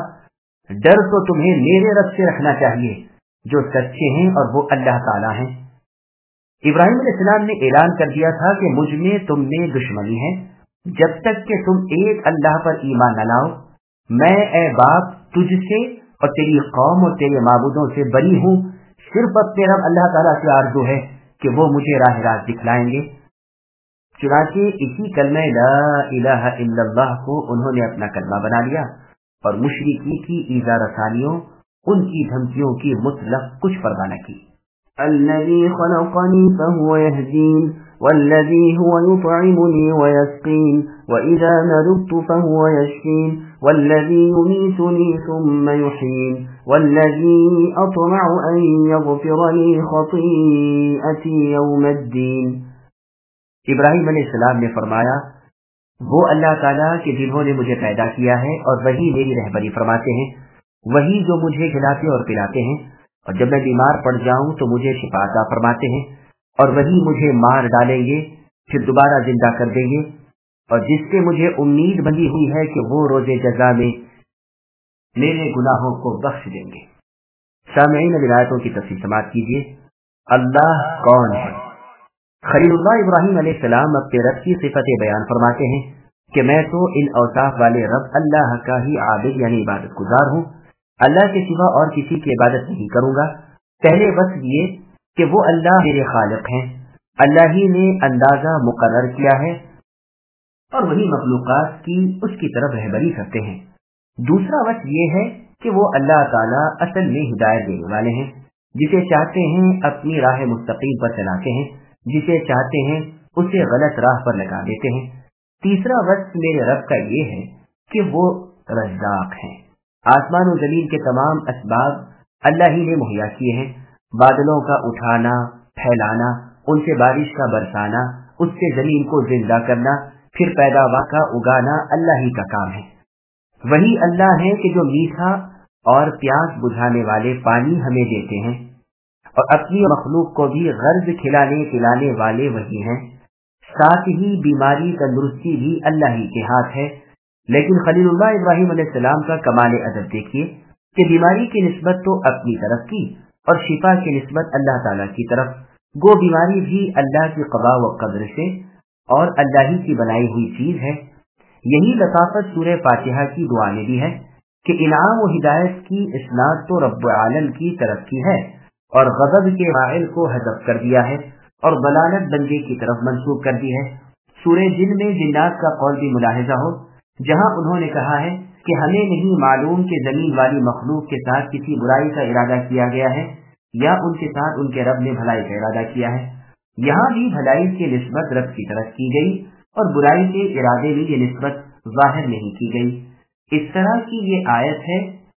डर तो तुम्हें मेरे रब से रखना चाहिए जो सच्चे हैं और वो अल्लाह ताला हैं। इब्राहिम अलैहिस्सलाम ने ऐलान कर दिया था कि मुझ में तुम में दुश्मनी है जब तक कि तुम एक अल्लाह पर ईमान न लाओ। मैं ए बाप तुझसे और तेरी कौम और तेरे माबूदों से बरी हूँ। सिर्फ अपने रब अल्लाह ताला से आरज़ू है कि वो मुझे राह रास्त दिखलाएंगे। चुनांचे इसी कलमे ला इलाहा इल्लल्लाह को उन्होंने अपना कलमा बना लिया और मुशरिकी की ईज़ा रसानियों, उनकी धमकियों की मुतलक कुछ परवाह न की। الذي خلقني فهو يهدين والذي هو يطعمني ويسقين وإذا مرضت فهو يشفين والذي يميتني ثم يحيين والذي أطمع أن يغفر لي خطيئتي يوم الدين۔ ابراہیم علیہ السلام نے فرمایا، وہ اللہ تعالیٰ کہ جنہوں نے مجھے پیدا کیا ہے اور وہی میری رہبری فرماتے ہیں، وہی جو مجھے کھلاتے اور پلاتے ہیں، اور جب میں بیمار پڑ جاؤں تو مجھے شفا عطا فرماتے ہیں، اور وہی مجھے مار ڈالیں گے پھر دوبارہ زندہ کر دیں گے، اور جس سے مجھے امید بندھی ہوئی ہے کہ وہ روز جزا میں میرے گناہوں کو بخش دیں گے۔ سامعین اب آیتوں کی تفصیل سماعت کیجیے۔ اللہ کون ہے؟ خلیل اللہ ابراہیم علیہ السلام اپنے رب کی صفتیں بیان فرماتے ہیں کہ میں تو ان اوصاف والے رب اللہ کا ہی عابد یعنی عبادت گزار ہوں، اللہ کے سوا اور کسی کی عبادت نہیں کروں گا۔ پہلے وصف یہ کہ وہ اللہ میرے خالق ہیں، اللہ ہی نے اندازہ مقرر کیا ہے اور وہی مخلوقات کی اس کی طرف رہبری کرتے ہیں۔ دوسرا وصف یہ ہے کہ وہ اللہ تعالیٰ اصل میں ہدایت دینے والے ہیں، جسے چاہتے ہیں اپنی راہ مستقیم پر چلاتے ہیں، جسے چاہتے ہیں اسے غلط راہ پر لگا دیتے ہیں۔ تیسرا وصف میرے رب کا یہ ہے کہ وہ رزاق ہیں۔ آسمان و زمین کے تمام اسباب اللہ ہی نے مہیا کیے ہیں۔ بادلوں کا اٹھانا، پھیلانا، ان سے بارش کا برسانا، اس سے زمین کو زندہ کرنا، پھر پیداوار کا اگانا اللہ ہی کا کام ہے۔ وہی اللہ ہے کہ جو میٹھا اور پیاس بجھانے والے پانی ہمیں دیتے ہیں، اور اپنی مخلوق کو بھی غرض کھلانے پلانے والے وہی ہیں۔ ساتھ ہی بیماری تندرستی بھی اللہ ہی کے ہاتھ ہے۔ لیکن خلیل اللہ ابراہیم علیہ السلام کا کمال ادب دیکھیے کہ بیماری کی نسبت تو اپنی طرف کی اور شفا کی نسبت اللہ تعالیٰ کی طرف، گو بیماری بھی اللہ کی قضاء و قدر سے اور اللہ ہی کی بنائی ہوئی چیز ہے۔ یہی لطافت سورہ فاتحہ کی دعا میں بھی ہے کہ انعام و ہدایت کی اسناد تو رب عالم کی طرف کی ہے اور غضب کے فاعل کو حذف کر دیا ہے اور ضلالت بندے کی طرف منسوب کر دی ہے۔ سورہ جن میں جنات کا قول بھی ملاحظہ ہو، جہاں انہوں نے کہا ہے کہ ہمیں نہیں معلوم کہ زمین والی مخلوق کے ساتھ کسی برائی کا ارادہ کیا گیا ہے یا ان کے ساتھ ان کے رب نے بھلائی کا ارادہ کیا ہے۔ یہاں بھی بھلائی کی نسبت رب کی طرف کی گئی اور برائی کے ارادے میں یہ نسبت ظاہر نہیں کی گئی۔ اس طرح کی یہ آیت ہے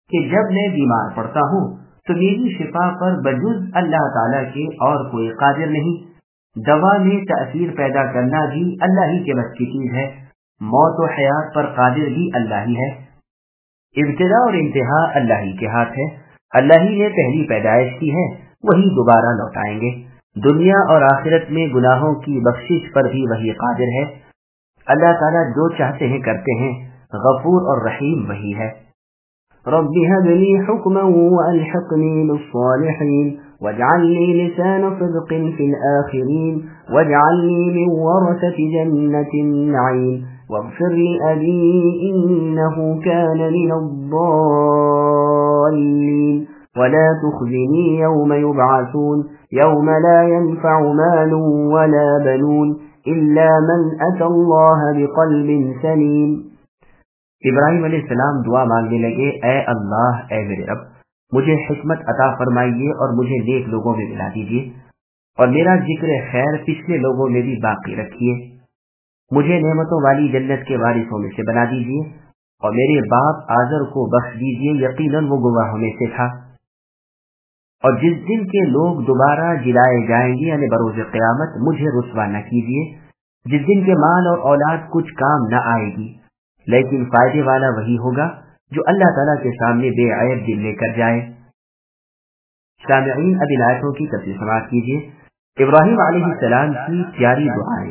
کہ جب میں بیمار پڑتا ہوں تو میری شفا پر بجز اللہ تعالیٰ کے اور کوئی قادر نہیں. دوا میں تأثیر پیدا کرنا بھی اللہ ہی کے بس کی چیز ہے. موت و حیات پر قادر بھی اللہ ہی ہے. ابتدا اور انتہا اللہ ہی کے ہاتھ ہے. اللہ ہی نے پہلی پیدائش کی ہے, وہی دوبارہ لوٹائیں گے. دنیا اور آخرت میں گناہوں کی بخشش پر بھی وہی قادر ہے. اللہ تعالیٰ جو چاہتے ہیں کرتے ہیں. غفور اور رحیم وہی ہے. رب هب لي حكما وألحقني بالصالحين واجعل لي لسان صدق في الآخرين واجعلني من ورثة جنة النعيم واغفر لأبي إنه كان من الضالين ولا تخزني يوم يبعثون يوم لا ينفع مال ولا بنون إلا من أتى الله بقلب سليم. ابراہیم علیہ السلام دعا مانگنے لگے, اے اللہ, اے میرے رب, مجھے حکمت عطا فرمائیے اور مجھے نیک لوگوں میں ملا دیجیے, اور میرا ذکر خیر پچھلے لوگوں میں بھی باقی رکھیے. مجھے نعمتوں والی جنت کے وارثوں میں سے بنا دیجیے, اور میرے باپ آزر کو بخش دیجیے, یقیناً وہ گواہوں میں سے تھا. اور جس دن کے لوگ دوبارہ جلائے جائیں گے یعنی بروز قیامت, مجھے رسوا نہ کیجیے, جس دن کے مال اور اولاد کچھ کام نہ آئے گی, لیکن فائدے والا وہی ہوگا جو اللہ تعالیٰ کے سامنے بے عیب دل لے کر جائے. سامعین, اب ان آیتوں کی تفصیل سماعت کیجیے. ابراہیم علیہ السلام کی پیاری دعائیں.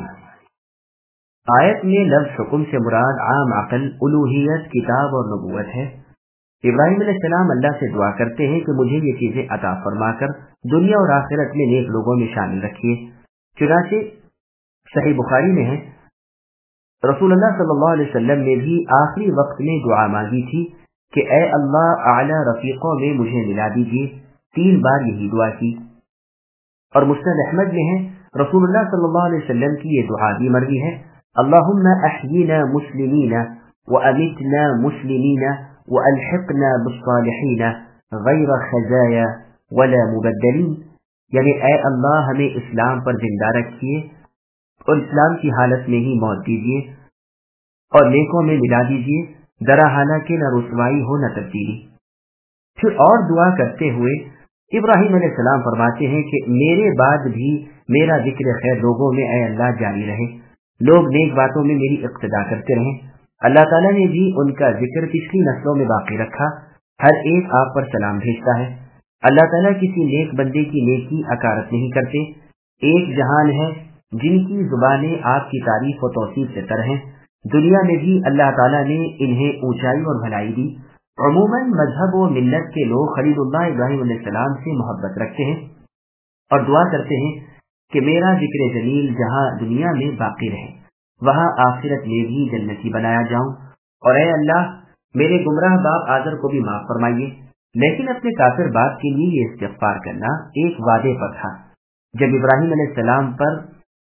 آیت میں لفظ حکم سے مراد عام عقل, الوہیت, کتاب اور نبوت ہے. ابراہیم علیہ السلام اللہ سے دعا کرتے ہیں کہ مجھے یہ چیزیں عطا فرما کر دنیا اور آخرت میں نیک لوگوں میں شامل رکھیے. چنانچہ صحیح بخاری میں ہے, رسول اللہ صلی اللہ علیہ وسلم نے بھی آخری وقت میں دعا مانگی تھی کہ اے اللہ, اعلیٰ رفیقوں میں مجھے ملا دیجیے. 3 بار یہی دعا کی. اور مسند احمد میں ہے, رسول اللہ صلی اللہ علیہ وسلم کی یہ دعا بھی مروی ہے, اللہم احینا مسلمین وامتنا مسلمین والحقنا بالصالحین غیر خزایا ولا مبدلین. یعنی اے اللہ, ہمیں اسلام پر زندہ رکھیے اور اسلام کی حالت میں ہی موت دیجیے, اور نیکوں میں ملا دیجیے, درا حالانکہ نہ رسوائی ہو نہ تبدیلی. پھر اور دعا کرتے ہوئے ابراہیم علیہ السلام فرماتے ہیں کہ میرے بعد بھی میرا ذکر خیر لوگوں میں اے اللہ جاری رہے, لوگ نیک باتوں میں میری اقتدا کرتے رہیں. اللہ تعالیٰ نے بھی ان کا ذکر پچھلی نسلوں میں باقی رکھا. ہر ایک آپ پر سلام بھیجتا ہے. اللہ تعالیٰ کسی نیک بندے کی نیکی اکارت نہیں کرتے. ایک جہان ہے جن کی زبانیں آپ کی تعریف و توصیف سے تر ہیں. دنیا میں بھی اللہ تعالیٰ نے انہیں اونچائی اور بھلائی دی. عموماً مذہب و ملت کے لوگ خلیل اللہ ابراہیم علیہ السلام سے محبت رکھتے ہیں اور دعا کرتے ہیں کہ میرا ذکر جلیل جہاں دنیا میں باقی رہے, وہاں آخرت میں بھی جنتی بنایا جاؤں. اور اے اللہ, میرے گمراہ باپ آزر کو بھی معاف فرمائیے. لیکن اپنے کافر باپ کے لیے یہ استغفار کرنا ایک وعدے پر تھا. جب ابراہیم علیہ السلام پر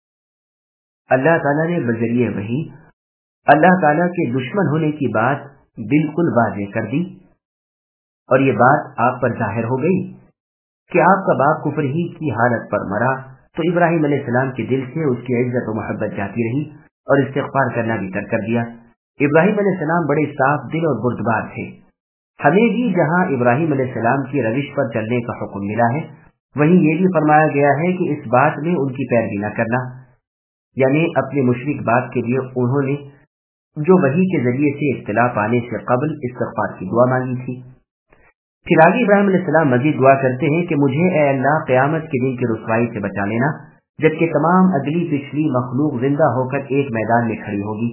اللہ تعالیٰ نے بذریعہ وحی اللہ تعالیٰ کے دشمن ہونے کی بات بالکل واضح کر دی, اور یہ بات آپ پر ظاہر ہو گئی کہ آپ کا باپ کفر ہی کی حالت پر مرا, تو ابراہیم علیہ السلام کے دل سے اس کی عزت و محبت جاتی رہی اور استغفار کرنا بھی ترک کر دیا. ابراہیم علیہ السلام بڑے صاف دل اور بردبار تھے. ہمیں بھی جہاں ابراہیم علیہ السلام کی روش پر چلنے کا حکم ملا ہے, وہیں یہ بھی فرمایا گیا ہے کہ اس بات میں ان کی پیروی نہ کرنا. یعنی اپنے مشرک باپ کے لیے انہوں نے جو وحی کے ذریعے سے اطلاع پانے سے قبل استغفار کی دعا مانگی تھی. پھر آگے ابراہیم علیہ السلام مزید دعا کرتے ہیں کہ مجھے اے اللہ قیامت کے دن کی رسوائی سے بچا لینا, جبکہ تمام اگلی پچھلی مخلوق زندہ ہو کر ایک میدان میں کھڑی ہوگی.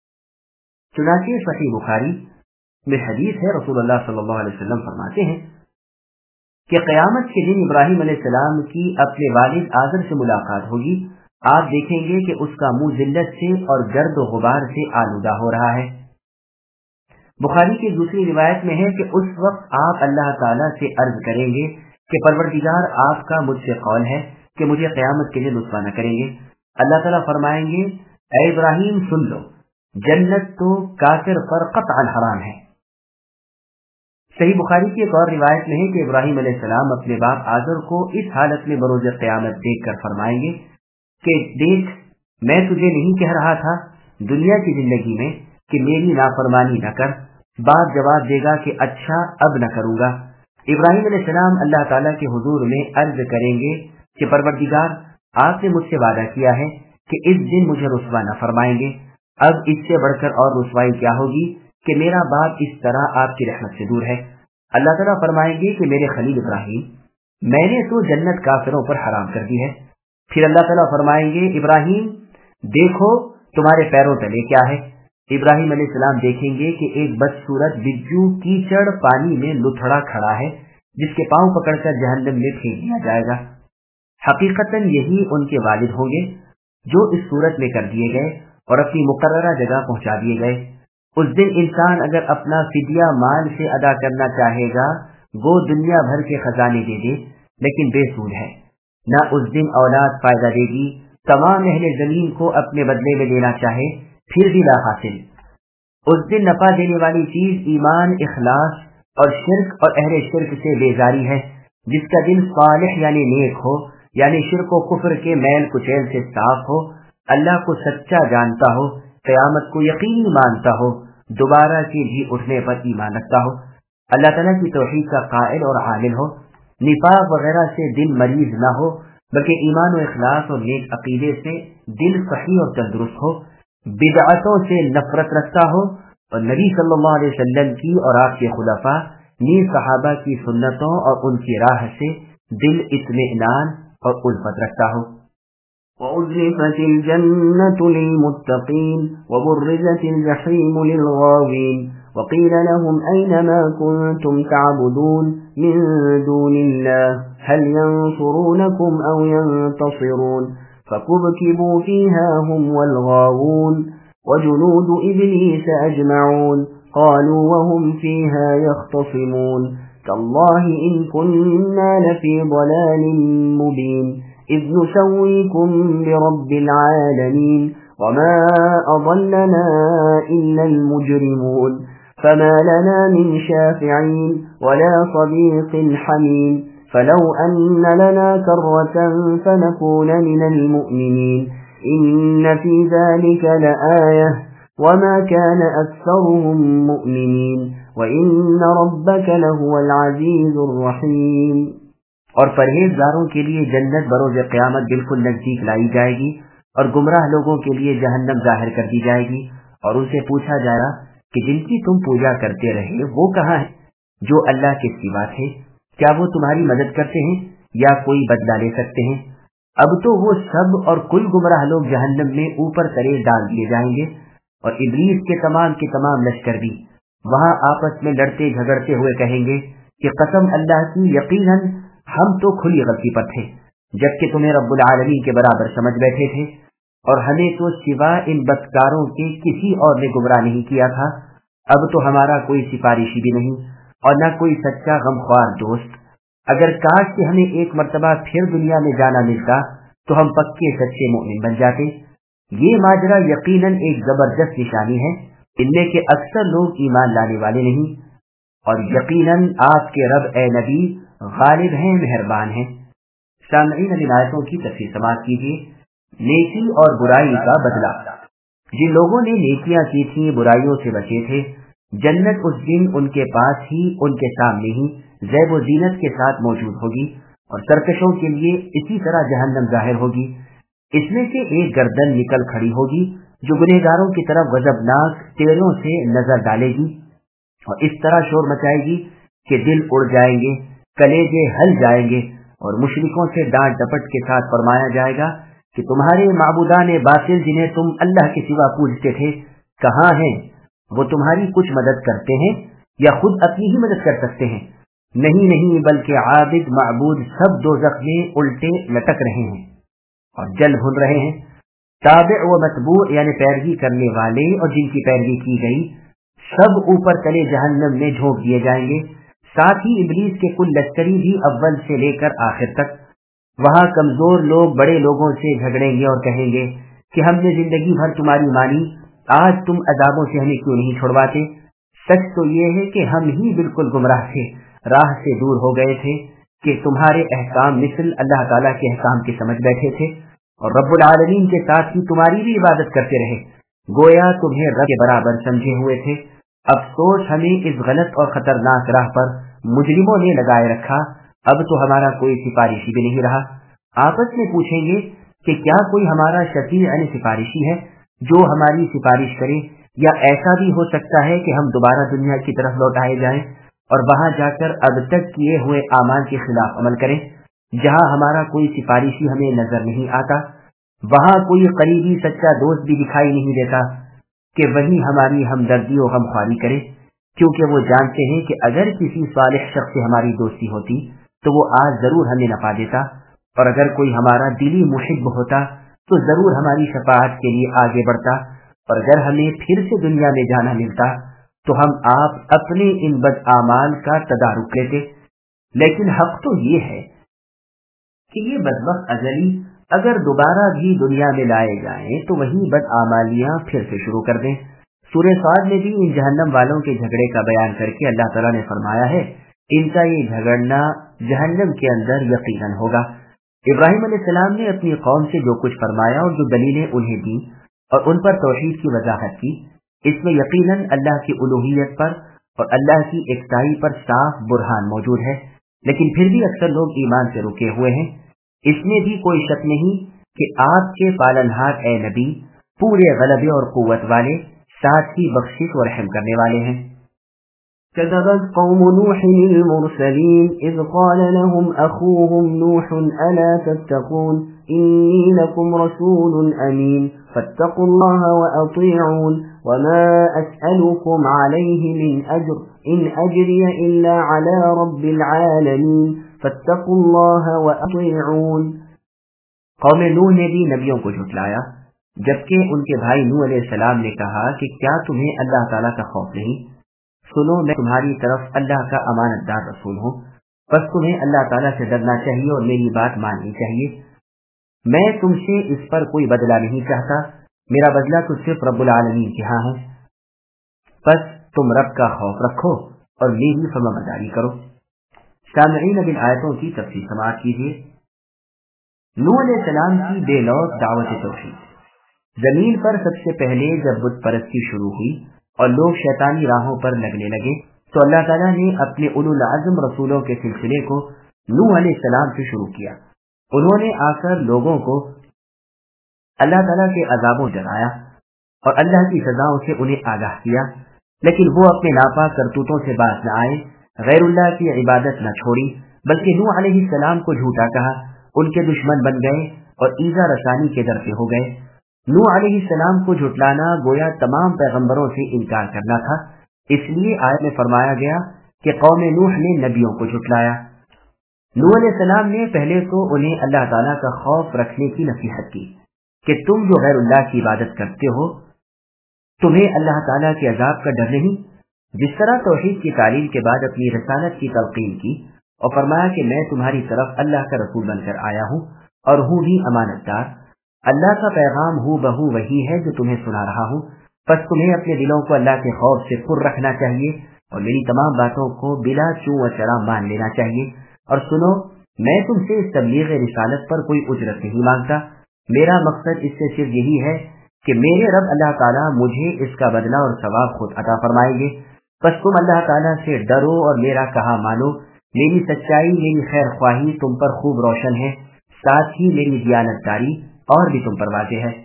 چنانچہ صحیح بخاری میں حدیث ہے, رسول اللہ صلی اللہ علیہ وسلم فرماتے ہیں کہ قیامت کے دن ابراہیم علیہ السلام کی اپنے والد آزر سے ملاقات ہوگی. آپ دیکھیں گے کہ اس کا منہ ذلت سے اور گرد و غبار سے آلودہ ہو رہا ہے. بخاری کی دوسری روایت میں ہے کہ اس وقت آپ اللہ تعالیٰ سے عرض کریں گے کہ پروردگار, آپ کا مجھ سے قول ہے کہ مجھے قیامت کے لیے رسوا نہ کریں گے. اللہ تعالیٰ فرمائیں گے, اے ابراہیم سن لو, جنت تو کافر پر قطعا حرام ہے. صحیح بخاری کی ایک اور روایت میں ہے کہ ابراہیم علیہ السلام اپنے باپ آزر کو اس حالت میں بروز قیامت دیکھ کر فرمائیں گے کہ دیکھ, میں تجھے نہیں کہہ رہا تھا دنیا کی زندگی میں کہ میری نافرمانی نہ کر, बाप जवाब देगा कि अच्छा अब न करूंगा। इब्राहिम अलैहिस्सलाम अल्लाह ताला के हुजूर में अर्ज करेंगे कि परवरदिगार, आपने मुझसे वादा किया है कि इस दिन मुझे रुसवा न फरमाएंगे। अब इससे बढ़कर और रुसवाई क्या होगी कि मेरा बाप इस तरह आपकी रहमत से दूर है। अल्लाह ताला फरमाएंगे कि मेरे खलील इब्राहिम, मैंने तो जन्नत काफिरों पर हराम कर दी है। फिर अल्लाह ताला फरमाएंगे, इब्राहिम देखो तुम्हारे पैरों तले क्या है। इब्राहिम अलैहिस्सलाम देखेंगे कि एक बदसूरत बिज्जू कीचड़ पानी में लुथड़ा खड़ा है, जिसके पांव पकड़कर जहन्नम में फेंक दिया जाएगा। हकीकतन यही उनके वालिद होंगे जो इस सूरत में कर दिए गए और अपनी मुकर्ररा जगह पहुंचा दिए गए। उस दिन इंसान अगर अपना फिदिया माल से अदा करना चाहेगा, वो दुनिया भर के खजाने दे दे, लेकिन बेसूद है। न उस दिन औलाद फायदा देगी। तमाम अहले जमीन को अपने बदले में लेना चाहे फिर भी ला हासिल। उस दिन नफा देने वाली चीज ईमान, इखलास और शिर्क और अहले शिर्क से बेजारी है। जिसका दिल सालिह यानी नेक हो, यानी शिर्क व कुफ्र के मैल कुचैल से साफ हो, अल्लाह को सच्चा जानता हो, क़यामत को यकीनी मानता हो, दोबारा के भी उठने पर ईमान रखता हो, अल्लाह ताला की तौहीद का कायल और आलिम हो, निफाक वगैरह से दिल मरीज न हो, बल्कि ईमान और इखलास और नेक अकीदे से दिल सही और तंदुरुस्त हो, बिदअतों से नफरत रखता हो और नबी सल्लल्लाहु अलैहि वसल्लम की और आपके खुलफा नीज सहाबा की सुन्नतों और उनकी राह से दिल इत्मीनान और उल्फत रखता हो। وأزلفت الجنة للمتقين وبرزت الجحيم للغاوين وقيل لهم أين ما كنتم تعبدون من دون الله هل ينصرونكم أو ينتصرون فكبكبوا فيها هم والغاوون وجنود إبليس أجمعون قالوا وهم فيها يختصمون تالله إن كنا لفي ضلال مبين إذ نسويكم برب العالمين وما أضلنا إلا المجرمون فما لنا من شافعين ولا صديق حميم فلو أن لنا كرة فنكون من المؤمنين إن في ذلك لآية وما كان أكثرهم مؤمنين وإن ربك لهو العزيز الرحيم۔ اور پرہیزگاروں کے لیے جنت بروز قیامت بالکل نزدیک لائی جائے گی اور گمراہ لوگوں کے لیے جہنم ظاہر کر دی جائے گی، اور ان سے پوچھا جائے گا کہ جن کی تم پوجا کرتے رہے وہ کہاں ہیں جو اللہ کے سوا تھے؟ کیا وہ تمہاری مدد کرتے ہیں یا کوئی بدلہ لے سکتے ہیں؟ اب تو وہ سب اور کل گمراہ لوگ جہنم میں اوپر تلے ڈال دیے جائیں گے، اور ابلیس کے تمام لشکر بھی وہاں آپس میں لڑتے جھگڑتے ہوئے کہیں گے کہ قسم اللہ کی، یقیناً ہم تو کھلی غلطی پر تھے، جبکہ تمہیں رب العالمین کے برابر سمجھ بیٹھے تھے، اور ہمیں تو سوا ان بدکاروں کے کسی اور نے گمراہ نہیں کیا تھا۔ اب تو ہمارا کوئی سفارشی بھی نہیں اور نہ کوئی سچا غمخوار دوست۔ اگر کاش کہ ہمیں ایک مرتبہ پھر دنیا میں جانا ملتا تو ہم پکے سچے مومن بن جاتے۔ یہ ماجرا یقیناً ایک زبردست نشانی ہے، ان میں کہ اکثر لوگ ایمان لانے والے نہیں، اور یقیناً آپ کے رب اے نبی غالب ہیں، مہربان ہیں۔ سامعین، اب آیتوں کی تفسیر سماعت کیجیے۔ نیکی اور برائی کا بدلہ۔ جن لوگوں نے نیکیاں کی تھیں، برائیوں سے بچے تھے، جنت اس دن ان کے پاس ہی، ان کے سامنے ہی زیب و زینت کے ساتھ موجود ہوگی، اور سرکشوں کے لیے اسی طرح جہنم ظاہر ہوگی۔ اس میں سے ایک گردن نکل کھڑی ہوگی جو گنہگاروں کی طرف غضبناک تیروں سے نظر ڈالے گی، اور اس طرح شور مچائے گی کہ دل اڑ جائیں گے، کلیجے ہل جائیں گے، اور مشرکوں سے ڈانٹ ڈپٹ کے ساتھ فرمایا جائے گا کہ تمہارے معبودان باطل جنہیں تم اللہ کے سوا پوجتے تھے کہاں ہیں؟ وہ تمہاری کچھ مدد کرتے ہیں یا خود اپنی ہی مدد کر سکتے ہیں؟ نہیں، بلکہ عابد معبود سب دوزخ میں الٹے لٹک رہے ہیں اور جل بھن رہے ہیں۔ تابع و متبوع یعنی پیروی کرنے والے اور جن کی پیروی کی گئی سب اوپر تلے جہنم میں جھونک دیے جائیں گے، ساتھ ہی ابلیس کے کل لشکری بھی اول سے لے کر آخر تک۔ وہاں کمزور لوگ بڑے لوگوں سے جھگڑیں گے اور کہیں گے کہ ہم نے زندگی بھر تمہاری مانی، آج تم عذابوں سے ہمیں کیوں نہیں چھڑواتے؟ سچ تو یہ ہے کہ ہم ہی بالکل گمراہ تھے، راہ سے دور ہو گئے تھے کہ تمہارے احکام مثل اللہ تعالیٰ کے احکام کے سمجھ بیٹھے تھے، اور رب العالمین کے ساتھ ہی تمہاری بھی عبادت کرتے رہے، گویا تمہیں رب کے برابر سمجھے ہوئے تھے۔ افسوس ہمیں اس غلط اور خطرناک راہ پر مجرموں نے لگائے رکھا، اب تو ہمارا کوئی سفارشی بھی نہیں رہا۔ آپس میں پوچھیں گے کہ کیا کوئی ہمارا شفیع یعنی سفارشی ہے جو ہماری سفارش کرے، یا ایسا بھی ہو سکتا ہے کہ ہم دوبارہ دنیا کی طرف لوٹائے جائیں اور وہاں جا کر اب تک کیے ہوئے اعمال کے خلاف عمل کریں۔ جہاں ہمارا کوئی سفارشی ہمیں نظر نہیں آتا، وہاں کوئی قریبی سچا دوست بھی دکھائی نہیں دیتا کہ وہی ہماری ہمدردی و غمخواری کرے، کیونکہ وہ جانتے ہیں کہ اگر کسی صالح شخص سے ہماری دوستی ہوتی تو وہ آج ضرور ہمیں نفع دیتا، اور اگر کوئی ہمارا دلی محب ہوتا تو ضرور ہماری شفاعت کے لیے آگے بڑھتا، اور اگر ہمیں پھر سے دنیا میں جانا ملتا تو ہم آپ اپنے ان بد اعمال کا تدارک لیتے۔ لیکن حق تو یہ ہے کہ یہ بدبخت ازلی اگر دوبارہ بھی دنیا میں لائے جائیں تو وہی بد اعمالیاں پھر سے شروع کر دیں۔ سورہ صاد میں بھی ان جہنم والوں کے جھگڑے کا بیان کر کے اللہ تعالیٰ نے فرمایا ہے ان کا یہ جھگڑنا جہنم کے اندر یقیناً ہوگا۔ ابراہیم علیہ السلام نے اپنی قوم سے جو کچھ فرمایا اور جو دلیلیں انہیں دی اور ان پر توحید کی وضاحت کی، اس میں یقیناً اللہ کی الوہیت پر اور اللہ کی یکتائی پر صاف برہان موجود ہے، لیکن پھر بھی اکثر لوگ ایمان سے رکے ہوئے ہیں۔ اس میں بھی کوئی شک نہیں کہ آپ کے پالنہار اے نبی پورے غلبے اور قوت والے، ساتھ ہی بخشش اور رحم کرنے والے ہیں۔ كذبت قوم نوح المرسلين إذ قال لهم أخوهم نوح ألا تتقون إني لكم رسول أمين فاتقوا الله وأطيعون وما أسألكم عليه من أجر إن أجري إلا على رب العالمين فاتقوا الله وأطيعون۔ قوم نوح نے بھی نبیوں کو جھٹلایا، جبکہ ان کے بھائی نوح علیہ السلام نے کہا کہ کیا تمہیں اللہ تعالیٰ کا خوف نہیں؟ سنو، میں تمہاری طرف اللہ کا امانت دار رسول ہوں، بس تمہیں اللہ تعالیٰ سے ڈرنا چاہیے اور میری بات ماننی چاہیے۔ میں تم سے اس پر کوئی بدلہ نہیں چاہتا، میرا بدلہ تو صرف رب العالمین کے ہاں ہے، بس تم رب کا خوف رکھو اور میری فرمانبرداری کرو۔ سامعین، اب ان آیتوں کی تفصیل سماعت کیجیے۔ نوح علیہ السلام کی بے لوث دعوت توحید۔ زمین پر سب سے پہلے جب بت پرستی شروع ہوئی اور لوگ شیطانی راہوں پر لگنے لگے تو اللہ تعالیٰ نے اپنے اولو العزم رسولوں کے سلسلے کو نوح علیہ السلام سے شروع کیا۔ انہوں نے آ کر لوگوں کو اللہ تعالیٰ کے عذابوں ڈرایا اور اللہ کی سزاؤں سے انہیں آگاہ کیا، لیکن وہ اپنے ناپاک کرتوتوں سے باز نہ آئے، غیر اللہ کی عبادت نہ چھوڑی، بلکہ نوح علیہ السلام کو جھوٹا کہا، ان کے دشمن بن گئے اور ایذا رسانی کے در پہ ہو گئے۔ نوح علیہ السلام کو جھٹلانا گویا تمام پیغمبروں سے انکار کرنا تھا، اس لیے آیت میں فرمایا گیا کہ قوم نوح نے نبیوں کو جھٹلایا۔ نوح علیہ السلام نے پہلے تو انہیں اللہ تعالیٰ کا خوف رکھنے کی نصیحت کی کہ تم جو غیر اللہ کی عبادت کرتے ہو تمہیں اللہ تعالیٰ کے عذاب کا ڈر نہیں۔ جس طرح توحید کی تعلیم کے بعد اپنی رسالت کی تلقین کی اور فرمایا کہ میں تمہاری طرف اللہ کا رسول بن کر آیا ہوں اور ہوں بھی امانت دار، اللہ کا پیغام ہو بہو وہی ہے جو تمہیں سنا رہا ہوں، بس تمہیں اپنے دلوں کو اللہ کے خوف سے پر رکھنا چاہیے اور میری تمام باتوں کو بلا چوں و چرا مان لینا چاہیے۔ اور سنو، میں تم سے اس تبلیغ رسالت پر کوئی اجرت نہیں مانگتا، میرا مقصد اس سے صرف یہی ہے کہ میرے رب اللہ تعالیٰ مجھے اس کا بدلہ اور ثواب خود عطا فرمائیں گے، بس تم اللہ تعالیٰ سے ڈرو اور میرا کہا مانو۔ میری سچائی، میری خیر خواہی تم پر خوب روشن ہے، ساتھ ہی میری دیانتداری اور بھی تم پر واضح ہے۔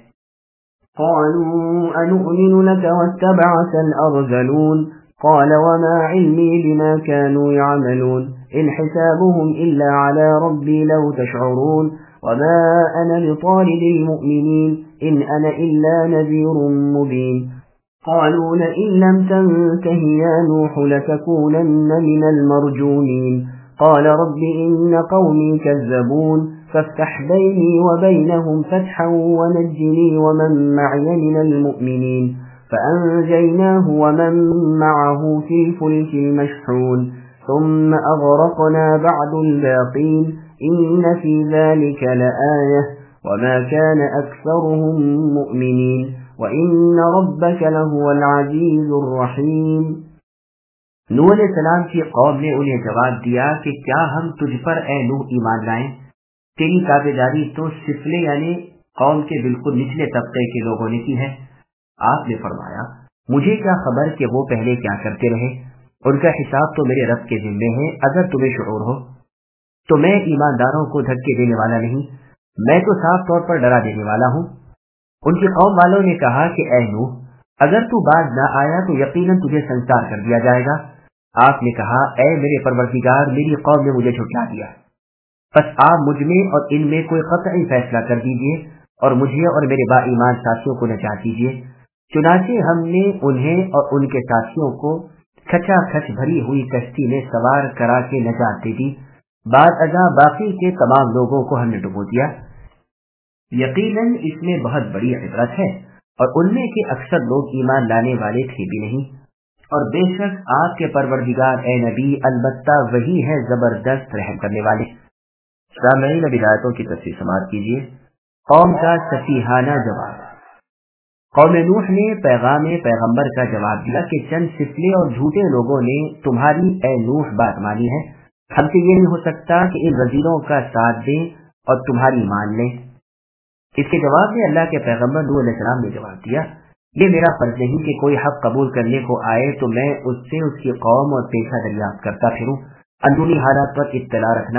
قالوا أنؤمن لك واتبعك الأرذلون قال وما علمي بما كانوا يعملون إن حسابهم إلا على ربي لو تشعرون وما أنا بطارد المؤمنين إن أنا إلا نذير مبين قالوا لئن لم تنته يا نوح لتكونن من المرجومين قال رب إن قومي كذبون فافتح بيني وبينهم فتحا ونجني ومن معي من المؤمنين فأنجيناه ومن معه في الفلك المشحون ثم أغرقنا بعد الباقين إن في ذلك لآية وما كان أكثرهم مؤمنين وإن ربك لهو العزيز الرحيم۔ نوح علیہ السلام کی قوم نے انہیں جواب دیا کہ کیا ہم تجھ پر اے نوح ایمان لائیں؟ تیری تابعداری تو سفلے یعنی قوم کے بالکل نچلے طبقے کے لوگوں نے کی ہے۔ آپ نے فرمایا مجھے کیا خبر کہ وہ پہلے کیا کرتے رہے، ان کا حساب تو میرے رب کے ذمے ہے۔ اگر تمہیں شعور ہو تو میں ایمانداروں کو دھکے دینے والا نہیں، میں تو صاف طور پر ڈرا دینے والا ہوں۔ ان کی قوم والوں نے کہا کہ اے نوح، اگر تو باز نہ آیا تو یقیناً تجھے سنسار کر دیا جائے گا۔ آپ نے کہا اے میرے پروردگار، میری قوم نے مجھے جھٹلا دیا، بس آپ مجھ میں اور ان میں کوئی قطعی فیصلہ کر دیجئے اور مجھے اور میرے با ایمان ساتھیوں کو نجات دیجئے۔ چنانچہ ہم نے انہیں اور ان کے ساتھیوں کو کھچا کھچ بھری ہوئی کشتی میں سوار کرا کے نجات دے دی، بعد ازاں باقی کے تمام لوگوں کو ہم نے ڈبو دیا۔ یقیناً اس میں بہت بڑی عبرت ہے، اور ان میں کے اکثر لوگ ایمان لانے والے تھے بھی نہیں، اور بے شک آپ کے پروردگار اے نبی البتہ وہی ہے زبردست رحم کرنے والے۔ سامعین، اب آیتوں کی تفسیر سماعت کیجیے۔ قوم کا سفیہانہ جواب۔ قوم نوح نے پیغام پیغمبر کا جواب دیا کہ چند سفلے اور جھوٹے لوگوں نے تمہاری اے نوح بات مانی ہے، ہم سے یہ نہیں ہو سکتا کہ ان رذیلوں کا ساتھ دیں اور تمہاری مان لیں۔ اس کے جواب میں اللہ کے پیغمبر نوح علیہ السلام نے جواب دیا، یہ میرا فرض نہیں کہ کوئی حق قبول کرنے کو آئے تو میں اس سے اس کی قوم اور پیشہ دریافت کرتا پھروں۔ اندرونی حالات پر اطلاع رکھنا،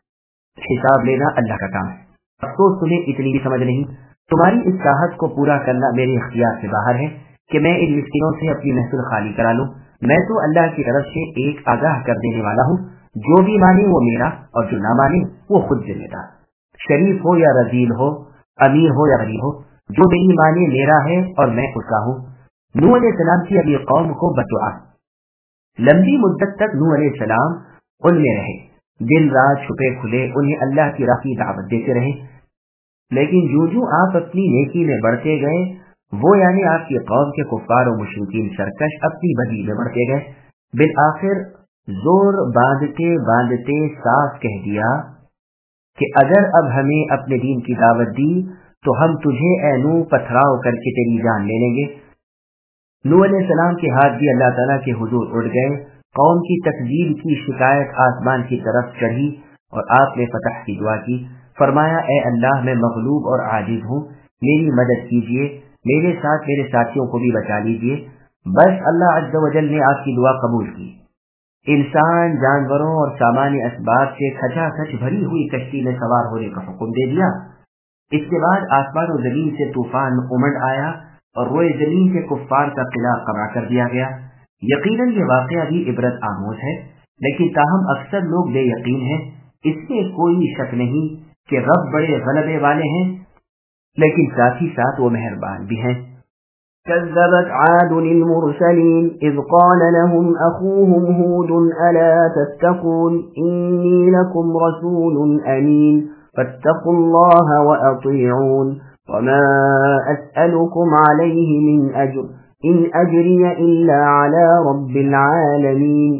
حساب لینا اللہ کا کام ہے۔ افسوس تمہیں اتنی بھی سمجھ نہیں، تمہاری اس چاہت کو پورا کرنا میرے اختیار سے باہر ہے کہ میں ان مسکینوں سے اپنی محفل خالی کرا لوں۔ میں تو اللہ کی طرف سے ایک آگاہ کر دینے والا ہوں، جو بھی مانے وہ میرا اور جو نہ مانے وہ خود ذمہ دار، شریف ہو یا رذیل ہو، امیر ہو یا غریب ہو، جو میری مانے میرا ہے اور میں اس کا ہوں۔ نوح علیہ السلام کی اپنی قوم کو بددعا۔ لمبی مدت تک نوح علیہ السلام ان میں رہے، دن رات چھپے کھلے انہیں اللہ کی راہ کی دعوت دیتے رہے، لیکن جو آپ اپنی نیکی میں بڑھتے گئے، وہ یعنی آپ کی قوم کے کفار و مشرکین سرکش اپنی بدی میں بڑھتے گئے۔ بالآخر زور باندھتے باندھتے صاف کہہ دیا کہ اگر اب ہمیں اپنے دین کی دعوت دی تو ہم تجھے اے نوح پتھراؤ کر کے تیری جان لے لیں گے۔ نوح علیہ السلام کے ہاتھ بھی اللہ تعالیٰ کے حضور اڑ گئے، قوم کی تکذیب کی شکایت آسمان کی طرف چڑھی اور آپ نے فتح کی دعا کی، فرمایا اے اللہ میں مغلوب اور عاجز ہوں، میری مدد کیجیے، میرے ساتھ میرے ساتھیوں کو بھی بچا لیجیے۔ بس اللہ عز و جل نے آپ کی دعا قبول کی، انسان، جانوروں اور سامان اسباب سے کھچا کھچ بھری ہوئی کشتی میں سوار ہونے کا حکم دے دیا۔ اس کے بعد آسمان و زمین سے طوفان امڑ آیا اور روئے زمین کے کفار کا قلعہ قمع کر دیا گیا۔ یقیناً یہ واقعہ بھی عبرت آموز ہے، لیکن تاہم اکثر لوگ بے یقین ہیں۔ اس میں کوئی شک نہیں کہ رب بڑے غلبے والے ہیں، لیکن ساتھ ہی ساتھ وہ مہربان بھی ہیں۔ كذبت عاد المرسلين إذ قال لهم أخوهم هود ألا تتقون إني لكم رسول أمين فاتقوا الله وأطيعون وما أسألكم عليه من أجر إن أجري إلا على رب العالمين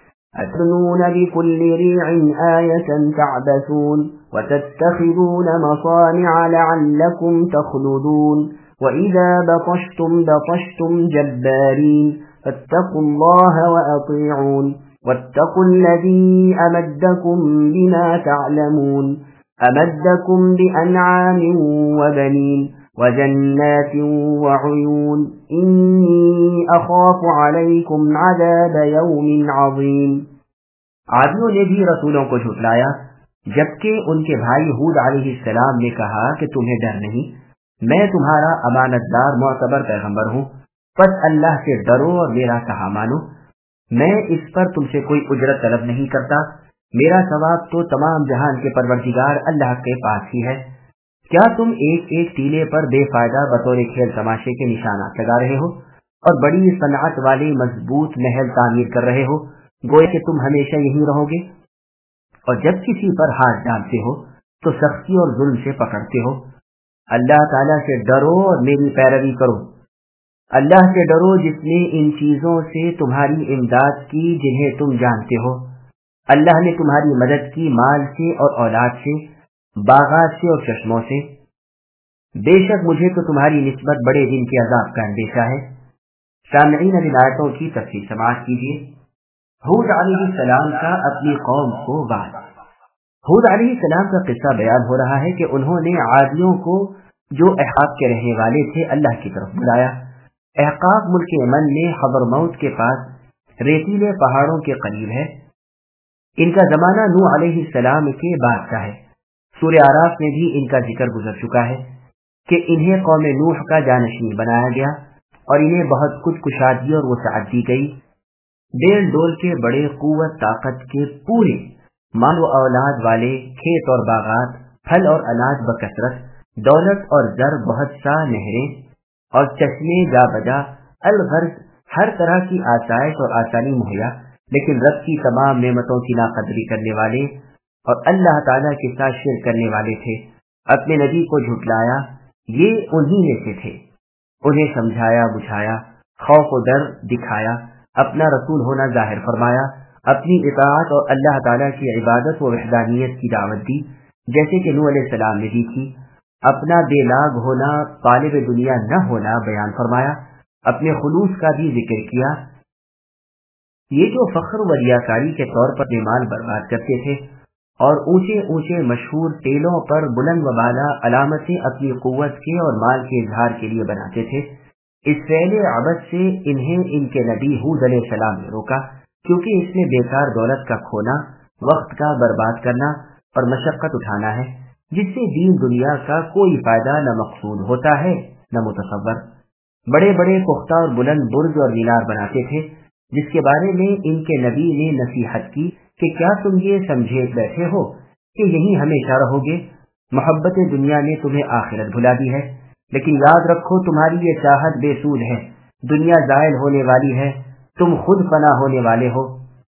أتبنون بكل ريع آية تعبثون وتتخذون مصانع لعلكم تخلدون وإذا بطشتم بطشتم جبارين فاتقوا الله وأطيعون واتقوا الذي أمدكم بما تعلمون أمدكم بأنعام وبنين وجنات وعيون إني أخاف عليكم عذاب يوم عظيم۔ عادیوں نے بھی رسولوں کو جھٹلایا، جبکہ ان کے بھائی ہود علیہ السلام نے کہا کہ تمہیں ڈر نہیں، میں تمہارا امانت دار معتبر پیغمبر ہوں، پس اللہ سے ڈرو اور میرا کہا مانو۔ میں اس پر تم سے کوئی اجرت طلب نہیں کرتا، میرا ثواب تو تمام جہان کے پروردگار اللہ کے پاس ہی ہے۔ کیا تم ایک ایک ٹیلے پر بے فائدہ بطور کھیل تماشے کے نشانات لگا رہے ہو اور بڑی صنعت والے مضبوط محل تعمیر کر رہے ہو، گویا کہ تم ہمیشہ یہیں رہو گے؟ اور جب کسی پر ہاتھ ڈالتے ہو تو سختی اور ظلم سے پکڑتے ہو۔ اللہ تعالیٰ سے ڈرو اور میری پیروی کرو، اللہ سے ڈرو جس نے ان چیزوں سے تمہاری امداد کی جنہیں تم جانتے ہو۔ اللہ نے تمہاری مدد کی مال سے اور اولاد سے، باغات سے اور چشموں سے۔ بے شک مجھے تو تمہاری نسبت بڑے دن کے عذاب کا اندیشہ ہے۔ سامعین، اب آیتوں کی تفصیل سماعت کیجیے۔ ہود علیہ السلام کا اپنی قوم کو وعد۔ ہود علیہ السلام کا قصہ بیان ہو رہا ہے کہ انہوں نے عادیوں کو جو احاب کے رہنے والے تھے اللہ کی طرف بلایا۔ احقاف ملک یمن میں حضرموت کے پاس ریتیلے پہاڑوں کے قریب ہے۔ ان کا زمانہ نوح علیہ السلام کے بعد کا ہے۔ سورہ اعراف میں بھی ان کا ذکر گزر چکا ہے کہ انہیں قوم نوح کا جانشین بنایا گیا اور انہیں بہت کچھ کشادگی اور وسعت دی گئی۔ ڈیل ڈول کے بڑے قوت طاقت کے پورے مال و اولاد والے، کھیت اور باغات، پھل اور اناج بکثرت، دولت اور زر بہت سا، نہریں اور چشمے جا بجا، الغرض ہر طرح کی آسائش اور آسانی مہیا، لیکن رب کی تمام نعمتوں کی ناقدری کرنے والے اور اللہ تعالیٰ کے ساتھ شرک کرنے والے تھے۔ اپنے نبی کو جھٹلایا، یہ انہی میں سے تھے۔ انہیں سمجھایا بجھایا، خوف و ڈر دکھایا، اپنا رسول ہونا ظاہر فرمایا، اپنی اطاعت اور اللہ تعالیٰ کی عبادت و وحدانیت کی دعوت دی جیسے کہ نوح علیہ السلام نے دی تھی۔ اپنا بے لاگ ہونا، طالب دنیا نہ ہونا بیان فرمایا، اپنے خلوص کا بھی ذکر کیا۔ یہ جو فخر و ریاکاری کے طور پر مال برباد کرتے تھے اور اونچے اونچے مشہور ٹیلوں پر بلند و بالا علامتیں اپنی قوت کے اور مال کے اظہار کے لیے بناتے تھے، اس فعل عبث سے انہیں ان کے نبی ہود علیہ السلام نے روکا، کیونکہ اس میں بیکار دولت کا کھونا، وقت کا برباد کرنا اور مشقت اٹھانا ہے، جس سے دین دنیا کا کوئی فائدہ نہ مقصود ہوتا ہے نہ متصور۔ بڑے بڑے پختہ اور بلند برج اور مینار بناتے تھے، جس کے بارے میں ان کے نبی نے نصیحت کی کہ کیا تم یہ سمجھے بیٹھے ہو کہ یہی ہمیشہ رہو گے؟ محبت دنیا نے تمہیں آخرت بھلا دی ہے، لیکن یاد رکھو تمہاری یہ چاہت بے سود ہے، دنیا زائل ہونے والی ہے، تم خود فنا ہونے والے ہو۔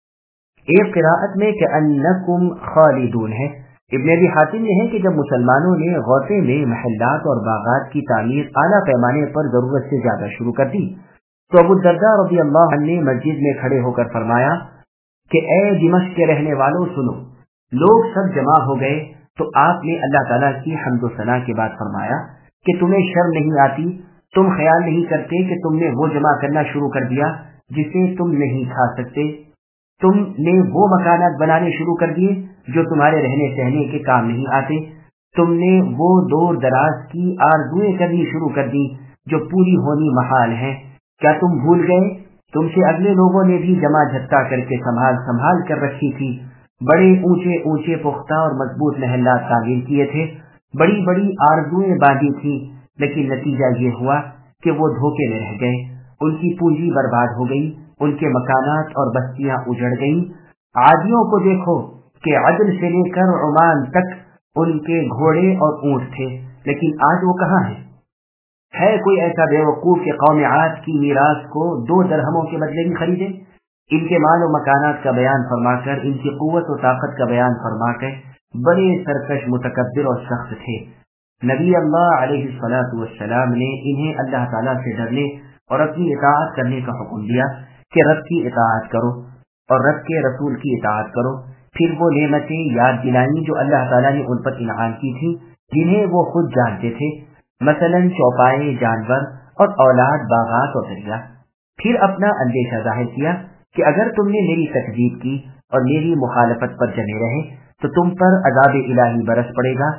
ایک قراءت میں کہ انکم خالدون ہے۔ ابن ابی حاتم میں ہے کہ جب مسلمانوں نے غوطے میں محلات اور باغات کی تعمیر اعلیٰ پیمانے پر ضرورت سے زیادہ شروع کر دی تو ابو الدرداء رضی اللہ عنہ نے مسجد میں کھڑے ہو کر فرمایا کہ اے دمشق کے رہنے والوں سنو۔ لوگ سب جمع ہو گئے تو آپ نے اللہ تعالیٰ کی حمد و ثنا کے بعد فرمایا کہ تمہیں شرم نہیں آتی، تم خیال نہیں کرتے کہ تم نے وہ جمع کرنا شروع کر دیا جسے تم نہیں کھا سکتے، تم نے وہ مکانات بنانے شروع کر دیے جو تمہارے رہنے سہنے کے کام نہیں آتے، تم نے وہ دور دراز کی آرزویں کرنی شروع کر دی جو پوری ہونی محال ہیں۔ کیا تم بھول گئے تم سے اگلے لوگوں نے بھی جمع جھٹا کر کے سنبھال کر رکھی تھی، بڑے اونچے اونچے پختہ اور مضبوط محلات تعمیر کیے تھے، بڑی بڑی آرزویں باندھی تھی، لیکن نتیجہ یہ ہوا کہ وہ دھوکے میں رہ گئے، ان کی پونجی برباد ہو گئی، ان کے مکانات اور بستیاں اجڑ گئیں۔ عادیوں کو دیکھو کہ عدل سے لے کر عمان تک ان کے گھوڑے اور اونٹ تھے، لیکن آج وہ کہاں ہیں؟ ہے کوئی ایسا بے وقوف کہ قوم عاد کی میراث کو 2 درہموں کے بدلے میں خریدے؟ ان کے مال و مکانات کا بیان فرما کر، ان کی قوت و طاقت کا بیان فرما کر بڑے سرکش، متکبر اور سخت تھے۔ نبی اللہ علیہ الصلوۃ والسلام نے انہیں اللہ تعالیٰ سے ڈرنے اور اپنی اطاعت کرنے کا حکم دیا کہ رب کی اطاعت کرو اور رب کے رسول کی اطاعت کرو۔ پھر وہ نعمتیں یاد دلائیں جو اللہ تعالیٰ نے ان پر انعام کی تھی، جنہیں وہ خود جانتے تھے، مثلاً چوپائے جانور اور اولاد، باغات اور دریا۔ پھر اپنا اندیشہ ظاہر کیا کہ اگر تم نے میری تکذیب کی اور میری مخالفت پر جمے رہے تو تم پر عذاب الہی برس پڑے گا۔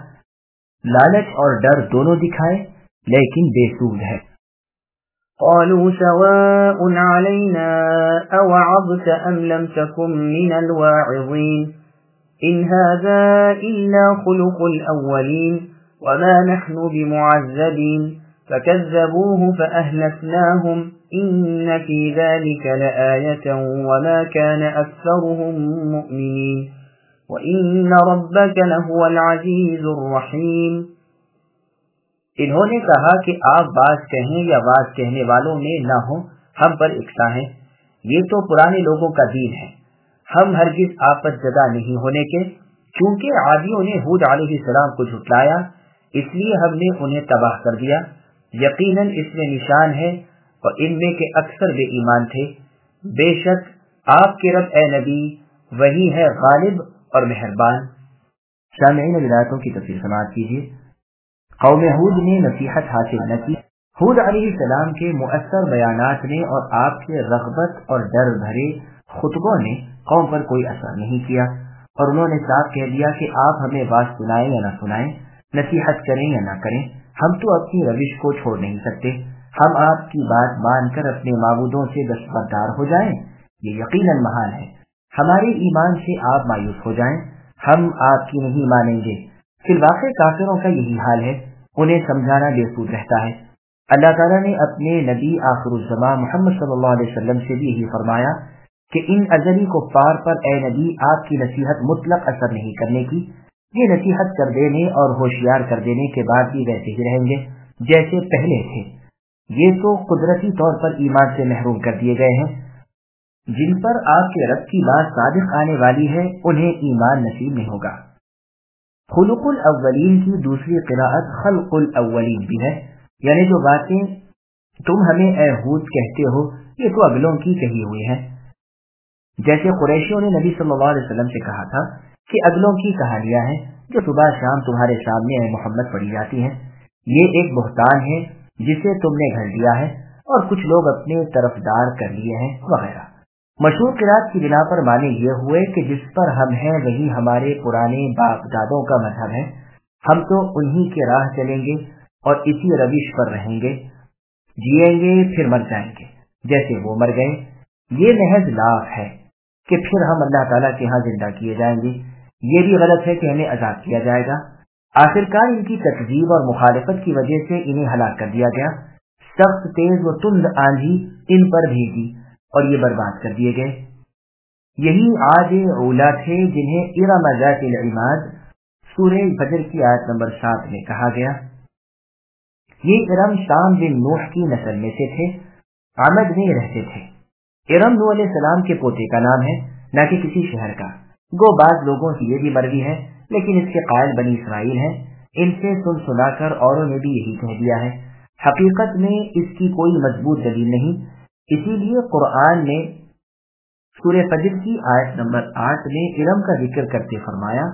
لالچ اور ڈر دونوں دکھائے لیکن بے سود ہے۔ قالوا سواء علينا أوعظت أم لم تكن من الواعظين إن هذا إلا خلق الأولين وما نحن بمعذبين فكذبوه فأهلكناهم إن في ذلك لآية وما كان أكثرهم مؤمنين وإن ربك لهو العزيز الرحيم۔ انہوں نے کہا کہ آپ باز کہیں یا باز کہنے والوں میں نہ ہوں، ہم پر اکساں ہیں، یہ تو پرانے لوگوں کا دین ہے، ہم ہرگز آفت زدہ نہیں ہونے کے۔ چونکہ عادیوں نے ہود علیہ السلام کو جھٹلایا اس لیے ہم نے انہیں تباہ کر دیا، یقیناً اس میں نشان ہے اور ان میں کے اکثر بے ایمان تھے۔ بے شک آپ کے رب اے نبی وہی ہے غالب اور مہربان۔ سامعین ولایتوں کی تفسیر سماعت کیجیے۔ قوم ہود نے نصیحت حاصل نہ کی۔ ہود علیہ السلام کے مؤثر بیانات نے اور آپ کے رغبت اور ڈر بھرے خطبوں نے قوم پر کوئی اثر نہیں کیا، اور انہوں نے صاف کہہ دیا کہ آپ ہمیں بات سنائیں یا نہ سنائیں، نصیحت کریں یا نہ کریں، ہم تو اپنی روش کو چھوڑ نہیں سکتے، ہم آپ کی بات مان کر اپنے معبودوں سے دستبردار ہو جائیں؟ یہ یقیناً محال ہے۔ ہمارے ایمان سے آپ مایوس ہو جائیں، ہم آپ کی نہیں مانیں گے۔ فی الواقع کافروں کا یہی حال ہے، انہیں سمجھانا بے سود رہتا ہے۔ اللہ تعالیٰ نے اپنے نبی آخر الزمان محمد صلی اللہ علیہ وسلم سے بھی یہی فرمایا کہ ان ازلی کفار پر اے نبی آپ کی نصیحت مطلق اثر نہیں کرنے کی، یہ نصیحت کر دینے اور ہوشیار کر دینے کے بعد بھی ویسے ہی رہیں گے جیسے پہلے تھے۔ یہ تو قدرتی طور پر ایمان سے محروم کر دیے گئے ہیں۔ جن پر آپ کے رب کی بات صادق آنے والی ہے انہیں ایمان نصیب نہیں ہوگا۔ خلق الاولین کی دوسری قراءت خلق الاولین بھی ہے، یعنی جو باتیں تم ہمیں اے ہود کہتے ہو یہ تو اگلوں کی کہی ہوئی ہیں۔ جیسے قریشیوں نے نبی صلی اللہ علیہ وسلم سے کہا تھا کہ اگلوں کی کہانیاں ہیں جو صبح شام تمہارے سامنے اے محمد پڑھی جاتی ہیں، یہ ایک بہتان ہے جسے تم نے گھڑ لیا ہے اور کچھ لوگ اپنے طرفدار کر لیے ہیں وغیرہ۔ مشہور قرات کی بنا پر معنی یہ ہوئے کہ جس پر ہم ہیں وہی ہمارے پرانے باپ دادوں کا مذہب ہے، ہم تو انہی کے راہ چلیں گے اور اسی روش پر رہیں گے، جیئیں گے پھر مر جائیں گے جیسے وہ مر گئے۔ یہ محض لاف ہے کہ پھر ہم اللہ تعالیٰ کے ہاں زندہ کیے جائیں گے، یہ بھی غلط ہے کہ ہمیں عذاب کیا جائے گا۔ آخرکار ان کی تکذیب اور مخالفت کی وجہ سے انہیں ہلاک کر دیا گیا، سخت تیز و تند آندھی ان پر بھیگی اور یہ برباد کر دیے گئے۔ یہی عاد اولا تھے جنہیں ارم ذات العماد سورہ فجر کی آیت نمبر 7 میں کہا گیا۔ یہ ارم شام بن نوح کی نسل میں سے تھے، عمد میں رہتے تھے۔ ارم نوح علیہ السلام کے پوتے کا نام ہے، نہ کہ کسی شہر کا۔ گو بعض لوگوں کی یہ بھی مروی ہے لیکن اس کے قائل بنی اسرائیل ہیں، ان سے سن سنا کر اوروں نے بھی یہی کہہ دیا ہے۔ حقیقت میں اس کی کوئی مضبوط دلیل نہیں، اسی لیے قرآن نے سورہ فجر کی آیت نمبر 8 میں ارم کا ذکر کرتے فرمایا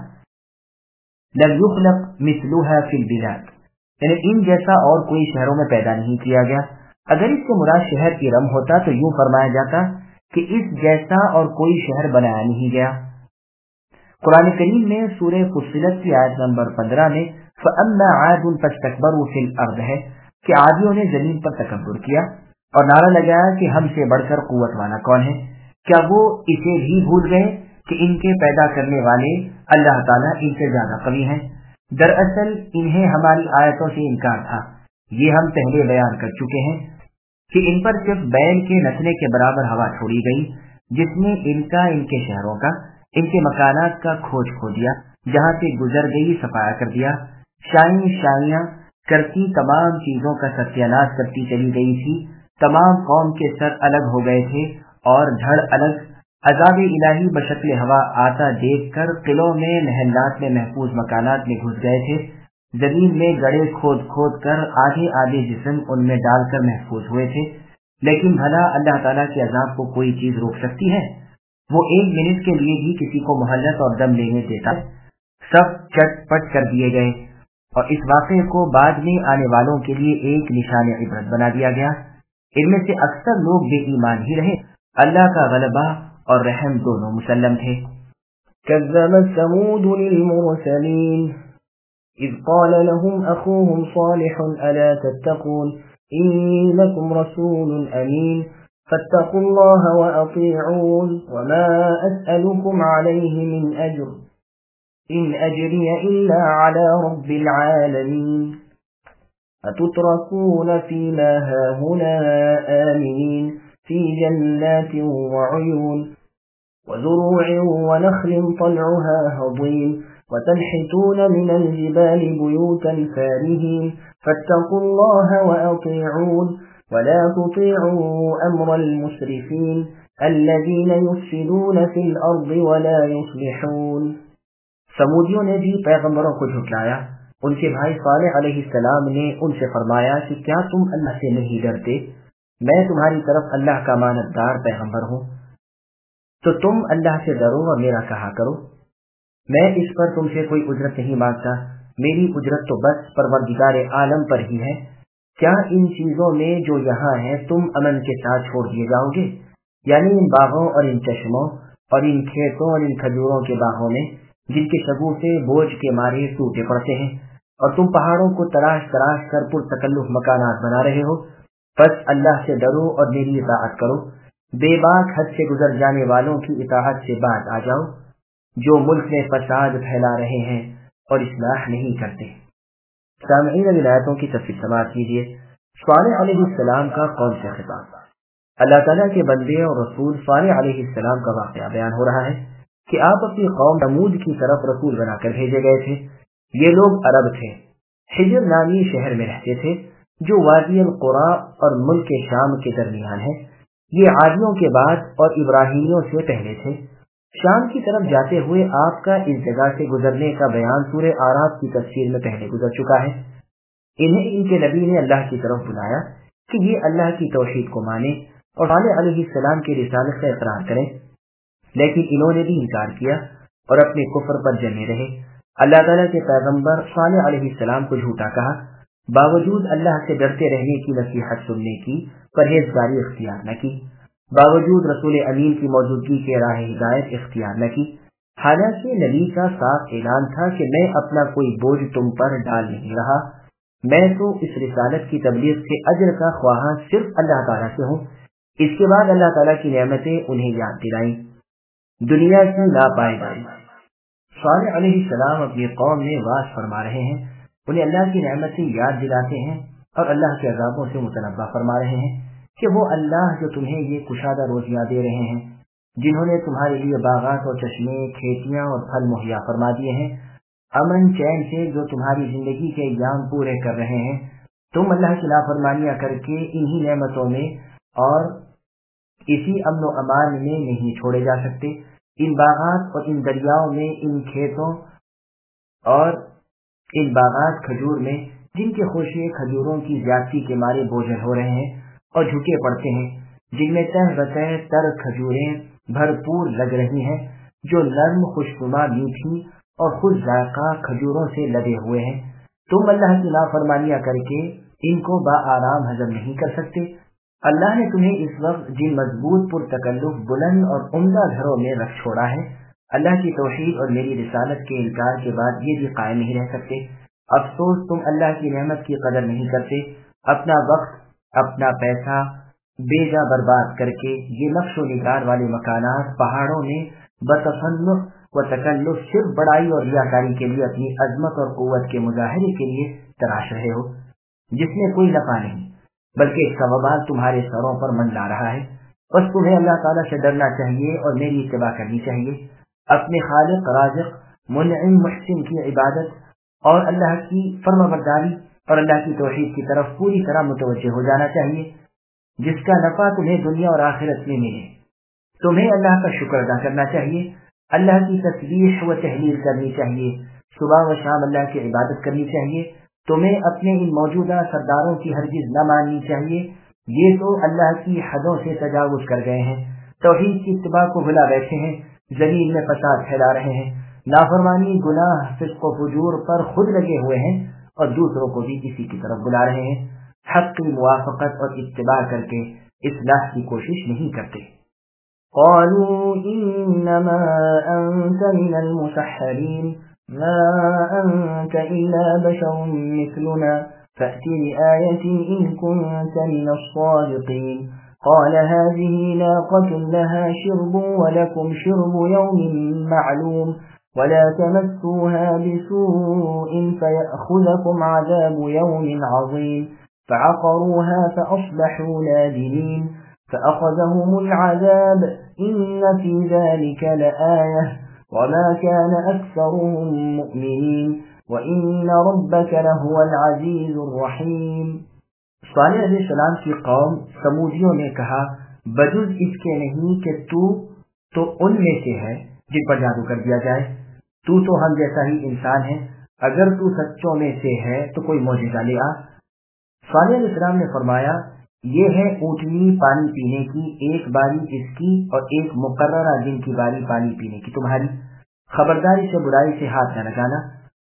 لم یخلق مثلها فی البلاد، یعنی ان جیسا اور کوئی شہروں میں پیدا نہیں کیا گیا۔ اگر اس سے مراد شہر ارم ہوتا تو یوں فرمایا جاتا کہ اس جیسا اور کوئی شہر بنایا نہیں گیا۔ قرآن کریم میں سورہ فصلت کی آیت نمبر 15 میں فَأَمَّا عَادٌ فَاسْتَكْبَرُوا فِي الْأَرْضِ ہے کہ عادیوں نے زمین پر تکبر کیا اور نعرہ لگایا کہ ہم سے بڑھ کر قوت والا کون ہے۔ کیا وہ اسے بھی بھول گئے کہ ان کے پیدا کرنے والے اللہ تعالیٰ ان سے زیادہ قوی ہیں؟ دراصل انہیں ہماری آیتوں سے انکار تھا، یہ ہم پہلے بیان کر چکے ہیں کہ ان پر صرف بیل کے نسلے کے برابر ہوا چھوڑی گئی جس نے ان کے شہروں کا، ان کے مکانات کا کھوج کھو دیا، جہاں سے گزر گئی صفایا کر دیا۔ شائیاں کرتی تمام چیزوں کا ستیہ ناش کرتی چلی گئی تھی، تمام قوم کے سر الگ ہو گئے تھے اور دھڑ الگ۔ عذاب الہی بشکل ہوا آتا دیکھ کر قلعوں میں، محلات میں، محفوظ مکانات میں گھس گئے تھے، زمین میں گڑھے کھود کھود کر آدھے آدھے جسم ان میں ڈال کر محفوظ ہوئے تھے۔ لیکن بھلا اللہ تعالیٰ کے عذاب کو کوئی چیز روک سکتی ہے؟ وہ 1 منٹ کے لیے بھی کسی کو مہلت اور دم لینے دیتا ہے۔ سب چٹ پٹ کر دیے گئے اور اس واقعے کو بعد میں آنے والوں کے لیے ایک نشان عبرت بنا دیا گیا۔ ان میں سے اکثر لوگ بے ایمان ہی رہے۔ اللہ کا غلبہ اور رحم دونوں مسلم تھے۔ كذبت ثمود للمرسلين إذ قال لهم أخوهم صالح ألا تتقون إني لكم رسول أمين فاتقوا الله وأطيعون وما أسألكم عليه من أجر إن أجري إلا على رب العالمين أتتركون فيما هاهنا آمنين في جنات وعيون وزروع ونخل طلعها هضيم وتنحتون من الجبال بيوتا فارهين فاتقوا الله وأطيعون ولا تطيعوا أمر المسرفين الذين يفسدون في الأرض ولا يصلحون۔ سمودیوں نے بھی پیغمبروں کو جھٹلایا۔ ان کے بھائی صالح علیہ السلام نے ان سے فرمایا کہ کیا تم اللہ سے نہیں ڈرتے؟ میں تمہاری طرف اللہ کا امانتدار پیغمبر ہوں، تو تم اللہ سے ڈرو اور میرا کہا کرو۔ میں اس پر تم سے کوئی اجرت نہیں مانگتا، میری اجرت تو بس پروردگار عالم پر ہی ہے۔ کیا ان چیزوں میں جو یہاں ہیں تم امن کے ساتھ چھوڑ دیے جاؤ گے؟ یعنی ان باغوں اور ان چشموں اور ان کھیتوں اور ان کھجوروں کے باغوں میں جن کے شگوفے بوجھ کے مارے ٹوٹے پڑتے ہیں، اور تم پہاڑوں کو تراش تراش کر پرتکلف مکانات بنا رہے ہو۔ بس اللہ سے ڈرو اور میری اطاعت کرو، بے باک حد سے گزر جانے والوں کی اطاعت سے باز آ جاؤ، جو ملک میں فساد پھیلا رہے ہیں اور اصلاح نہیں کرتے۔ سامعین اب آیتوں کی تفصیل سماعت کیجیے۔ صالح علیہ السلام کا قوم سے خطاب۔ اللہ تعالیٰ کے بندے اور رسول صالح علیہ السلام کا واقعہ بیان ہو رہا ہے کہ آپ اپنی قوم سمود کی طرف رسول بنا کر بھیجے گئے تھے۔ یہ لوگ عرب تھے، حجر نامی شہر میں رہتے تھے جو وادی القرا اور ملک شام کے درمیان ہے۔ یہ عادیوں کے بعد اور ابراہیمیوں سے پہلے تھے۔ شام کی طرف جاتے ہوئے آپ کا اس جگہ سے گزرنے کا بیان سورہ اعراف کی تفسیر میں پہلے گزر چکا ہے۔ انہیں ان کے نبی نے اللہ کی طرف بلایا کہ یہ اللہ کی توحید کو مانے اور صالح علیہ السلام کی رسالت کا اقرار کریں، لیکن انہوں نے بھی انکار کیا اور اپنے کفر پر جمے رہے۔ اللہ تعالیٰ کے پیغمبر صالح علیہ السلام کو جھوٹا کہا، باوجود اللہ سے ڈرتے رہنے کی نصیحت سننے کی پرہیزگاری اختیار نہ کی، باوجود رسول امین کی موجودگی کے راہ ہدایت اختیار نہ کی، حالانکہ نبی کا صاف اعلان تھا کہ میں اپنا کوئی بوجھ تم پر ڈال نہیں رہا، میں تو اس رسالت کی تبلیغ کے اجر کا خواہاں صرف اللہ تعالیٰ سے ہوں۔ اس کے بعد اللہ تعالیٰ کی نعمتیں انہیں یاد دلائیں۔ دنیا کی ناپائیداری۔ صالح علیہ السلام اپنی قوم میں واز فرما رہے ہیں، انہیں اللہ کی نعمتیں یاد دلاتے ہیں اور اللہ کے عذابوں سے متنبہ فرما رہے ہیں کہ وہ اللہ جو تمہیں یہ کشادہ روزیاں دے رہے ہیں، جنہوں نے تمہارے لیے باغات اور چشمے، کھیتیاں اور پھل مہیا فرما دیے ہیں، امن چین سے جو تمہاری زندگی کے ایام پورے کر رہے ہیں، تم اللہ کی نافرمانیاں کر کے انہی نعمتوں میں اور اسی امن و امان میں نہیں چھوڑے جا سکتے۔ ان باغات اور ان دریاؤں میں، ان کھیتوں اور ان باغات کھجور میں جن کے خوشے کھجوروں کی زیادتی کے مارے بوجھل ہو رہے ہیں اور جھکے پڑتے ہیں، جن میں تہ بتہ تر کھجوریں بھرپور لگ رہی ہیں، جو نرم خوشنما میٹھی اور خوش ذائقہ کھجوروں سے لدے ہوئے ہیں، تم اللہ کی نافرمانیاں کر کے ان کو بآرام ہضم نہیں کر سکتے۔ اللہ نے تمہیں اس وقت جن مضبوط پرتکلف بلند اور عمدہ گھروں میں رکھ چھوڑا ہے، اللہ کی توحید اور میری رسالت کے انکار کے بعد یہ بھی قائم نہیں رہ سکتے۔ افسوس تم اللہ کی نعمت کی قدر نہیں کرتے، اپنا وقت، اپنا پیسہ بے جا برباد کر کے یہ نقش و نگار والے مکانات پہاڑوں میں بتصنع و تکلف صرف بڑائی اور ریاکاری کے لیے اپنی عظمت اور قوت کے مظاہرے کے لیے تراش رہے ہو، جس میں کوئی نفع نہیں بلکہ اس کا وبال تمہارے سروں پر منڈلا رہا ہے۔ بس تمہیں اللہ تعالیٰ سے ڈرنا چاہیے اور میری اتباع کرنی چاہیے، اپنے خالق رازق منعم محسن کی عبادت اور اللہ کی فرما برداری اور اللہ کی توحید کی طرف پوری طرح متوجہ ہو جانا چاہیے، جس کا نفع تمہیں دنیا اور آخرت میں ملے۔ تمہیں اللہ کا شکر ادا کرنا چاہیے، اللہ کی تسبیح و تحلیل کرنی چاہیے، صبح و شام اللہ کی عبادت کرنی چاہیے۔ تمہیں اپنے ان موجودہ سرداروں کی ہرگز نہ ماننی چاہیے، یہ تو اللہ کی حدوں سے تجاوز کر گئے ہیں، توحید کی اتباع کو بھلا بیٹھے ہیں، زمین میں فساد پھیلا رہے ہیں، نافرمانی، گناہ، فسق و فجور پر خود لگے ہوئے ہیں اور دوسروں کو بھی اسی کی طرف بلا رہے ہیں، حق کی موافقت اور اتباع کر کے اصلاح کی کوشش نہیں کرتے۔ قالوا انما انت من المسحرین ما انت الا بشر مثلنا فأت بآية إن كنت من الصادقين قال هذه ناقة لها شرب ولكم شرب يوم معلوم ولا تمسوها بسوء فيأخذكم عذاب يوم عظيم فعقروها فأصبحوا نادمين فأخذهم العذاب إن في ذلك لآية وما كان أكثرهم مؤمنين وَإِنَّ رَبَّكَ لَهُوَ الْعَزِيزُ الرَّحِيمُ۔ صالح علیہ السلام کی قوم سمودیوں نے کہا، بجز اس کے نہیں کہ تو ان میں سے ہے جن پر جادو کر دیا جائے، تو ہم جیسا ہی انسان ہے، اگر تو سچوں میں سے ہے تو کوئی معجزہ لے آ۔ صالح علیہ السلام نے فرمایا، یہ ہے اونٹنی پانی پینے کی ایک باری اس کی اور ایک مقررہ دن کی باری پانی پینے کی تمہاری، خبرداری سے برائی سے ہاتھ نہ لگانا،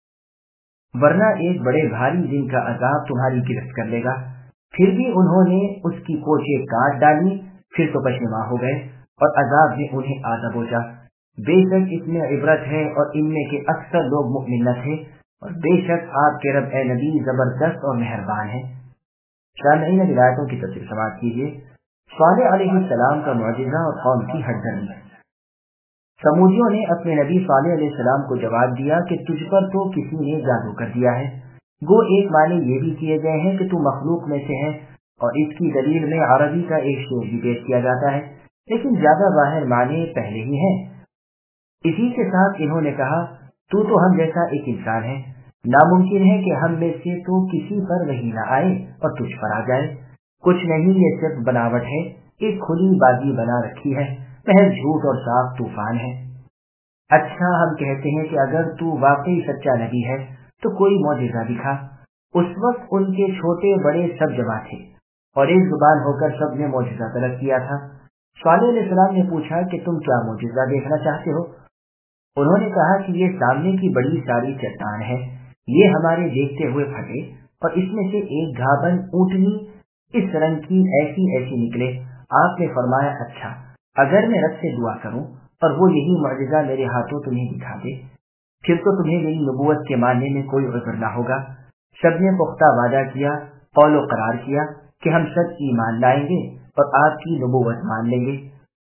ورنہ ایک بڑے بھاری دن کا عذاب تمہاری گرفت کر لے گا۔ پھر بھی انہوں نے اس کی کوچے کاٹ ڈالی، پھر تو پشیماں ہو گئے اور عذاب نے انہیں آ دبوچا۔ بے شک اس میں عبرت ہے اور ان میں کے اکثر لوگ مؤمن نہ تھے، اور بے شک آپ کے رب اے نبی زبردست اور مہربان ہے۔ سامعین روایتوں کی تفسیر سماعت کیجیے۔ صالح علیہ السلام کا معجزہ اور قوم کی ہٹ دھرمی۔ سمودیوں نے اپنے نبی صالح علیہ السلام کو جواب دیا کہ تجھ پر تو کسی نے جادو کر دیا ہے، گو ایک معنی یہ بھی کیے گئے ہیں کہ تو مخلوق میں سے ہے، اور اس کی دلیل میں عربی کا ایک شعر بھی پیش کیا جاتا ہے، لیکن زیادہ ظاہر معنی پہلے ہی ہیں۔ اسی کے ساتھ انہوں نے کہا تو ہم جیسا ایک انسان ہے، ناممکن ہے کہ ہم میں سے تو کسی پر وحی نہ آئے اور تجھ پر آ جائے، کچھ نہیں، یہ صرف بناوٹ ہے، ایک کھلی بازی بنا رکھی ہے، محض جھوٹ اور صاف طوفان ہے۔ اچھا ہم کہتے ہیں کہ اگر تو واقعی سچا نبی ہے تو کوئی معجزہ دکھا۔ اس وقت ان کے چھوٹے بڑے سب جمع تھے اور ایک زبان ہو کر سب نے معجزہ طلب کیا تھا۔ صالح علیہ السلام نے پوچھا کہ تم کیا معجزہ دیکھنا چاہتے ہو؟ انہوں نے کہا کہ یہ سامنے کی بڑی ساری چٹان ہے، یہ ہمارے دیکھتے ہوئے پھٹے اور اس میں سے ایک گھابن اونٹنی اس رنگ کی ایسی نکلے۔ آپ نے فرمایا اچھا اگر میں رب سے دعا کروں اور وہ یہی معجزہ میرے ہاتھوں تمہیں دکھا دے، پھر تو تمہیں میری نبوت کے ماننے میں کوئی عذر نہ ہوگا۔ سب نے پختہ وعدہ کیا، قول و قرار کیا کہ ہم سب ایمان لائیں گے اور آپ کی نبوت مان لیں گے،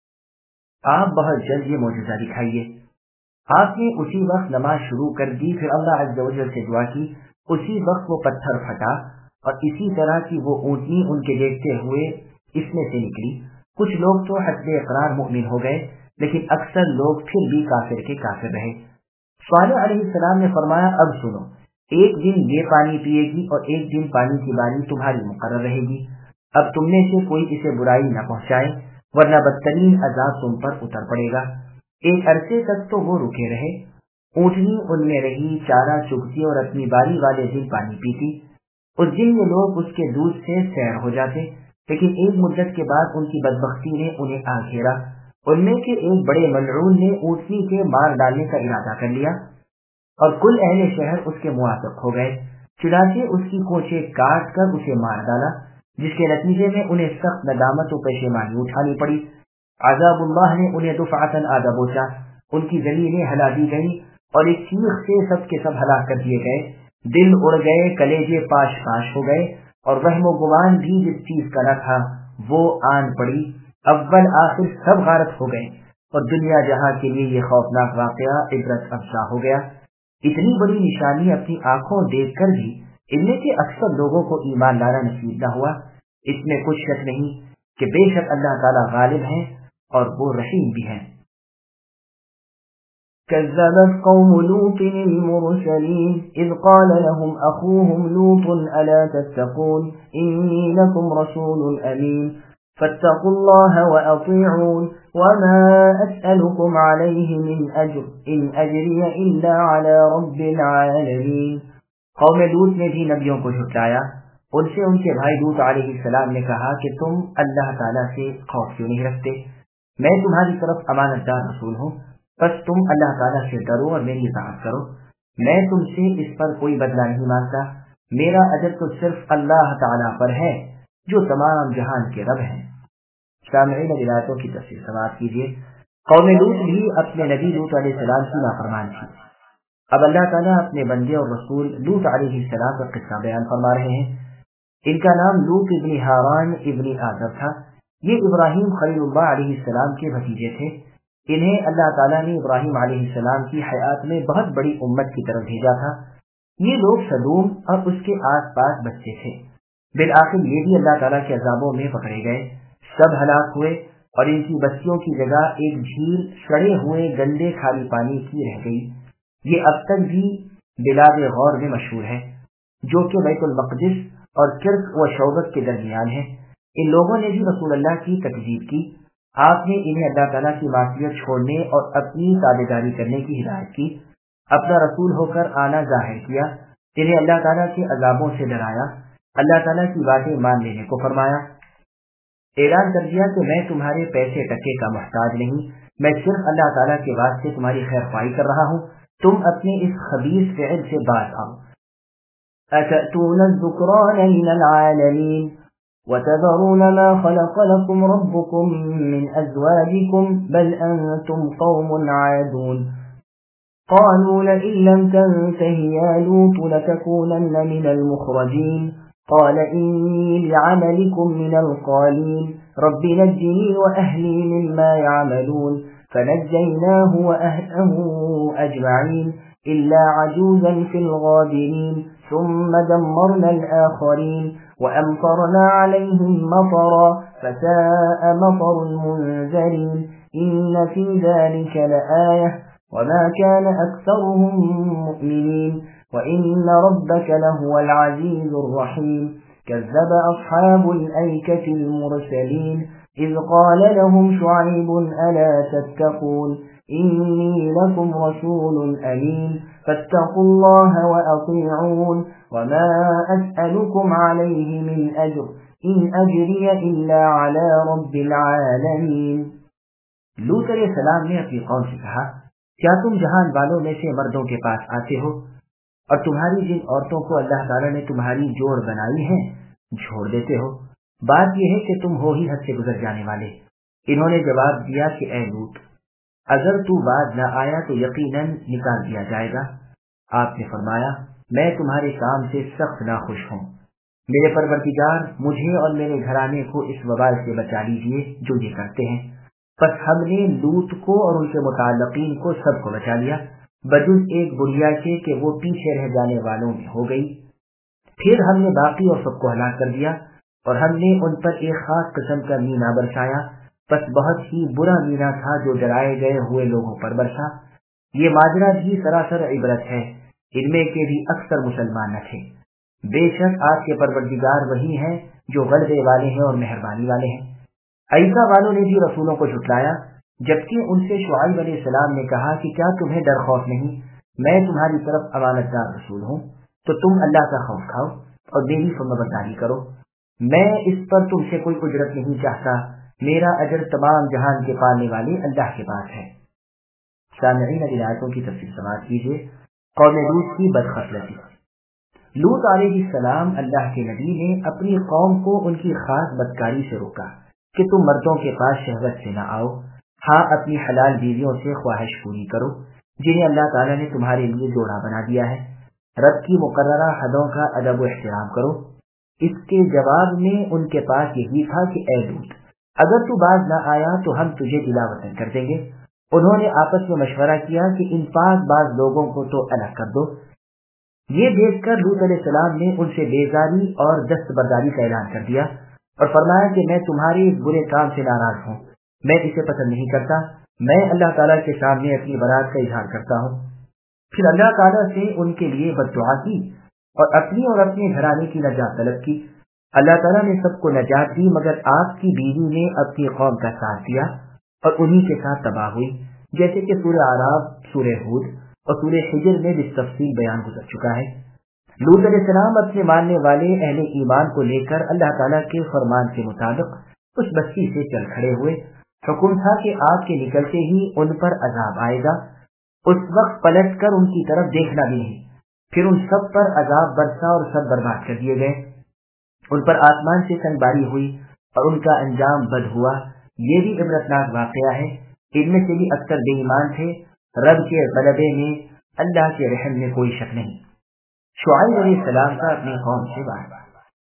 آپ بہت جلد یہ معجزہ دکھائیے۔ آپ نے اسی وقت نماز شروع کر دی، پھر اللہ عز و جل سے دعا کی، اسی وقت وہ پتھر پھٹا اور اسی طرح کی وہ اونٹنی ان کے دیکھتے ہوئے اس میں سے نکلی۔ کچھ لوگ تو حسب اقرار مؤمن ہو گئے، لیکن اکثر لوگ پھر بھی کافر کے کافر رہے۔ صالح علیہ السلام نے فرمایا اب سنو، ایک دن یہ پانی پیے گی اور ایک دن پانی کی باری تمہاری مقرر رہے گی، اب تم میں سے کوئی اسے برائی نہ پہنچائے ورنہ بدترین عذاب تم پر اتر پڑے گا۔ ایک عرصے تک تو وہ رکے رہے، اونٹنی ان میں رہی، چارہ چگتی اور اپنی باری والے دن پانی پیتی۔ اس دن یہ لوگ اس کے دودھ سے سیر ہو جاتے، لیکن ایک مدت کے بعد ان کی بدبختی نے انہیں آ گھیرا۔ ان میں کے ایک بڑے ملعون نے اونٹنی کے مار ڈالنے کا ارادہ کر لیا اور کل اہل شہر اس کے موافق ہو گئے، چنانچہ اس کی کوچے کاٹ کر اسے مار ڈالا، جس کے نتیجے میں انہیں سخت ندامت و پشیمانی اٹھانی پڑی۔ عذاب اللہ نے انہیں دفعتاً آ دبوچا، ان کی زمینیں ہلا دی گئی اور ایک چیخ سے سب کے سب ہلاک کر دیے گئے، دل اڑ گئے، کلیجے پاش پاش ہو گئے اور وہم و گمان بھی جس چیز کا نہ تھا وہ آن پڑی، اول آخر سب غارت ہو گئے اور دنیا جہاں کے لیے یہ خوفناک واقعہ عبرت افزا ہو گیا۔ اتنی بڑی نشانی اپنی آنکھوں دیکھ کر بھی ان میں کے اکثر لوگوں کو ایمان لانا نصیب نہ ہوا۔ اس میں کچھ شک نہیں کہ بے شک اللہ تعالیٰ غالب ہیں اور وہ رحیم بھی ہیں۔ كذبت قوم لوط المرسلين إذ قال لهم أخوهم لوط ألا تتقون إني لكم رسول أمين فاتقوا الله وأطيعون وما أسألكم عليه من أجر إن أجري إلا على رب العالمين۔ قوم لوط نے بھی نبیوں کو جھٹلایا، ان سے ان کے بھائی لوط علیہ السلام نے کہا کہ تم اللہ تعالیٰ سے خوف کیوں نہیں رکھتے؟ میں تمہاری طرف امانت دار رسول ہوں، بس تم اللہ تعالیٰ سے ڈرو اور میری اطاعت کرو، میں تم سے اس پر کوئی بدلہ نہیں مانگتا، میرا اجر تو صرف اللہ تعالیٰ پر ہے جو تمام جہان کے رب ہیں۔ سامعین روایتوں کی تفسیر سماعت کیجیے۔ قوم لوط بھی اپنے نبی لوط علیہ السلام کی نافرمان تھی۔ اب اللہ تعالیٰ اپنے بندے اور رسول لوط علیہ السلام کا قصہ بیان فرما رہے ہیں۔ ان کا نام لوط ابن ہاران ابن آدم تھا، یہ ابراہیم خلیل اللہ علیہ السلام کے بھتیجے تھے۔ انہیں اللہ تعالیٰ نے ابراہیم علیہ السلام کی حیات میں بہت بڑی امت کی طرف بھیجا تھا۔ یہ لوگ سدوم اور اس کے آس پاس بستے تھے۔ بالآخر یہ بھی اللہ تعالیٰ کے عذابوں میں پکڑے گئے، سب ہلاک ہوئے اور ان کی بستیوں کی جگہ ایک جھیل سڑے ہوئے گندے کھاری پانی کی رہ گئی۔ یہ اب تک بھی بلاد غور میں مشہور ہے، جو کہ بیت المقدس اور کرک و شوبت کے درمیان ہے۔ ان لوگوں نے بھی رسول اللہ کی تکذیب کی، آپ نے انہیں اللہ تعالیٰ کی معصیت چھوڑنے اور اپنی تابعداری کرنے کی ہدایت کی، اپنا رسول ہو کر آنا ظاہر کیا، انہیں اللہ تعالیٰ کے عذابوں سے ڈرایا، اللہ تعالیٰ کی باتیں مان لینے کو فرمایا، اعلان کر دیا کہ میں تمہارے پیسے ٹکے کا محتاج نہیں، میں صرف اللہ تعالیٰ کے واسطے تمہاری خیر خواہی کر رہا ہوں، تم اپنے اس خبیث فعل سے باز آؤ۔ أتأتون الذكران من العالمين وتذرون ما خلق لكم ربكم من أزواجكم بل أنتم قوم عادون قالوا لئن لم تنته يا لوط لتكونن من المخرجين قال إني لعملكم من القالين رب نجني وأهلي مما يعملون فنجيناه وأهله أجمعين إلا عجوزا في الغابرين ثم دمرنا الآخرين وأمطرنا عليهم مطرا فساء مطر المنذرين إن في ذلك لآية وما كان أكثرهم مؤمنين وإن ربك لهو العزيز الرحيم كذب أصحاب الأيكة المرسلين إذ قال لهم شعيب ألا تتقون إني لكم رسول أمين فاتقوا الله وأطيعون وما أسألكم عليه من أجر إن أجري إلا على رب العالمين. لوط علیہ السلام نے اپنی قوم سے کہا کیا تم جہان والوں میں سے مردوں کے پاس آتے ہو اور تمہاری جن عورتوں کو اللہ تعالیٰ نے تمہاری جوڑ بنائی ہے چھوڑ دیتے ہو؟ بات یہ ہے کہ تم ہو ہی حد سے گزر جانے والے. انہوں نے جواب دیا کہ اے لوط اگر تو باز نہ آیا تو یقیناً نکال دیا جائے گا. آپ نے فرمایا میں تمہارے کام سے سخت ناخوش ہوں. میرے پروردگار مجھے اور میرے گھرانے کو اس وبال سے بچا لیجیے جو یہ کرتے ہیں. پس ہم نے لوط کو اور ان کے متعلقین کو سب کو بچا لیا بجز ایک بڑھیا کے کہ وہ پیچھے رہ جانے والوں میں ہو گئی. پھر ہم نے باقی اور سب کو ہلاک کر دیا اور ہم نے ان پر ایک خاص قسم کا مینا برسایا. بس بہت ہی برا مینا تھا جو ڈرائے گئے ہوئے لوگوں پر برسا. یہ ماجرا بھی سراسر عبرت ہے. ان میں کے بھی اکثر مسلمان نہ تھے. بے شک آپ کے پروردگار وہی ہیں جو غلبے والے ہیں اور مہربانی والے ہیں. ایسا والوں نے بھی رسولوں کو جھٹلایا جبکہ ان سے شعیب علیہ السلام نے کہا کہ کیا تمہیں ڈر خوف نہیں؟ میں تمہاری طرف امانت دار رسول ہوں تو تم اللہ کا خوف کھاؤ اور میری فرمانبرداری کرو. میں اس پر تم سے کوئی اجرت نہیں چاہتا. میرا اجر تمام جہان کے پالنے والے اللہ کے پاس ہے. سامعین ابھی آیتوں کی تفصیل سماعت کیجیے. قوم لوط کی بدخصلتی. لوط علیہ السلام اللہ کے نبی نے اپنی قوم کو ان کی خاص بدکاری سے روکا کہ تم مردوں کے پاس شہوت سے نہ آؤ. ہاں اپنی حلال بیویوں سے خواہش پوری کرو جنہیں اللہ تعالیٰ نے تمہارے لیے جوڑا بنا دیا ہے. رب کی مقررہ حدوں کا ادب و احترام کرو. اس کے جواب میں ان کے پاس یہی تھا کہ اے لوط اگر تو باز نہ آیا تو ہم تجھے جلا وطن کر دیں گے. انہوں نے آپس میں مشورہ کیا کہ ان پاک باز لوگوں کو تو الگ کر دو. یہ دیکھ کر لوط علیہ السلام نے ان سے بیزاری اور دستبرداری کا اعلان کر دیا اور فرمایا کہ میں تمہارے اس برے کام سے ناراض ہوں. میں اسے پسند نہیں کرتا. میں اللہ تعالیٰ کے سامنے اپنی برات کا اظہار کرتا ہوں. پھر اللہ تعالیٰ سے ان کے لیے بد دعا کی اور اپنی اور اپنے گھرانے کی نجات طلب کی. اللہ تعالیٰ نے سب کو نجات دی مگر آپ کی بیوی نے اپنی قوم کا ساتھ دیا اور انہی کے ساتھ تباہ ہوئی جیسے کہ سورہ اعراف، سورہ ہود اور سورہ حجر میں بالتفصیل بیان گزر چکا ہے. لوط علیہ السلام اپنے ماننے والے اہل ایمان کو لے کر اللہ تعالیٰ کے فرمان کے مطابق اس بستی سے چل کھڑے ہوئے. حکم تھا کہ آگ کے نکلتے ہی ان پر عذاب آئے گا. اس وقت پلٹ کر ان کی طرف دیکھنا بھی نہیں. پھر ان سب پر عذاب برسا اور سب برباد کر دیے گئے. ان پر آسمان سے سنگباری ہوئی اور ان کا انجام بد ہوا. یہ بھی عبرتناک واقعہ ہے. ان میں سے بھی اکثر بے ایمان تھے. رب کے غلبے میں اللہ کے رحم میں کوئی شک نہیں. شعیب علیہ السلام کا اپنی قوم سے وعدہ.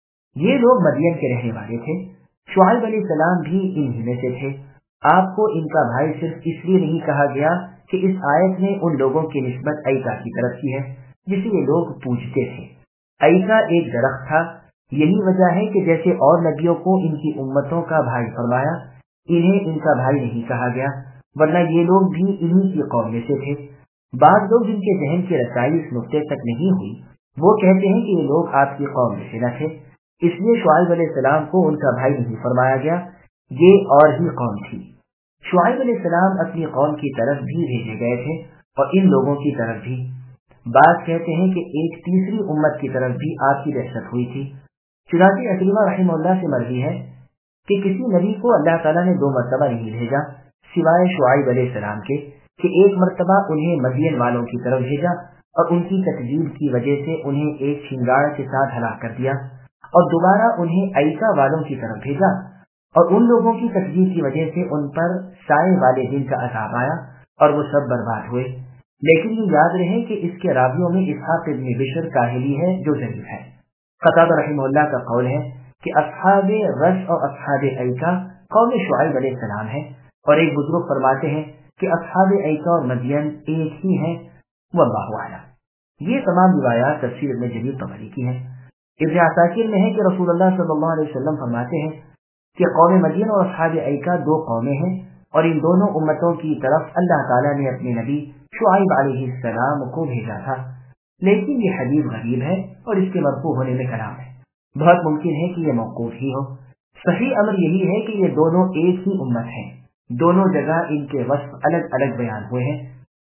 یہ لوگ مدین کے رہنے والے تھے. شعیب علیہ السلام بھی انہی میں سے تھے. آپ کو ان کا بھائی صرف اس لیے نہیں کہا گیا کہ اس آیت نے ان لوگوں کی نسبت ایسا کی طرف کی ہے جسے یہ لوگ پوجتے تھے. ایسا ایک درخت تھا. یہی وجہ ہے کہ جیسے اور نبیوں کو ان کی امتوں کا بھائی فرمایا انہیں ان کا بھائی نہیں کہا گیا ورنہ یہ لوگ بھی انہی کی قوم میں سے تھے. بعض لوگ جن کے ذہن کی رسائی اس نقطے تک نہیں ہوئی وہ کہتے ہیں کہ یہ لوگ آپ کی قوم میں سے نہ تھے اس لیے شعیب علیہ السلام کو ان کا بھائی نہیں فرمایا گیا. یہ اور ہی قوم تھی. شعیب علیہ السلام اپنی قوم کی طرف بھی بھیجے گئے تھے اور ان لوگوں کی طرف بھی. بعض کہتے ہیں کہ ایک تیسری امت کی طرف بھی آپ کی بعثت ہوئی تھی. چنانچہ عکرمہ رحمہ اللہ سے مروی ہے کہ کسی نبی کو اللہ تعالیٰ نے 2 مرتبہ نہیں بھیجا سوائے شعیب علیہ السلام کے کہ ایک مرتبہ انہیں مدین والوں کی طرف بھیجا اور ان کی تکذیب کی وجہ سے انہیں ایک شنگاڑ کے ساتھ ہلاک کر دیا اور دوبارہ انہیں ایسا والوں کی طرف بھیجا اور ان لوگوں کی تکذیب کی وجہ سے ان پر سائے والے دن کا عذاب آیا اور وہ سب برباد ہوئے. لیکن یہ یاد رہے کہ اس کے راویوں میں اسحاق ابن بشر کاہلی ہے جو ضعیف ہے. قتادہ رحمہ اللہ کا قول ہے کہ اصحاب رس اور اصحاب ایکا قوم شعیب علیہ السلام ہے، اور ایک بزرگ فرماتے ہیں کہ اصحاب ایکا اور مدین ایک ہی ہیں، واللہ اعلم۔ یہ تمام روایات تفسیر ابن جریر طبری کی ہیں۔ ابن عساکر میں ہے کہ رسول اللہ صلی اللہ علیہ وسلم فرماتے ہیں کہ قوم مدین اور اصحاب ایکا دو قومیں ہیں، اور ان دونوں امتوں کی طرف اللہ تعالیٰ نے اپنے نبی شعیب علیہ السلام کو بھیجا تھا، لیکن یہ حدیث غریب ہے اور اس کے مرفوع ہونے میں کلام ہے، بہت ممکن ہے کہ یہ موقوف ہی ہو۔ صحیح امر یہی ہے کہ یہ دونوں ایک ہی امت ہیں، دونوں جگہ ان کے وصف الگ الگ بیان ہوئے ہیں،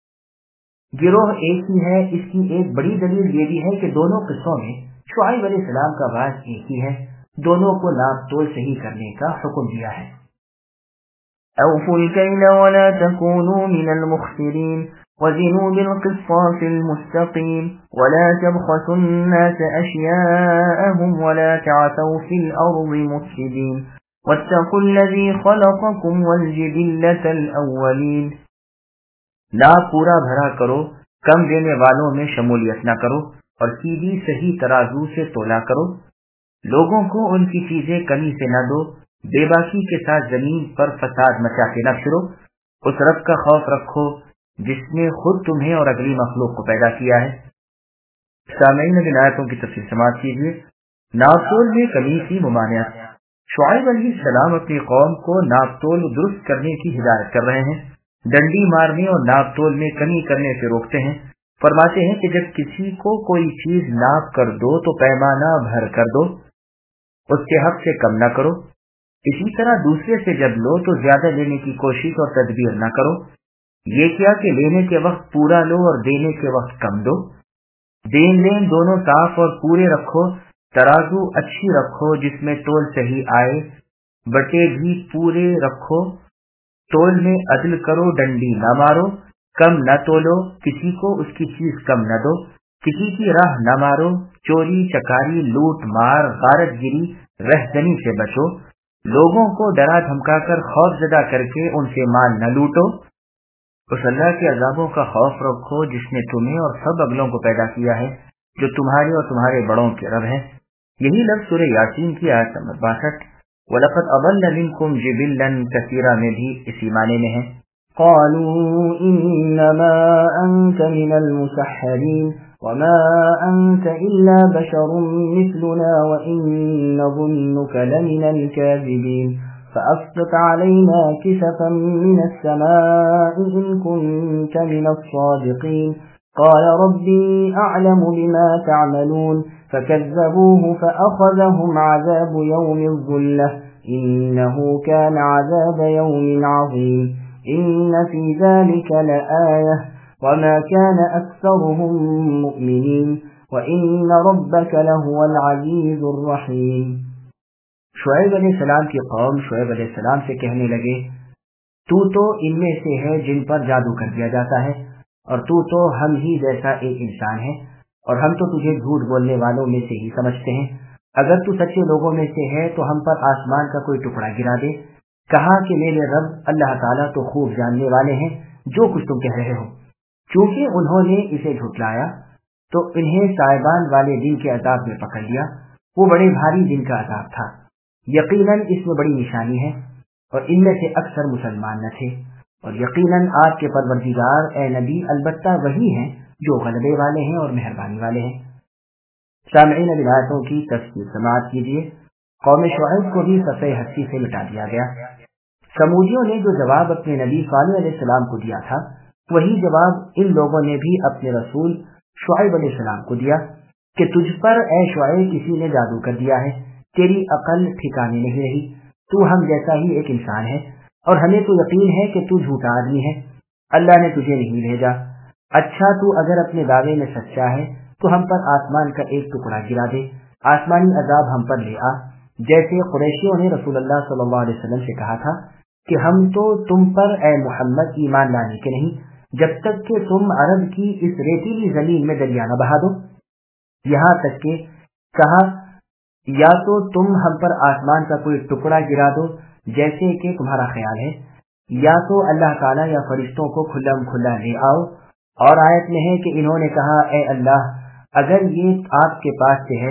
گروہ ایک ہی ہے۔ اس کی ایک بڑی دلیل یہ بھی ہے کہ دونوں قصوں میں شعیب علیہ السلام کا باز ایک ہی ہے، دونوں کو ناپ تول صحیح کرنے کا حکم دیا ہے۔ أوفوا الكيل ولا تكونوا من المخسرين وزنوا بالقسطاس المستقيم ولا تبخسوا الناس أشياءهم ولا تعثوا في الأرض مفسدين واتقوا الذي خلقكم والجبلة الأولين۔ ناپ پورا بھرا کرو، کم دینے والوں میں شمولیت نہ کرو، اور سیدھی صحیح ترازو سے تولا کرو، لوگوں کو ان کی چیزیں کمی سے نہ دو، بے باکی کے ساتھ زمین پر فساد مچا کے نہ پھرو، اس رب کا خوف رکھو جس نے خود تمہیں اور اگلی مخلوق کو پیدا کیا ہے۔ سامعین اب آیتوں کی تفصیل سماعت کیجیے۔ ناپ تول میں کمی کی ممانعت۔ شعیب علیہ السلام اپنی قوم کو ناپ تول درست کرنے کی ہدایت کر رہے ہیں، ڈنڈی مارنے اور ناپ تول میں کمی کرنے سے روکتے ہیں۔ فرماتے ہیں کہ جب کسی کو کوئی چیز ناپ کر دو تو پیمانہ بھر کر دو، اس کے حق سے کم نہ کرو، اسی طرح دوسرے سے جب لو تو زیادہ لینے کی کوشش اور تدبیر نہ کرو، یہ کیا کہ لینے کے وقت پورا لو اور دینے کے وقت کم دو، دین لین دونوں صاف اور پورے رکھو، ترازو اچھی رکھو جس میں تول صحیح آئے، بٹے بھی پورے رکھو، تول میں عدل کرو، ڈنڈی نہ مارو، کم نہ تولو، کسی کو اس کی چیز کم نہ دو، کسی کی راہ نہ مارو، چوری چکاری لوٹ مار غارت گیری رہزنی سے بچو، لوگوں کو ڈرا دھمکا کر خوف زدہ کر کے ان سے مال نہ لوٹو، اس اللہ کے عذابوں کا خوف رکھو جس نے تمہیں اور سب اگلوں کو پیدا کیا ہے، جو تمہارے اور تمہارے بڑوں کے رب ہے۔ یہی لفظ سورہ یاسین کی آیت نمبر 62 وَلَقَدْ أَضَلَّ مِنْكُمْ جِبِلًّا كَثِيرًا میں بھی اسی معنی میں ہے۔ قالوا إنما أنت من المسحرين وما أنت إلا بشر مثلنا وإن نظنك لمن الكاذبين فأسقط علينا كسفا من السماء إن كنت من الصادقين قال ربي أعلم بما تعملون فكذبوه فأخذهم عذاب يوم الظلة إنه كان عذاب يوم عظيم إن في ذلك لآية وما كان أكثرهم مؤمنين وإن ربك لهو العزيز الرحيم۔ شعیب علیہ السلام کی قوم شعیب علیہ السلام سے کہنے لگے، تو ان میں سے ہے جن پر جادو کر دیا جاتا ہے، اور تو ہم ہی جیسا ایک انسان ہے، اور ہم تو تجھے جھوٹ بولنے والوں میں سے ہی سمجھتے ہیں۔ اگر تو سچے لوگوں میں سے ہے تو ہم پر آسمان کا کوئی ٹکڑا گرا دے۔ کہا کہ میرے رب اللہ تعالیٰ تو خوب جاننے والے ہیں جو کچھ تم کہہ رہے ہو۔ چونکہ انہوں نے اسے جھٹلایا تو انہیں صاحبان والے دن کے عذاب میں پکڑ لیا، وہ بڑے بھاری دن کا عذاب تھا۔ یقیناً اس میں بڑی نشانی ہے، اور ان میں سے اکثر مسلمان نہ تھے، اور یقیناً آپ کے پروردگار اے نبی البتہ وہی ہیں جو غلبے والے ہیں اور مہربانی والے ہیں۔ سامعین اب آیتوں کی تفصیل سماعت کیجیے۔ قوم شعیب کو بھی صفحہ ہستی سے مٹا دیا گیا۔ سمودیوں نے جو جواب اپنے نبی صالح علیہ السلام کو دیا تھا، وہی جواب ان لوگوں نے بھی اپنے رسول شعیب علیہ السلام کو دیا کہ تجھ پر اے شعیب کسی نے جادو کر دیا ہے، تیری عقل ٹھکانے نہیں رہی، تو ہم جیسا ہی ایک انسان ہے، اور ہمیں تو یقین ہے کہ تو جھوٹا آدمی ہے، اللہ نے تجھے نہیں بھیجا۔ اچھا تو اگر اپنے دعوے میں سچا ہے تو ہم پر آسمان کا ایک ٹکڑا گرا دے، آسمانی عذاب ہم پر لے آ، جیسے قریشیوں نے رسول اللہ صلی اللہ علیہ وسلم سے کہا تھا کہ ہم تو تم پر اے محمد ایمان لانے کے نہیں جب تک کہ تم عرب کی اس ریتیلی زمین میں دریا نہ بہا دو۔ یہاں تک کہ کہا یا تو تم ہم پر آسمان کا کوئی ٹکڑا گرا دو جیسے کہ تمہارا خیال ہے، یا تو اللہ تعالیٰ یا فرشتوں کو کھلا کھلا لے آؤ۔ اور آیت میں ہے کہ انہوں نے کہا اے اللہ اگر یہ آپ کے پاس سے ہے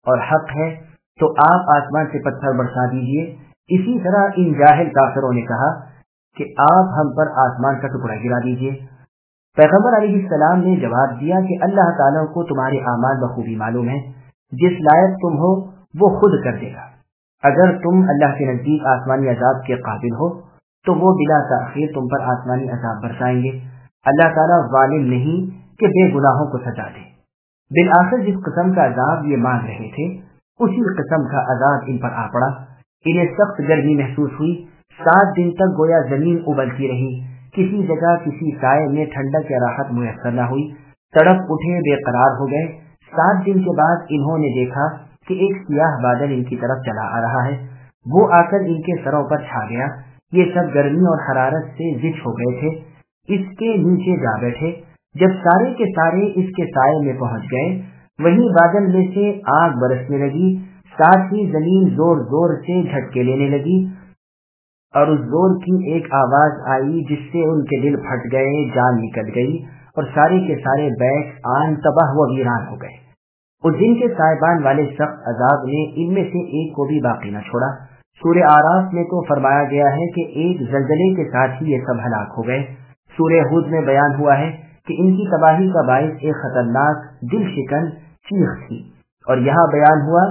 اور حق ہے تو آپ آسمان سے پتھر برسا دیجیے۔ اسی طرح ان جاہل کافروں نے کہا کہ آپ ہم پر آسمان کا ٹکڑا گرا دیجیے۔ پیغمبر علیہ السلام نے جواب دیا کہ اللہ تعالیٰ کو تمہارے اعمال بخوبی معلوم ہے، جس لائق تم ہو وہ خود کر دے گا۔ اگر تم اللہ کے نزدیک آسمانی عذاب کے قابل ہو تو وہ بلا تاخیر تم پر آسمانی عذاب برسائیں گے۔ اللہ تعالیٰ ظالم نہیں کہ بے گناہوں کو سزا دے۔ بالآخر جس قسم کا عذاب یہ مانگ رہے تھے اسی قسم کا عذاب ان پر آ پڑا۔ انہیں سخت گرمی محسوس ہوئی، 7 دن تک گویا زمین ابلتی رہی، کسی جگہ کسی سائے میں ٹھنڈک یا راحت میسر نہ ہوئی، تڑپ اٹھے، بے قرار ہو گئے۔ 7 دن کے بعد انہوں نے دیکھا کہ ایک سیاہ بادل ان کی طرف چلا آ رہا ہے، وہ آ کر ان کے سروں پر چھا گیا۔ یہ سب گرمی اور حرارت سے زچ ہو گئے تھے، اس کے نیچے جا بیٹھے۔ جب سارے کے سارے اس کے سائے میں پہنچ گئے، وہیں بادل میں سے آگ برسنے لگی، ساتھ ہی زمین زور زور سے جھٹکے لینے لگی، اور اس زور کی ایک آواز آئی جس سے ان کے دل پھٹ گئے، جان نکل گئی، اور سارے کے سارے بیت آن تباہ و ویران ہو گئے۔ اس دن کے سائبان والے سخت عذاب نے ان میں سے ایک کو بھی باقی نہ چھوڑا۔ سورہ اعراف میں تو فرمایا گیا ہے کہ ایک زلزلے کے ساتھ ہی یہ سب ہلاک ہو گئے۔ سورہ ہود میں بیان ہوا ہے کہ ان کی تباہی کا باعث ایک خطرناک دل شکن چیخ تھی، اور یہاں بیان ہوا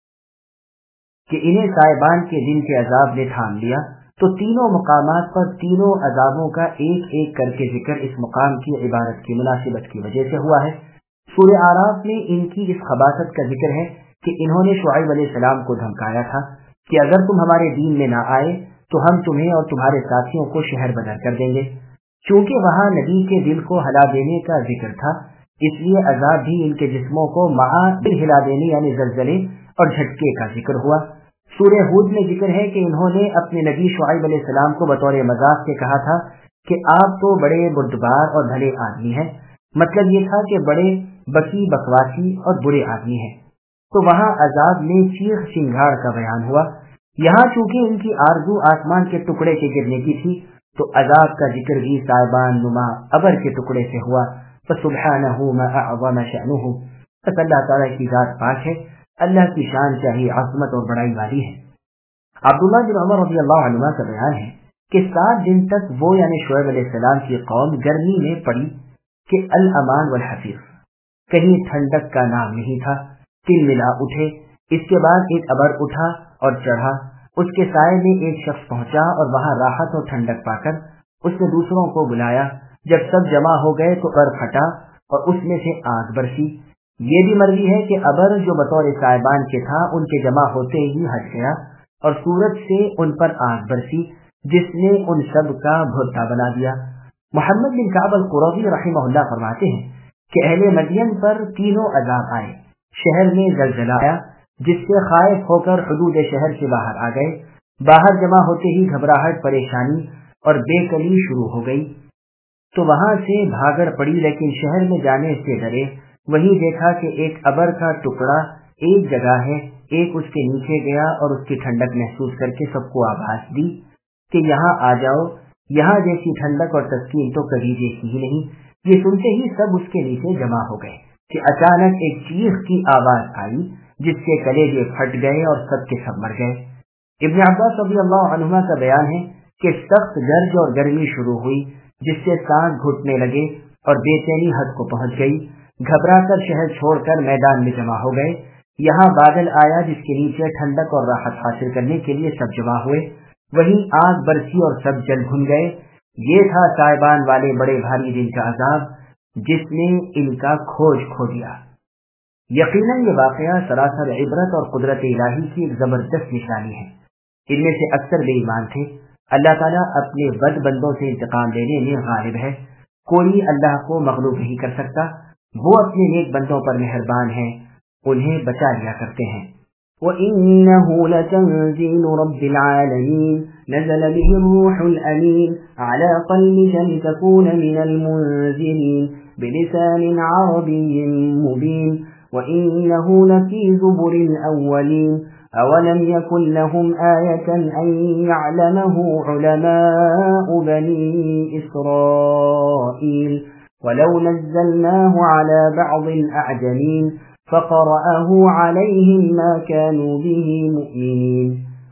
کہ انہیں سائبان کے دن کے عذاب نے تھام لیا۔ تو تینوں مقامات پر تینوں عذابوں کا ایک ایک کر کے ذکر اس مقام کی عبارت کی مناسبت کی وجہ سے ہوا ہے۔ سورہ اعراف میں ان کی اس خباثت کا ذکر ہے کہ انہوں نے شعیب علیہ السلام کو دھمکایا تھا کہ اگر تم ہمارے دین میں نہ آئے تو ہم تمہیں اور تمہارے ساتھیوں کو شہر بدر کر دیں گے۔ چونکہ وہاں نبی کے دل کو ہلا دینے کا ذکر تھا، اس لیے عذاب بھی ان کے جسموں کو مع دل ہلا دینے یعنی زلزلے اور جھٹکے کا ذکر ہوا۔ سورہ ہود میں ذکر ہے کہ انہوں نے اپنے نبی شعیب علیہ السلام کو بطور مذاق کے کہا تھا کہ آپ تو بڑے بردبار اور بھلے آدمی ہیں، مطلب یہ تھا کہ بڑے بکی بکواسی اور برے آدمی ہیں۔ تو وہاں عذاب میں چیخ چنگھاڑ کا بیان ہوا۔ یہاں چونکہ ان کی آرزو آسمان کے ٹکڑے کے گرنے کی تھی تو عذاب کا ذکر بھی صائبان نما ابر کے ٹکڑے سے ہوا۔ فسبحانہ ما اعظم شأنہ، بس اللہ تعالیٰ کی ذات پاک ہے، اللہ کی شان چاہیے عظمت اور بڑائی والی ہے۔ عبداللہ بن عمر رضی اللہ عنہ کا بیان ہے کہ 7 دن تک وہ یعنی شعیب علیہ السلام کی قوم گرمی میں پڑی کہ الامان والحفیظ، کہیں ٹھنڈک کا نام نہیں تھا۔ تل ملا اٹھے، اس کے بعد ایک ابر اٹھا اور چڑھا، اس کے سائے میں ایک شخص پہنچا اور وہاں راحت اور ٹھنڈک پا کر اس نے دوسروں کو بلایا۔ جب سب جمع ہو گئے تو ابر پھٹا اور اس میں سے آگ برسی۔ یہ بھی مروی ہے کہ ابر جو بطور صائبان کے تھا ان کے جمع ہوتے ہی ہٹ گیا اور سورج سے ان پر آگ برسی جس نے ان سب کا بھرتا بنا دیا۔ محمد بن کعب القرظی رحمہ اللہ فرماتے ہیں کہ اہل مدین پر تینوں عذاب آئے۔ شہر میں زلزلہ آیا جس سے خائف ہو کر حدود شہر سے باہر آ گئے۔ باہر جمع ہوتے ہی گھبراہٹ، پریشانی اور بے کلی شروع ہو گئی تو وہاں سے بھاگڑ پڑی، لیکن شہر میں جانے سے ڈرے۔ وہیں دیکھا کہ ایک ابر کا ٹکڑا ایک جگہ ہے، ایک اس کے نیچے گیا اور اس کی ٹھنڈک محسوس کر کے سب کو آواز دی کہ یہاں آ جاؤ، یہاں جیسی ٹھنڈک اور تسکین تو کبھی دیکھی ہی نہیں۔ یہ سنتے ہی سب اس کے نیچے جمع ہو گئے کہ اچانک ایک چیخ کی آواز آئی جس کے کلیجے پھٹ گئے اور سب کے سب مر گئے۔ ابن عباس رضی اللہ عنہما کا بیان ہے کہ سخت گرج اور گرمی شروع ہوئی جس سے سانس گھٹنے لگے اور بے چینی حد کو پہنچ گئی۔ گھبرا کر شہر چھوڑ کر میدان میں جمع ہو گئے۔ یہاں بادل آیا جس کے نیچے ٹھنڈک اور راحت حاصل کرنے کے لیے سب جمع ہوئے، وہیں آگ برسی اور سب جل بھن گئے۔ یہ تھا صائبان والے بڑے بھاری دن کا عذاب جس نے ان کا کھوج کھو دیا۔ یقیناً یہ واقعہ سراسر عبرت اور قدرت الہی کی ایک زبردست نشانی ہے۔ ان میں سے اکثر بے ایمان تھے۔ اللہ تعالیٰ اپنے بد بندوں سے انتقام لینے میں غالب ہے، کوئی اللہ کو مغلوب نہیں کر سکتا۔ وہ اپنے نیک بندوں پر مہربان ہیں، انہیں بچا لیا کرتے ہیں۔ وَإِنَّهُ لَتَنزِيلُ رَبِّ الْعَالَمِينَ نَزَلَ بِهِ الرُّوحُ الْأَمِينُ عَلَى قَلْبِكَ لِتَكُونَ مِنَ الْمُنزِرِينَ بِلِسَانٍ عَرَبِيٍّ مُبِينٍ وَإِنَّهُ لَفِي زُبُرِ الْأَوَّلِينَ أَوَلَمْ يَكُنْ لَهُمْ آيَةً أَنْ يَعْلَمَهُ عُلَمَاءُ بَنِي إِسْرَائِيلَ وَلَوْ نَزَّلْنَاهُ عَلَى بَعْضِ الْأَعْجَمِينَ فقرأه عليهم ما كانوا به مؤمنين۔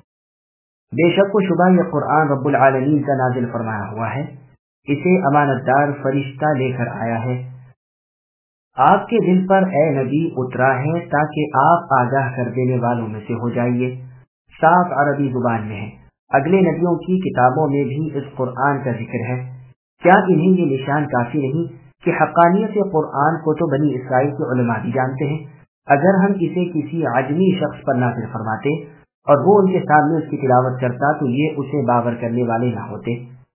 بے شک و شبہ یہ قرآن رب العالمین کا نازل فرمایا ہوا ہے، اسے امانت دار فرشتہ لے کر آیا ہے، آپ کے دل پر اے نبی اترا ہے تاکہ آپ آگاہ کر دینے والوں میں سے ہو جائیے، صاف عربی زبان میں ہے۔ اگلے نبیوں کی کتابوں میں بھی اس قرآن کا ذکر ہے، کیا انہیں یہ نشان کافی نہیں کہ حقانیت قرآن کو تو بنی اسرائیل کے علماء بھی جانتے ہیں، اگر ہم اسے کسی عجمی شخص پر نازل فرماتے اور وہ ان کے سامنے اس کی تلاوت کرتا تو یہ اسے باور کرنے والے نہ ہوتے۔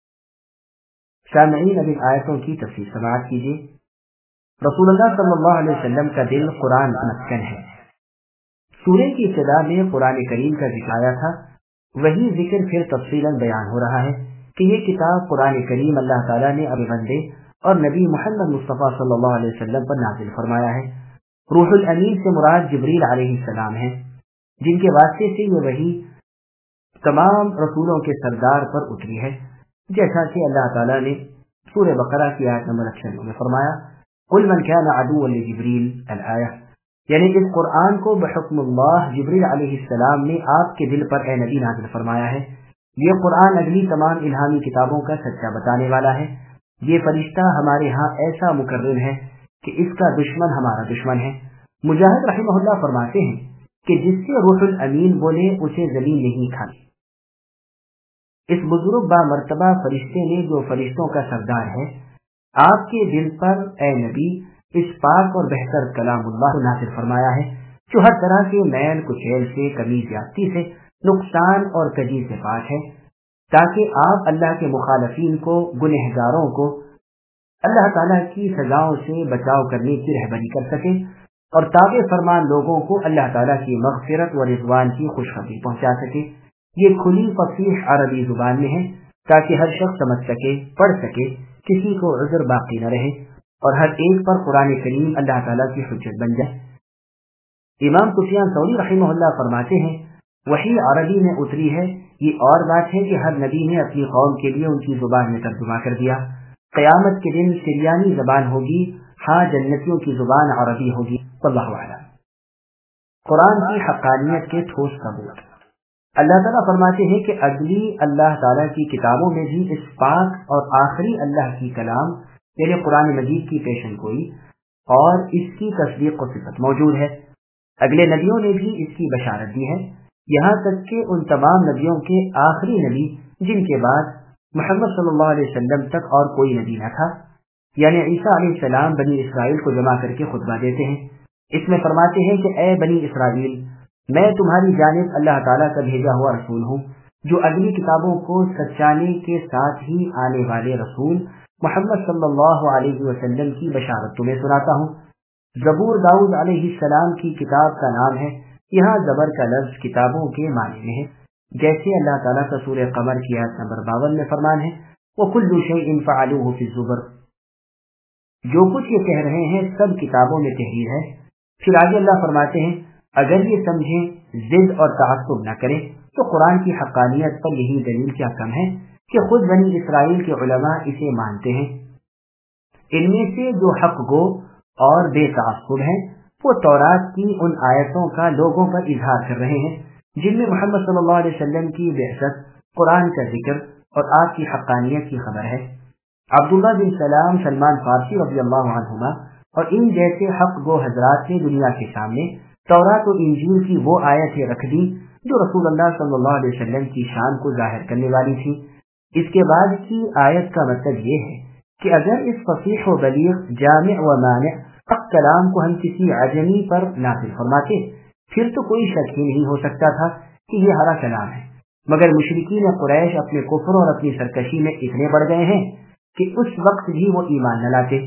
سامعین، اب ان آیتوں کی تفسیر سماعت کیجیے۔ رسول اللہ صلی اللہ علیہ وسلم کا دل قرآن مسکن ہے۔ سورہ کی ابتدا میں قرآن کریم کا ذکر آیا تھا، وہی ذکر پھر تفصیلاً بیان ہو رہا ہے کہ یہ کتاب قرآن کریم اللہ تعالیٰ نے اپنے بندے اور نبی محمد مصطفیٰ صلی اللہ علیہ وسلم پر نازل فرمایا ہے۔ روح الامین سے مراد جبریل علیہ السلام ہے، جن کے واسطے سے یہ وحی تمام رسولوں کے سردار پر اتری ہے، جیسا کہ اللہ تعالیٰ نے سورہ بقرہ کی آیت نمبر 96 میں فرمایا، قل من كان عدوا لجبریل الآیہ، یعنی اس قرآن کو بحکم اللہ جبریل علیہ السلام نے آپ کے دل پر اے نبی نازل فرمایا ہے۔ یہ قرآن اگلی تمام الہامی کتابوں کا سچا بتانے والا ہے۔ یہ فرشتہ ہمارے ہاں ایسا مکرم ہے کہ اس کا دشمن ہمارا دشمن ہے۔ مجاہد رحمہ اللہ فرماتے ہیں کہ جس سے روح الامین بولے اسے زمین نہیں کھانی۔ اس بزرگ با مرتبہ فرشتے نے جو فرشتوں کا سردار ہے، آپ کے دل پر اے نبی اس پاک اور بہتر کلام اللہ کو نازل فرمایا ہے، جو ہر طرح کے میل کچیل سے، کمی زیادتی سے، نقصان اور کجی سے پاک ہے، تاکہ آپ اللہ کے مخالفین کو، گنہگاروں کو اللہ تعالیٰ کی سزاؤں سے بچاؤ کرنے کی رہبری کر سکے اور تابع فرمان لوگوں کو اللہ تعالیٰ کی مغفرت و رضوان کی خوشخبری پہنچا سکے۔ یہ کھلی فصیح عربی زبان میں ہے تاکہ ہر شخص سمجھ سکے، پڑھ سکے، کسی کو عذر باقی نہ رہے اور ہر ایک پر قرآن کریم اللہ تعالیٰ کی حجت بن جائے۔ امام سفیان ثوری رحمہ اللہ فرماتے ہیں، وحی عربی میں اتری ہے، یہ اور بات ہے کہ ہر نبی نے اپنی قوم کے لیے ان کی زبان میں ترجمہ کر دیا۔ قیامت کے دن سریانی زبان ہوگی، ہاں جنتیوں کی زبان عربی ہوگی۔ واللہ اعلم۔ قرآن کی حقانیت کے ٹھوس ثبوت۔ اللہ تعالیٰ فرماتے ہیں کہ اگلی اللہ تعالیٰ کی کتابوں میں بھی اس پاک اور آخری اللہ کی کلام یعنی قرآن مجید کی پیشن گوئی اور اس کی تصدیق و صفت موجود ہے۔ اگلے نبیوں نے بھی اس کی بشارت دی ہے، یہاں تک کہ ان تمام نبیوں کے آخری نبی جن کے بعد محمد صلی اللہ علیہ وسلم تک اور کوئی نبی نہ تھا، یعنی عیسیٰ علیہ السلام بنی اسرائیل کو جمع کر کے خطبہ دیتے ہیں۔ اس میں فرماتے ہیں کہ اے بنی اسرائیل، میں تمہاری جانب اللہ تعالیٰ کا بھیجا ہوا رسول ہوں، جو اگلی کتابوں کو سچانے کے ساتھ ہی آنے والے رسول محمد صلی اللہ علیہ وسلم کی بشارت تمہیں سناتا ہوں۔ زبور داؤد علیہ السلام کی کتاب کا نام ہے، یہاں زبر کا لفظ کتابوں کے معنی میں ہے، جیسے اللہ تعالیٰ کا سورہ قمر کی آیت نمبر 52 میں فرمان ہے، وَكُلُّ شَيْءٍ فَعَلُوهُ فِي الزُّبُرِ، جو کچھ یہ کہہ رہے ہیں سب کتابوں میں تحریر ہے۔ پھر آگے اللہ فرماتے ہیں، اگر یہ سمجھیں، ضد اور تعصب نہ کریں تو قرآن کی حقانیت پر یہی دلیل کیا کم ہے کہ خود بنی اسرائیل کے علماء اسے مانتے ہیں۔ ان میں سے جو حق گو اور بے تعصب ہیں وہ تورات کی ان آیتوں کا لوگوں پر اظہار کر رہے ہیں جن میں محمد صلی اللہ علیہ وسلم کی بعثت، قرآن کا ذکر اور آپ کی حقانیت کی خبر ہے۔ عبداللہ بن سلام، سلمان فارسی رضی اللہ عنہما اور ان جیسے حق گو حضرات نے دنیا کے سامنے تورات و انجیل کی وہ آیتیں رکھ دی جو رسول اللہ صلی اللہ علیہ وسلم کی شان کو ظاہر کرنے والی تھی۔ اس کے بعد کی آیت کا مطلب یہ ہے کہ اگر اس فصیح و بلیغ، جامع و مانع حق کلام کو ہم کسی عجمی پر نازل فرماتے پھر تو کوئی شک ہی نہیں ہو سکتا تھا کہ یہ ہرا کلام ہے، مگر مشرکین قریش اپنے کفر اور اپنی سرکشی میں اتنے بڑھ گئے ہیں کہ اس وقت بھی وہ ایمان نہ لاتے۔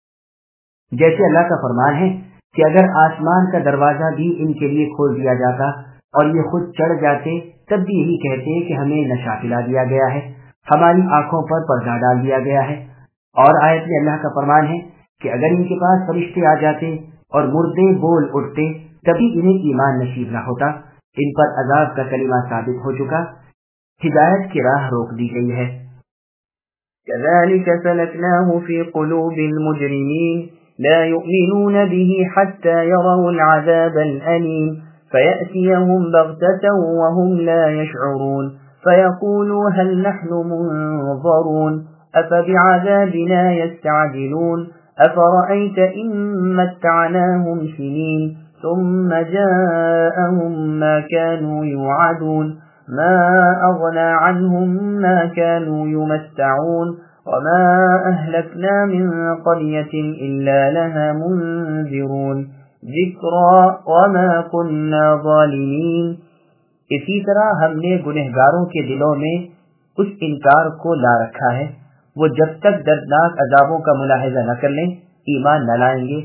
جیسے اللہ کا فرمان ہے کہ اگر آسمان کا دروازہ بھی ان کے لیے کھول دیا جاتا اور یہ خود چڑھ جاتے تب بھی یہی کہتے کہ ہمیں نشہ پلا دیا گیا ہے، ہماری آنکھوں پر پردہ ڈال دیا گیا ہے۔ اور آیت میں اللہ کا فرمان ہے کہ اگر ان کے پاس فرشتے آ جاتے اور مردے بول اٹھتے تبھی انہیں ایمان نصیب نہ ہوتا۔ ان پر عذاب کا کلمہ ثابت ہو چکا، ہدایت کی راہ روک دی گئی ہے۔ كذلك سلكناه في قلوب المجرمين لا يؤمنون به حتى يروا العذاب الأليم فيأتيهم بغتة وهم لا يشعرون فيقولوا هل نحن منظرون أفبعذابنا يستعجلون أفرأيت إن متعناهم سنين ثم جاءهم ما كانوا يوعدون ما أغنى عنهم ما كانوا يمتعون وما أهلكنا من قرية إلا لها منذرون ذكرى وما كنا ظالمين. اسی طرح ہم نے گنہگاروں کے دلوں میں اس انکار کو لا رکھا ہے، وہ جب تک دردناک عذابوں کا ملاحظہ نہ کر لیں ایمان نہ لائیں گے.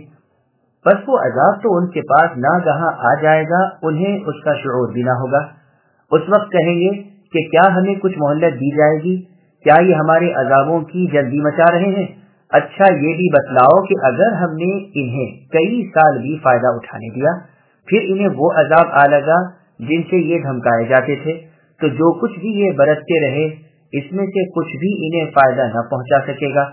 بس وہ عذاب تو ان کے پاس ناگہاں آ جائے گا، انہیں اس کا شعور بھی نہ ہوگا. اس وقت کہیں گے کہ کیا ہمیں کچھ مہلت دی جائے گی؟ کیا یہ ہمارے عذابوں کی جلدی مچا رہے ہیں؟ اچھا یہ بھی بتلاؤ کہ اگر ہم نے انہیں کئی سال بھی فائدہ اٹھانے دیا، پھر انہیں وہ عذاب آ لگا جن سے یہ دھمکائے جاتے تھے، تو جو کچھ بھی یہ برتتے رہے اس میں سے کچھ بھی انہیں فائدہ نہ پہنچا سکے گا.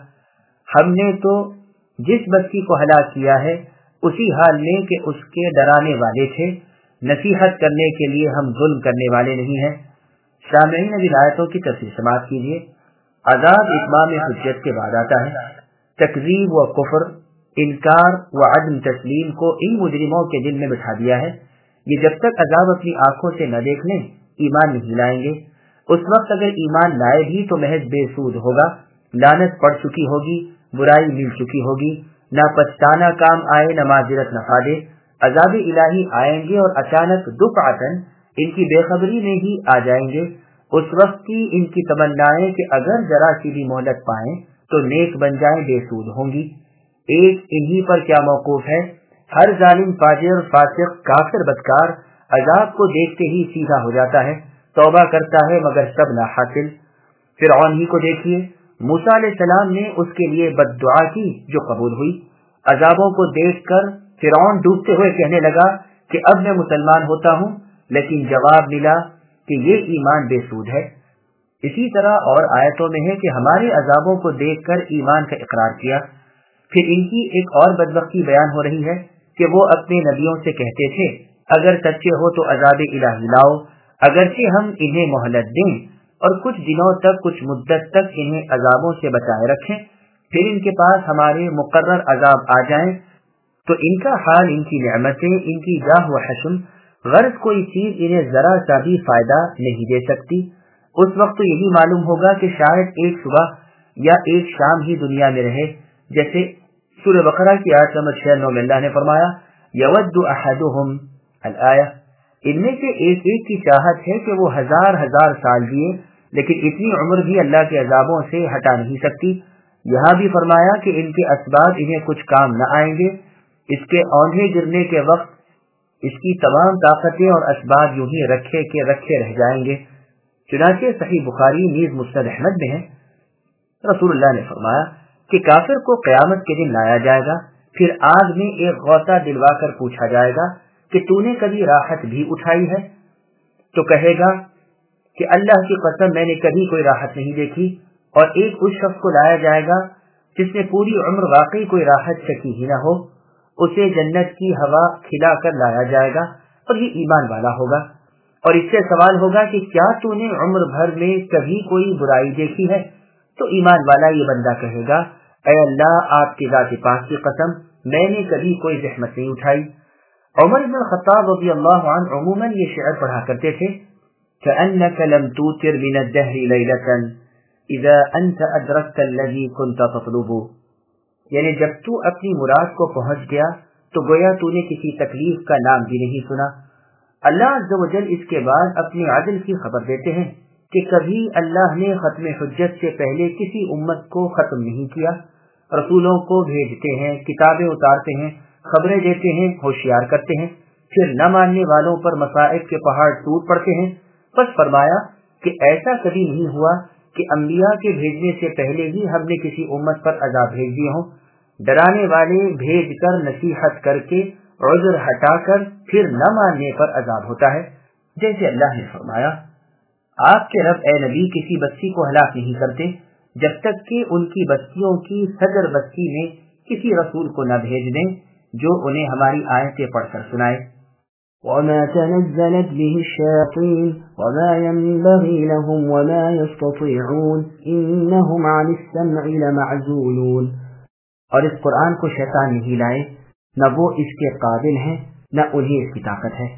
ہم نے تو جس بستی کو ہلاک کیا ہے اسی حال میں کہ اس کے ڈرانے والے تھے، نصیحت کرنے کے لیے ہم ظلم کرنے والے نہیں ہیں. سامعین ابھی آیتوں کی تفسیر سماعت کیجیے. عذاب اتمام حجت کے بعد آتا ہے. تکذیب و کفر، انکار و عدم تسلیم کو ان مجرموں کے دل میں بٹھا دیا ہے. یہ جب تک عذاب اپنی آنکھوں سے نہ دیکھ لیں ایمان نہیں لائیں گے. اس وقت اگر ایمان لائے بھی تو محض بے سود ہوگا، لعنت پڑ چکی ہوگی، برائی مل چکی ہوگی، نہ پچھتانا کام آئے نہ معذرت نفع دے. عذاب الہی آئیں گے اور اچانک دفعتاً ان کی بے خبری میں ہی آ جائیں گے. اس وقت کی ان کی تمنائیں کہ اگر ذرا سی بھی مہلت پائیں تو نیک بن جائیں بے سود ہوں گی. ایک انہی پر کیا موقوف ہے؟ ہر ظالم فاجر فاسق کافر بدکار عذاب کو دیکھتے ہی سیدھا ہو جاتا ہے، توبہ کرتا ہے مگر سب لا حاصل. فرعون ہی کو دیکھیے، موسیٰ علیہ السلام نے اس کے لیے بد دعا کی جو قبول ہوئی. عذابوں کو دیکھ کر فرعون ڈوبتے ہوئے کہنے لگا کہ اب میں مسلمان ہوتا ہوں، لیکن جواب ملا کہ یہ ایمان بے سود ہے. اسی طرح اور آیتوں میں ہے کہ ہمارے عذابوں کو دیکھ کر ایمان کا اقرار کیا. پھر ان کی ایک اور بدبختی بیان ہو رہی ہے کہ وہ اپنے نبیوں سے کہتے تھے اگر سچے ہو تو عذاب الہی لاؤ، اگرچہ ہم انہیں مہلت دیں اور کچھ دنوں تک کچھ مدت تک انہیں عذابوں سے بچائے رکھیں، پھر ان کے پاس ہمارے مقرر عذاب آ جائیں تو ان کا حال، ان کی نعمتیں، ان کی جاہ و حشم، غرض کوئی چیز انہیں ذرا سا بھی فائدہ نہیں دے سکتی. اس وقت تو یہی معلوم ہوگا کہ شاید ایک صبح یا ایک شام ہی دنیا میں رہے. جیسے سورہ بقرہ کی آیت نمبر 96 میں اللہ نے فرمایا یود احدہم الآیہ، ان میں سے ایک ایک کی چاہت ہے کہ وہ ہزار ہزار سال جیے، لیکن اتنی عمر بھی اللہ کے عذابوں سے ہٹا نہیں سکتی. یہاں بھی فرمایا کہ ان کے اسباب انہیں کچھ کام نہ آئیں گے. اس کے اوندھے گرنے کے وقت اس کی تمام طاقتیں اور اسباب یوں ہی رکھے کے رکھے رہ جائیں گے. چنانچہ صحیح بخاری نیز مسند احمد میں ہے، رسول اللہ نے فرمایا کہ کافر کو قیامت کے دن لایا جائے گا، پھر آگ میں ایک غوطہ دلوا کر پوچھا جائے گا کہ تو نے کبھی راحت بھی اٹھائی ہے؟ تو کہے گا کہ اللہ کی قسم میں نے کبھی کوئی راحت نہیں دیکھی. اور ایک اس شخص کو لایا جائے گا جس نے پوری عمر واقعی کوئی راحت چکی ہی نہ ہو، اسے جنت کی ہوا کھلا کر لایا جائے گا اور یہ ایمان والا ہوگا. اور اس سے سوال ہوگا کہ کیا تو نے عمر بھر میں کبھی کوئی برائی دیکھی ہے؟ تو ایمان والا یہ بندہ کہے گا اے اللہ آپ کی ذات پاک کی قسم میں نے کبھی کوئی زحمت نہیں اٹھائی. عمر بن الخطاب رضی اللہ عنہ عموماً یہ شعر پڑھا کرتے تھے كأنك لم توتر من الدهر ليلة اذا انت ادركت الذي كنت تطلب، یعنی جب تو اپنی مراد کو پہنچ گیا تو گویا تو نے کسی تکلیف کا نام بھی نہیں سنا. اللہ عز و جل اس کے بعد اپنی عدل کی خبر دیتے ہیں کہ کبھی اللہ نے ختم حجت سے پہلے کسی امت کو ختم نہیں کیا. رسولوں کو بھیجتے ہیں، کتابیں اتارتے ہیں، خبریں دیتے ہیں، ہوشیار کرتے ہیں، پھر نہ ماننے والوں پر مصائب کے پہاڑ ٹوٹ پڑتے ہیں. بس فرمایا کہ ایسا کبھی نہیں ہوا کہ انبیاء کے بھیجنے سے پہلے ہی ہم نے کسی امت پر عذاب بھیج دیے ہوں. ڈرانے والے بھیج کر نصیحت کر کے عذر ہٹا کر پھر نہ ماننے پر عذاب ہوتا ہے. جیسے اللہ نے فرمایا آپ کے رب اے نبی کسی بستی کو ہلاک نہیں کرتے جب تک کہ ان کی بستیوں کی صدر بستی میں کسی رسول کو نہ بھیج دیں جو انہیں ہماری آیتیں پڑھ کر سنائے۔ وما تنزلت به الشياطين وما ينبغي لهم وما يستطيعون إنهم عن السمع لمعزولون۔ اور اس قرآن کو شیطان نہیں لائے، نہ وہ اس کے قابل ہیں نہ انہیں اس کی طاقت ہے،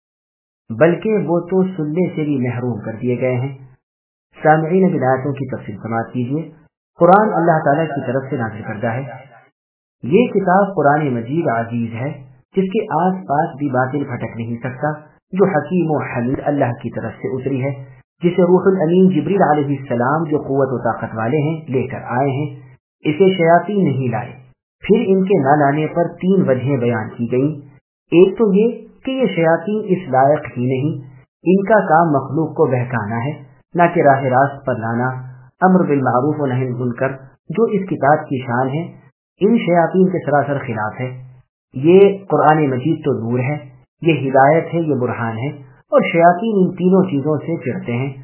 بلکہ وہ تو سننے سے بھی محروم کر دیے گئے ہیں۔ سامعین اب آیتوں کی تفصیل سماعت کیجیے۔ قرآن اللہ تعالیٰ کی طرف سے نازل کردہ ہے۔ یہ کتاب قرآن مجید عزیز ہے جس کے آس پاس بھی باطل پھٹک نہیں سکتا، جو حکیم و حمید اللہ کی طرف سے اتری ہے، جسے روح الامین جبریل علیہ السلام جو قوت و طاقت والے ہیں لے کر آئے ہیں۔ اسے شیاطین نہیں لائے۔ پھر ان کے نہ لانے پر 3 وجہیں بیان کی گئیں۔ ایک تو یہ کہ یہ شیاطین اس لائق ہی نہیں، ان کا کام مخلوق کو بہکانا ہے، نہ کہ راہ راست پر لانا، امر بالمعروف و نہی عن المنکر جو اس کتاب کی شان ہے، ان شیاطین کے سراسر خلاف ہے۔ یہ قرآن مجید تو نور ہے، یہ ہدایت ہے، یہ برہان ہے، اور شیاطین ان تینوں چیزوں سے چڑھتے ہیں۔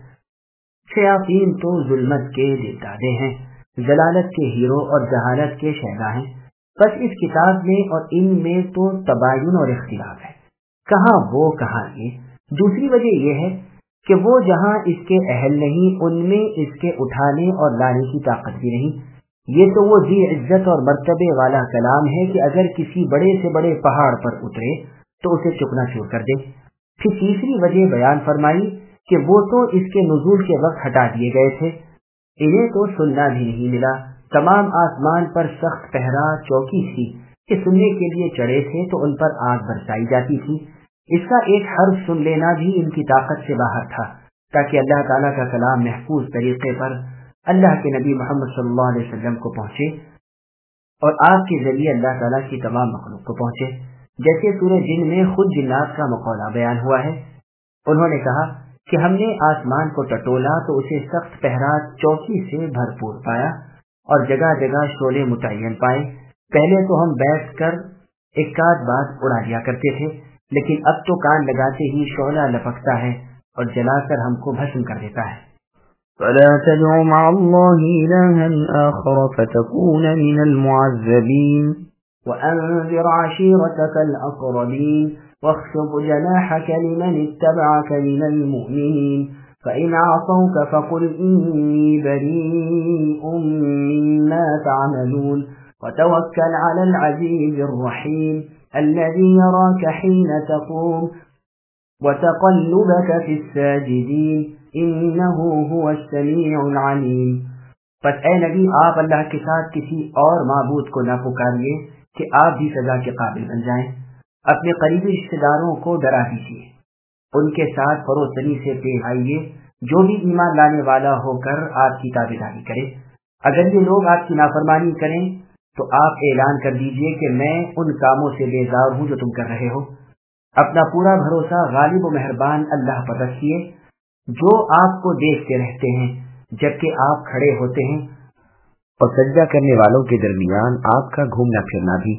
شیاطین تو ظلمت کے دادے ہیں، ضلالت کے ہیرو اور جہالت کے شہدا ہیں۔ بس اس کتاب میں اور ان میں تو تباین اور اختلاف ہے، کہاں وہ کہاں یہ۔ دوسری وجہ یہ ہے کہ وہ جہاں اس کے اہل نہیں، ان میں اس کے اٹھانے اور لانے کی طاقت بھی نہیں۔ یہ تو وہ ذی عزت اور مرتبے والا کلام ہے کہ اگر کسی بڑے سے بڑے پہاڑ پر اترے تو اسے چکنا چور کر دے۔ پھر تیسری وجہ بیان فرمائی کہ وہ تو اس کے نزول کے وقت ہٹا دیے گئے تھے، انہیں تو سننا بھی نہیں ملا۔ تمام آسمان پر سخت پہرا چوکی تھی کہ سننے کے لیے چڑھے تھے تو ان پر آگ برسائی جاتی تھی۔ اس کا ایک حرف سن لینا بھی ان کی طاقت سے باہر تھا، تاکہ اللہ تعالیٰ کا کلام محفوظ طریقے پر اللہ کے نبی محمد صلی اللہ علیہ وسلم کو پہنچے اور آپ کے ذریعے اللہ تعالیٰ کی تمام مخلوق کو پہنچے۔ جیسے سورہ جن میں خود جنات کا مقولہ بیان ہوا ہے، انہوں نے کہا کہ ہم نے آسمان کو ٹٹولا تو اسے سخت پہرا چوکی سے بھرپور پایا اور جگہ جگہ شعلے متعین پائے۔ پہلے تو ہم بیٹھ کر ایک آدھ بات اڑا دیا کرتے تھے، لیکن اب تو کان لگاتے ہی شعلہ لپکتا ہے اور جلا کر ہم کو بھسم کر دیتا ہے۔ فلا تدع مع الله إلها آخر فتكون من المعذبين وأنذر عشيرتك الأقربين واخفض جناحك لمن اتبعك من المؤمنين فإن عصوك فقل إني بريء مما تعملون وتوكل على العزيز الرحيم الذي يراك حين تقوم وتقلبك في الساجدين انہو هو السمیع العلیم۔ پس اے نبی آپ اللہ کے ساتھ کسی اور معبود کو نہ پکاریے کہ آپ بھی سزا کے قابل بن جائیں۔ اپنے قریبی رشتہ داروں کو ڈرا دیجیے، ان کے ساتھ فروتنی سے پیش آئیے، جو بھی ایمان لانے والا ہو کر آپ کی تابعداری کرے۔ اگر یہ لوگ آپ کی نافرمانی کریں تو آپ اعلان کر دیجیے کہ میں ان کاموں سے بیزار ہوں جو تم کر رہے ہو۔ اپنا پورا بھروسہ غالب و مہربان اللہ پر رکھیے جو آپ کو دیکھتے رہتے ہیں جبکہ آپ کھڑے ہوتے ہیں، اور سجدہ کرنے والوں کے درمیان آپ کا گھومنا پھرنا بھی۔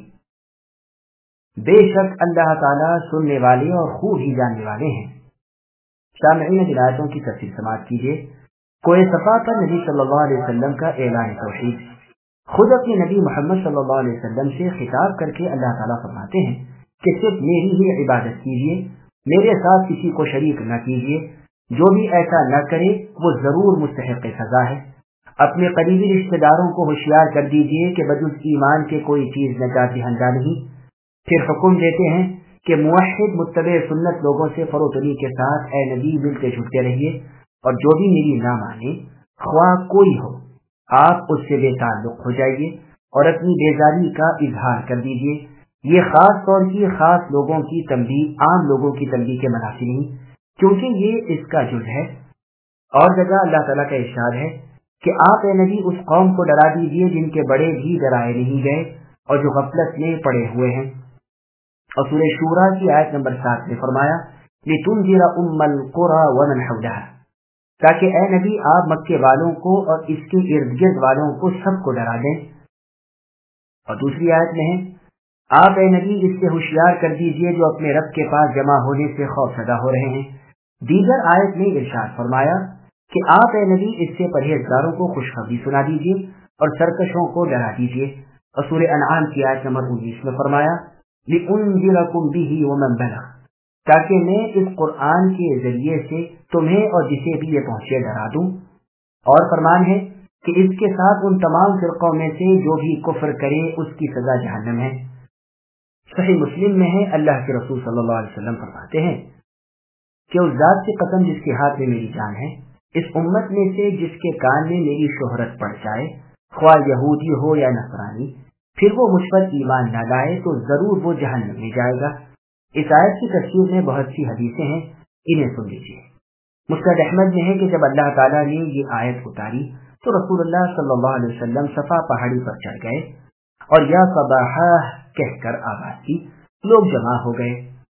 بے شک اللہ تعالیٰ سننے والے اور خوب ہی جاننے والے ہیں۔ سامعین ہدایتوں کی تفصیل سماعت کیجیے۔ کوہ صفا پر نبی صلی اللہ علیہ وسلم کا اعلان توحید۔ خود اپنے نبی محمد صلی اللہ علیہ وسلم سے خطاب کر کے اللہ تعالیٰ فرماتے ہیں کہ صرف میری ہی عبادت کیجیے، میرے ساتھ کسی کو شریک نہ کیجیے۔ جو بھی ایسا نہ کرے وہ ضرور مستحق سزا ہے۔ اپنے قریبی رشتہ داروں کو ہوشیار کر دیجیے کہ بجز ایمان کے کوئی چیز نجات دہندہ نہیں۔ پھر حکم دیتے ہیں کہ موحد متبع سنت لوگوں سے فروتنی کے ساتھ اے نبی ملتے جھٹتے رہیے، اور جو بھی میری نہ مانے خواہ کوئی ہو آپ اس سے بے تعلق ہو جائیے اور اپنی بیزاری کا اظہار کر دیجیے۔ یہ خاص طور کی خاص لوگوں کی تنبیہ عام لوگوں کی تنبیہ کے منافی نہیں، کیونکہ یہ اس کا جز ہے۔ اور جگہ اللہ تعالیٰ کا ارشاد ہے کہ آپ اے نبی اس قوم کو ڈرا دیجیے جن کے بڑے بھی ڈرائے نہیں گئے اور جو غفلت میں پڑے ہوئے ہیں۔ اور سورہ شورا کی آیت نمبر 7 میں فرمایا لِتُنذِرَ أُمَّ الْقُرَى وَمَنْ حَوْلَهَا، تاکہ اے نبی آپ مکے والوں کو اور اس کے ارد گرد والوں کو سب کو ڈرا دیں۔ اور دوسری آیت میں ہے آپ اے نبی اس سے ہوشیار کر دیجیے جو اپنے رب کے پاس جمع ہونے سے خوف زدہ ہو رہے ہیں۔ دیگر آیت میں ارشاد فرمایا کہ آپ اے نبی اس سے پرہیزگاروں کو خوشخبری سنا دیجیے اور سرکشوں کو ڈرا دیجیے۔ اور سورہ انعام کی آیت نمبر 19 میں فرمایا لِأُنذِرَكُم بِهِ وَمَن بَلَغَ، تاکہ میں اس قرآن کے ذریعے سے تمہیں اور جسے بھی یہ پہنچے ڈرا دوں۔ اور فرمان ہے کہ اس کے ساتھ ان تمام فرقوں میں سے جو بھی کفر کرے اس کی سزا جہنم ہے۔ صحیح مسلم میں ہے، اللہ کے رسول صلی اللہ علیہ وسلم فرماتے ہیں کہ اس ذات کی قسم جس کے ہاتھ میں میری جان ہے، اس امت میں سے جس کے کان میں میری شہرت پڑ جائے، خواہ یہودی ہو یا نصرانی، پھر وہ مجھ پر ایمان نہ لائے تو ضرور وہ جہنم میں جائے گا۔ اس آیت کی تفسیر میں بہت سی حدیثیں ہیں، انہیں سن لیجیے۔ مسند احمد میں ہے کہ جب اللہ تعالیٰ نے یہ آیت اتاری تو رسول اللہ صلی اللہ علیہ وسلم صفا پہاڑی پر چڑھ گئے اور یا صباحہ کہہ کر آواز کی، لوگ جمع ہو گئے۔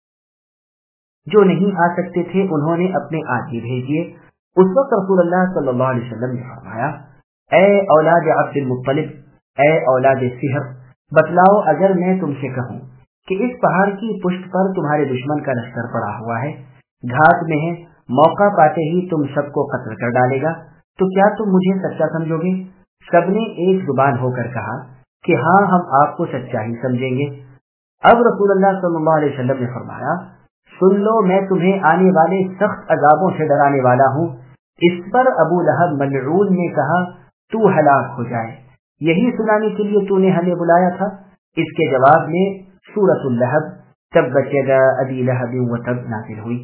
جو نہیں آ سکتے تھے انہوں نے اپنے آدمی بھیجیے۔ اس وقت رسول اللہ صلی اللہ علیہ وسلم نے فرمایا، اے اولاد عبد المطلب، اے اولاد سحر، بتلاؤ اگر میں تم سے کہوں کہ اس پہاڑ کی پشت پر تمہارے دشمن کا لشکر پڑا ہوا ہے، گھات میں ہے، موقع پاتے ہی تم سب کو قتل کر ڈالے گا، تو کیا تم مجھے سچا سمجھو گے؟ سب نے ایک زبان ہو کر کہا کہ ہاں، ہم آپ کو سچا ہی سمجھیں گے۔ اب رسول اللہ صلی اللہ علیہ وسلم نے فرمایا، سن لو، میں تمہیں آنے والے سخت عذابوں سے ڈرانے والا ہوں۔ اس پر ابو لہب ملعون نے کہا، تو ہلاک ہو جائے، یہی سنانے کے لیے تو نے ہمیں بلایا تھا؟ اس کے جواب میں سورۃ اللہب تبت یدا ابی لہب وتب نازل ہوئی۔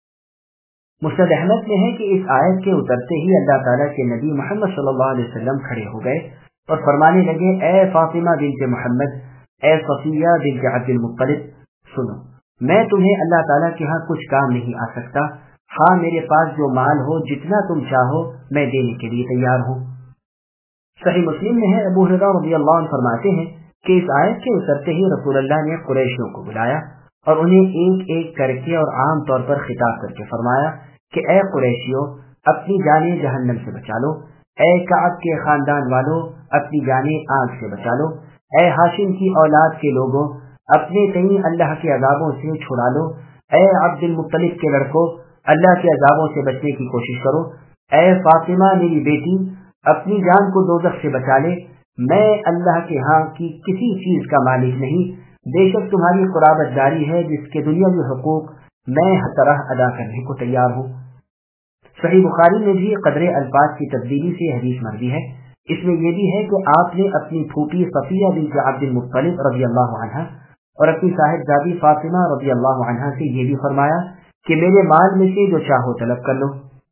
مسند احمد میں ہے کہ اس آیت کے اترتے ہی اللہ تعالیٰ کے نبی محمد صلی اللہ علیہ وسلم کھڑے ہو گئے اور فرمانے لگے، اے فاطمہ بنت محمد، اے صفیہ بنت عبد المطلب، سنو، میں تمہیں اللہ تعالیٰ کے ہاں کچھ کام نہیں آ سکتا، ہاں میرے پاس جو مال ہو، جتنا تم چاہو، میں دینے کے لیے تیار ہوں۔ صحیح مسلم میں ہے، ابو ہریرہ رضی اللہ عنہ فرماتے ہیں کہ اس آیت کے اترتے ہی رسول اللہ نے قریشیوں کو بلایا اور انہیں ایک ایک کر کے اور عام طور پر خطاب کر کے فرمایا کہ اے قریشیوں، اپنی جانیں جہنم سے بچا لو، اے کعب کے خاندان والوں، اپنی جانیں آگ سے بچا لو، اے ہاشم کی اولاد کے لوگوں، اپنے تئیں اللہ کے عذابوں سے چھڑا لو، اے عبد المطلب کے لڑکوں، اللہ کے عذابوں سے بچنے کی کوشش کرو، اے فاطمہ میری بیٹی، اپنی جان کو دوزخ سے بچا لے، میں اللہ کے ہاں کی کسی چیز کا مالک نہیں، بے شک تمہاری قرابت داری ہے جس کے دنیاوی حقوق میں ہر طرح ادا کرنے کو تیار ہوں۔ صحیح بخاری میں بھی قدر الفاظ کی تبدیلی سے حدیث مروی ہے۔ اس میں یہ بھی ہے کہ آپ نے اپنی پھوپھی صفیہ بنت عبد المطلب رضی اللہ عنہ اور اپنی صاحبزادی فاطمہ رضی اللہ عنہ سے یہ بھی فرمایا کہ میرے مال میں سے جو چاہو طلب کر لو۔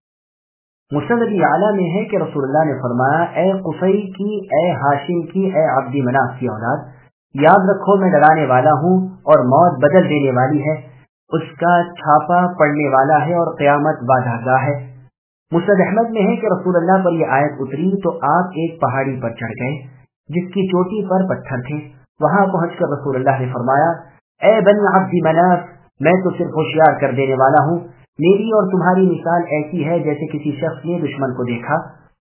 مسند اعلیٰ میں ہے کہ رسول اللہ نے فرمایا، اے قصی کی، اے ہاشم کی، اے عبد مناف کی اولاد، یاد رکھو میں ڈرانے والا ہوں اور موت بدل دینے والی ہے، اس کا چھاپا پڑنے والا ہے اور قیامت وعدہ گاہ ہے۔ مسند احمد میں ہے کہ رسول اللہ پر یہ آیت اتری تو آپ ایک پہاڑی پر چڑھ گئے جس کی چوٹی پر پتھر تھے۔ وہاں پہنچ کر رسول اللہ نے فرمایا، اے بنی عبد مناف، میں تو صرف ہوشیار کر دینے والا ہوں، میری اور تمہاری مثال ایسی ہے جیسے کسی شخص نے دشمن کو دیکھا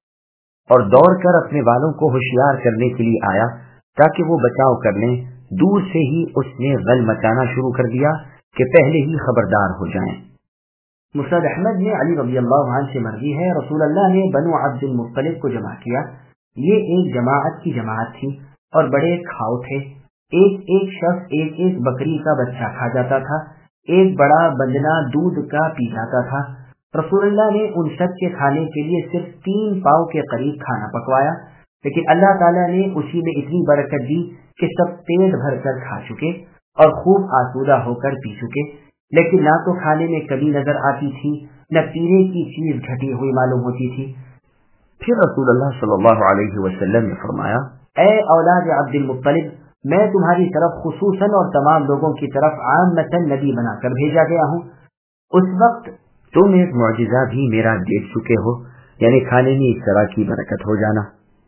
اور دوڑ کر اپنے والوں کو ہوشیار کرنے کے لیے آیا تاکہ وہ بچاؤ کر لیں، دور سے ہی اس نے غل مچانا شروع کر دیا کہ پہلے ہی خبردار ہو جائیں۔ مسند احمد میں علی رضی اللہ عنہ سے مروی ہے، رسول اللہ نے بنو عبد المطلب کو جمع کیا، یہ ایک جماعت کی جماعت تھی اور بڑے کھاؤ تھے، ایک ایک شخص ایک ایک بکری کا بچہ کھا جاتا تھا، ایک بڑا بندنا دودھ کا پی جاتا تھا۔ رسول اللہ نے ان سب کے کھانے کے لیے صرف 3 پاؤ کے قریب کھانا پکوایا، لیکن اللہ تعالیٰ نے اسی میں اتنی برکت دی کہ سب پیٹ بھر کر کھا چکے اور خوب آسودہ ہو کر پی چکے، لیکن نہ تو کھانے میں کمی نظر آتی تھی، نہ پینے کی چیز گھٹی ہوئی معلوم ہوتی تھی۔ پھر رسول اللہ صلی اللہ علیہ وسلم نے فرمایا، اے اولاد عبد المطلب، میں تمہاری طرف خصوصاً اور تمام لوگوں کی طرف عامةً نبی بنا کر بھیجا گیا ہوں۔ اس وقت تم ایک معجزہ بھی میرا دیکھ چکے ہو، یعنی کھانے میں اس طرح کی برکت ہو جانا۔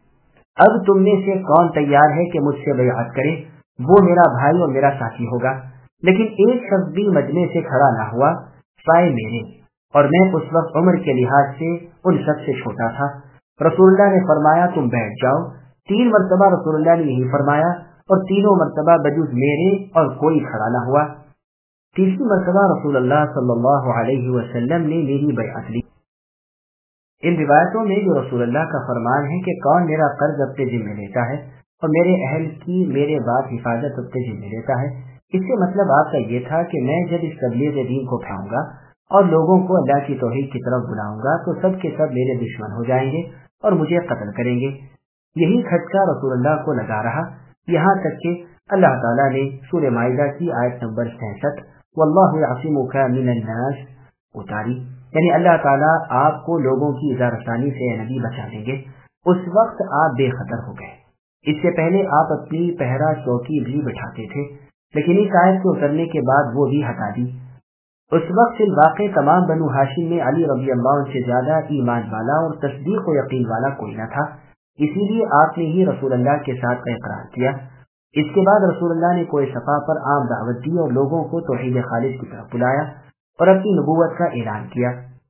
اب تم میں سے کون تیار ہے کہ مجھ سے بیعت کرے؟ وہ میرا بھائی اور میرا ساتھی ہوگا۔ لیکن ایک شخص بھی مجمع سے کھڑا نہ ہوا سوائے میرے، اور میں اس وقت عمر کے لحاظ سے ان سب سے چھوٹا تھا۔ رسول اللہ نے فرمایا، تم بیٹھ جاؤ۔ 3 مرتبہ رسول اللہ نے یہی فرمایا اور تینوں مرتبہ بجز میرے اور کوئی کھڑا نہ ہوا۔ تیسری مرتبہ رسول اللہ صلی اللہ علیہ وسلم نے میری بیعت لی۔ ان روایتوں میں جو رسول اللہ کا فرمان ہے کہ کون میرا قرض اپنے ذمہ لیتا ہے اور میرے اہل کی میرے بعد حفاظت اپنے ذمہ لیتا ہے۔ اس سے مطلب آپ کا یہ تھا کہ میں جب اس تبلیغ دین کو پھیلاؤں گا اور لوگوں کو اللہ کی توحید کی طرف بلاؤں گا تو سب کے سب میرے دشمن ہو جائیں گے اور مجھے قتل کریں گے۔ یہی کھٹکا رسول اللہ کو لگا رہا، یہاں تک کہ اللہ تعالیٰ نے سورہ مائدہ کی آیت نمبر 66 واللہ یعصمک من الناس اتاری، یعنی اللہ تعالیٰ آپ کو لوگوں کی اذا رسانی سے نبی بچا لیں گے۔ اس وقت آپ بے خطر ہو گئے۔ اس سے پہلے آپ اپنی پہرا چوکی بھی بٹھاتے تھے، لیکن اس آیت کے اترنے کے بعد وہ بھی ہٹا دی۔ اس وقت فی الواقع تمام بنو ہاشم میں علی رضی اللہ عنہ سے زیادہ ایمان والا اور تصدیق و یقین والا کوئی نہ تھا، اسی لیے آپ نے ہی رسول اللہ کے ساتھ اقرار کیا۔ اس کے بعد رسول اللہ نے کوئی صفا پر عام دعوت دی اور لوگوں کو توحید خالص کی طرف بلایا اور اپنی نبوت کا اعلان کیا۔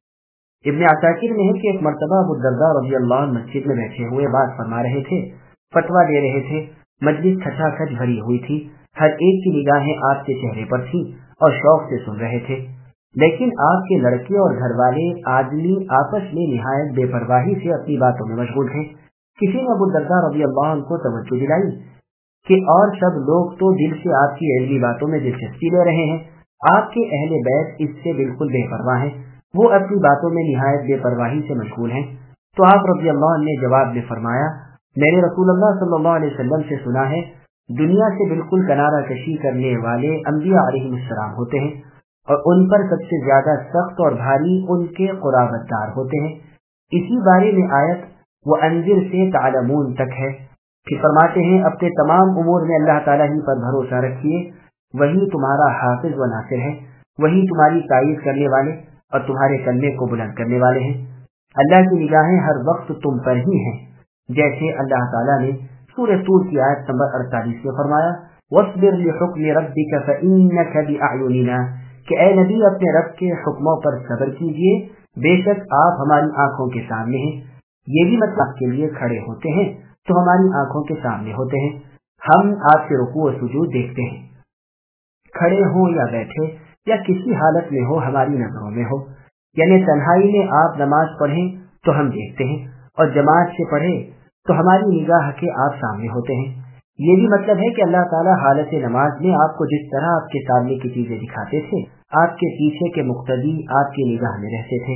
ابن عساکر نے ہے کہ ایک مرتبہ ابو الدرداء رضی اللہ عنہ مسجد میں بیٹھے ہوئے بات فرما رہے تھے، فتویٰ دے رہے تھے، مجلس کھچا کھچ بھری ہوئی تھی، ہر ایک کی نگاہیں آپ کے چہرے پر تھیں اور شوق سے سن رہے تھے، لیکن آپ کے لڑکے اور گھر والے آدمی آپس میں نہایت بے پرواہی سے اپنی باتوں میں مشغول تھے۔ کسی نے ابو الدرداء رضی اللہ عنہ کو توجہ دلائی کہ اور سب لوگ تو دل سے آپ کی علمی باتوں میں دلچسپی لے رہے ہیں، آپ کے اہل بیت اس سے بالکل بے پرواہ ہیں، وہ اپنی باتوں میں نہایت بے پرواہی سے مشغول ہیں۔ تو آپ رضی اللہ عنہ نے جواب میں فرمایا، میں نے رسول اللہ صلی اللہ علیہ وسلم سے سنا ہے دنیا سے بالکل کنارہ کشی کرنے والے انبیاء علیہ السلام ہوتے ہیں اور ان پر سب سے زیادہ سخت اور بھاری ان کے قرابت دار ہوتے ہیں۔ اسی بارے میں آیت وَأَنذِرْ سے تعلمون تک ہے۔ پھر فرماتے ہیں اپنے تمام امور میں اللہ تعالیٰ ہی پر بھروسہ رکھیے، وہی تمہارا حافظ و ناصر ہے، وہی تمہاری تائید کرنے والے اور تمہارے کلمے کو بلند کرنے والے ہیں۔ اللہ کی نگاہیں ہر وقت تم پر ہی ہیں، جیسے اللہ تعالیٰ نے سورہ طور کی آیت نمبر 48 میں فرمایا وَاصْبِرْ لِحُكْمِ رَبِّكَ فَإِنَّكَ بِأَعْيُنِنَا، کہ اے نبی اپنے رب کے حکموں پر صبر کیجئے، بے شک آپ ہماری آنکھوں کے سامنے ہیں۔ یہ بھی مطلب کے لیے کھڑے ہوتے ہیں تو ہماری آنکھوں کے سامنے ہوتے ہیں، ہم آپ کے رکوع و سجود دیکھتے ہیں، کھڑے ہوں یا بیٹھے یا کسی حالت میں ہو ہماری نظروں میں ہو، یعنی تنہائی میں آپ نماز پڑھیں تو ہم دیکھتے ہیں اور جماعت سے پڑھیں تو ہماری نگاہ کے آپ سامنے ہوتے ہیں۔ یہ بھی مطلب ہے کہ اللہ تعالیٰ حالت نماز میں آپ کو جس طرح آپ کے سامنے کی چیزیں دکھاتے تھے، آپ کے پیچھے کے مقتدی آپ کی نگاہ میں رہتے تھے۔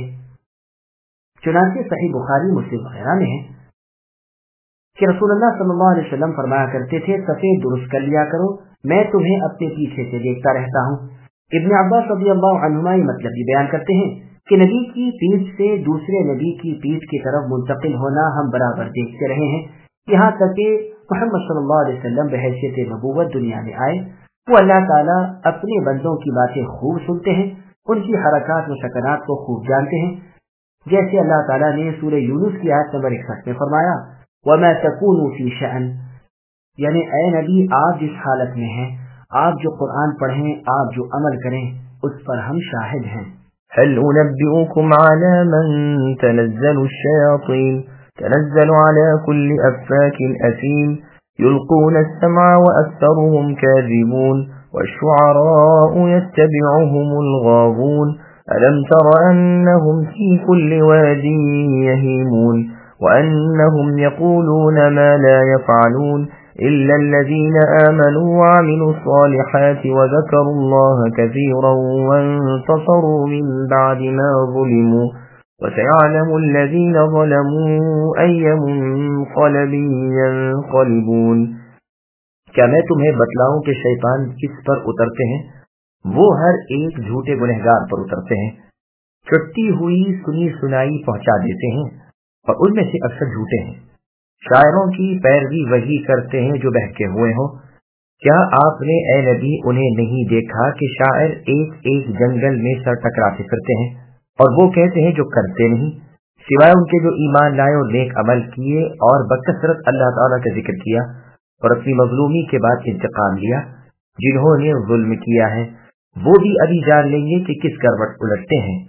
چنانچہ صحیح بخاری مسلم وغیرہ میں ہے کہ رسول اللہ صلی اللہ علیہ وسلم فرمایا کرتے تھے سفید درست کر لیا کرو، میں تمہیں اپنے پیچھے سے دیکھتا رہتا ہوں۔ ابن عباس رضی اللہ عنہما یہ مطلب بھی بیان کرتے ہیں کہ نبی کی پیٹھ سے دوسرے نبی کی پیٹھ کی طرف منتقل ہونا ہم برابر دیکھتے رہے ہیں، یہاں تک کہ محمد صلی اللہ علیہ وسلم بحیثیت نبوت دنیا میں آئے۔ وہ اللہ تعالیٰ اپنے بندوں کی باتیں خوب سنتے ہیں، ان کی حرکات و سکنات کو خوب جانتے ہیں، جیسے اللہ تعالیٰ نے سورہ یونس کی آیت نمبر 61 میں فرمایا وَمَا تَكُونُوا فِي شَأْنٍ، یعنی اے نبی آپ جس حالت میں ہیں، آپ جو قرآن پڑھیں، آپ جو عمل کریں، اس پر ہم شاہد ہیں۔ هل أنبئكم على من تنزل الشياطين تنزل على كل أفاك أثيم يلقون السمع وأكثرهم كاذبون والشعراء يتبعهم الغاوون ألم تر أنهم في كل واد يهيمون وأنهم يقولون ما لا يفعلون إلا الذين آمنوا وعملوا الصالحات وذكروا الله كثيرا وانتصروا من بعد ما ظلموا وسيعلم الذين ظلموا أي منقلب ينقلبون۔ کیا میں تمہیں بتلاؤں کہ شیطان کس پر اترتے ہیں؟ وہ ہر ایک جھوٹے گنہگار پر اترتے ہیں، چھٹی ہوئی سنی سنائی پہنچا دیتے ہیں اور ان میں سے اکثر جھوٹے ہیں۔ شاعروں کی پیروی وہی کرتے ہیں جو بہکے ہوئے ہوں۔ کیا آپ نے اے نبی انہیں نہیں دیکھا کہ شاعر ایک ایک جنگل میں سر ٹکراتے پھرتے ہیں اور وہ کہتے ہیں جو کرتے نہیں، سوائے ان کے جو ایمان لائے اور نیک عمل کیے اور بکثرت اللہ تعالیٰ کا ذکر کیا اور اپنی مظلومی کے بعد انتقام لیا۔ جنہوں نے ظلم کیا ہے وہ بھی ابھی جان لیں گے کہ کس کروٹ الٹتے ہیں۔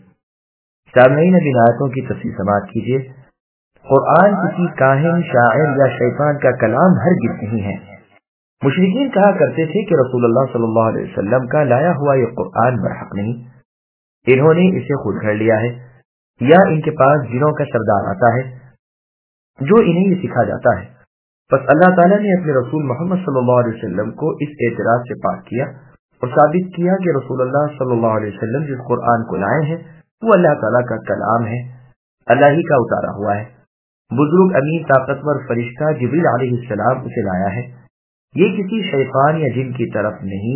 سامعین اب آیتوں کی تفصیل سماعت کیجیے۔ قرآن کسی کاہن، شاعر یا شیطان کا کلام ہرگز نہیں ہے۔ مشرکین کہا کرتے تھے کہ رسول اللہ صلی اللہ علیہ وسلم کا لایا ہوا یہ قرآن برحق نہیں، انہوں نے اسے خود گھڑ لیا ہے، یا ان کے پاس جنوں کا سردار آتا ہے جو انہیں یہ سکھا جاتا ہے۔ बस अल्लाह ताला ने अपने रसूल मोहम्मद सल्लल्लाहु अलैहि वसल्लम को इस एतराज से पाक किया और साबित किया कि रसूलुल्लाह सल्लल्लाहु अलैहि वसल्लम जिस कुरान को लाए हैं वो अल्लाह ताला का कलाम है, अल्लाह ही का उतारा हुआ है। बुजुर्ग अमीर ताकतवर फरिश्ता जिब्रील अलैहिस्सलाम उसे लाया है। ये किसी शैतान या जिन की तरफ नहीं,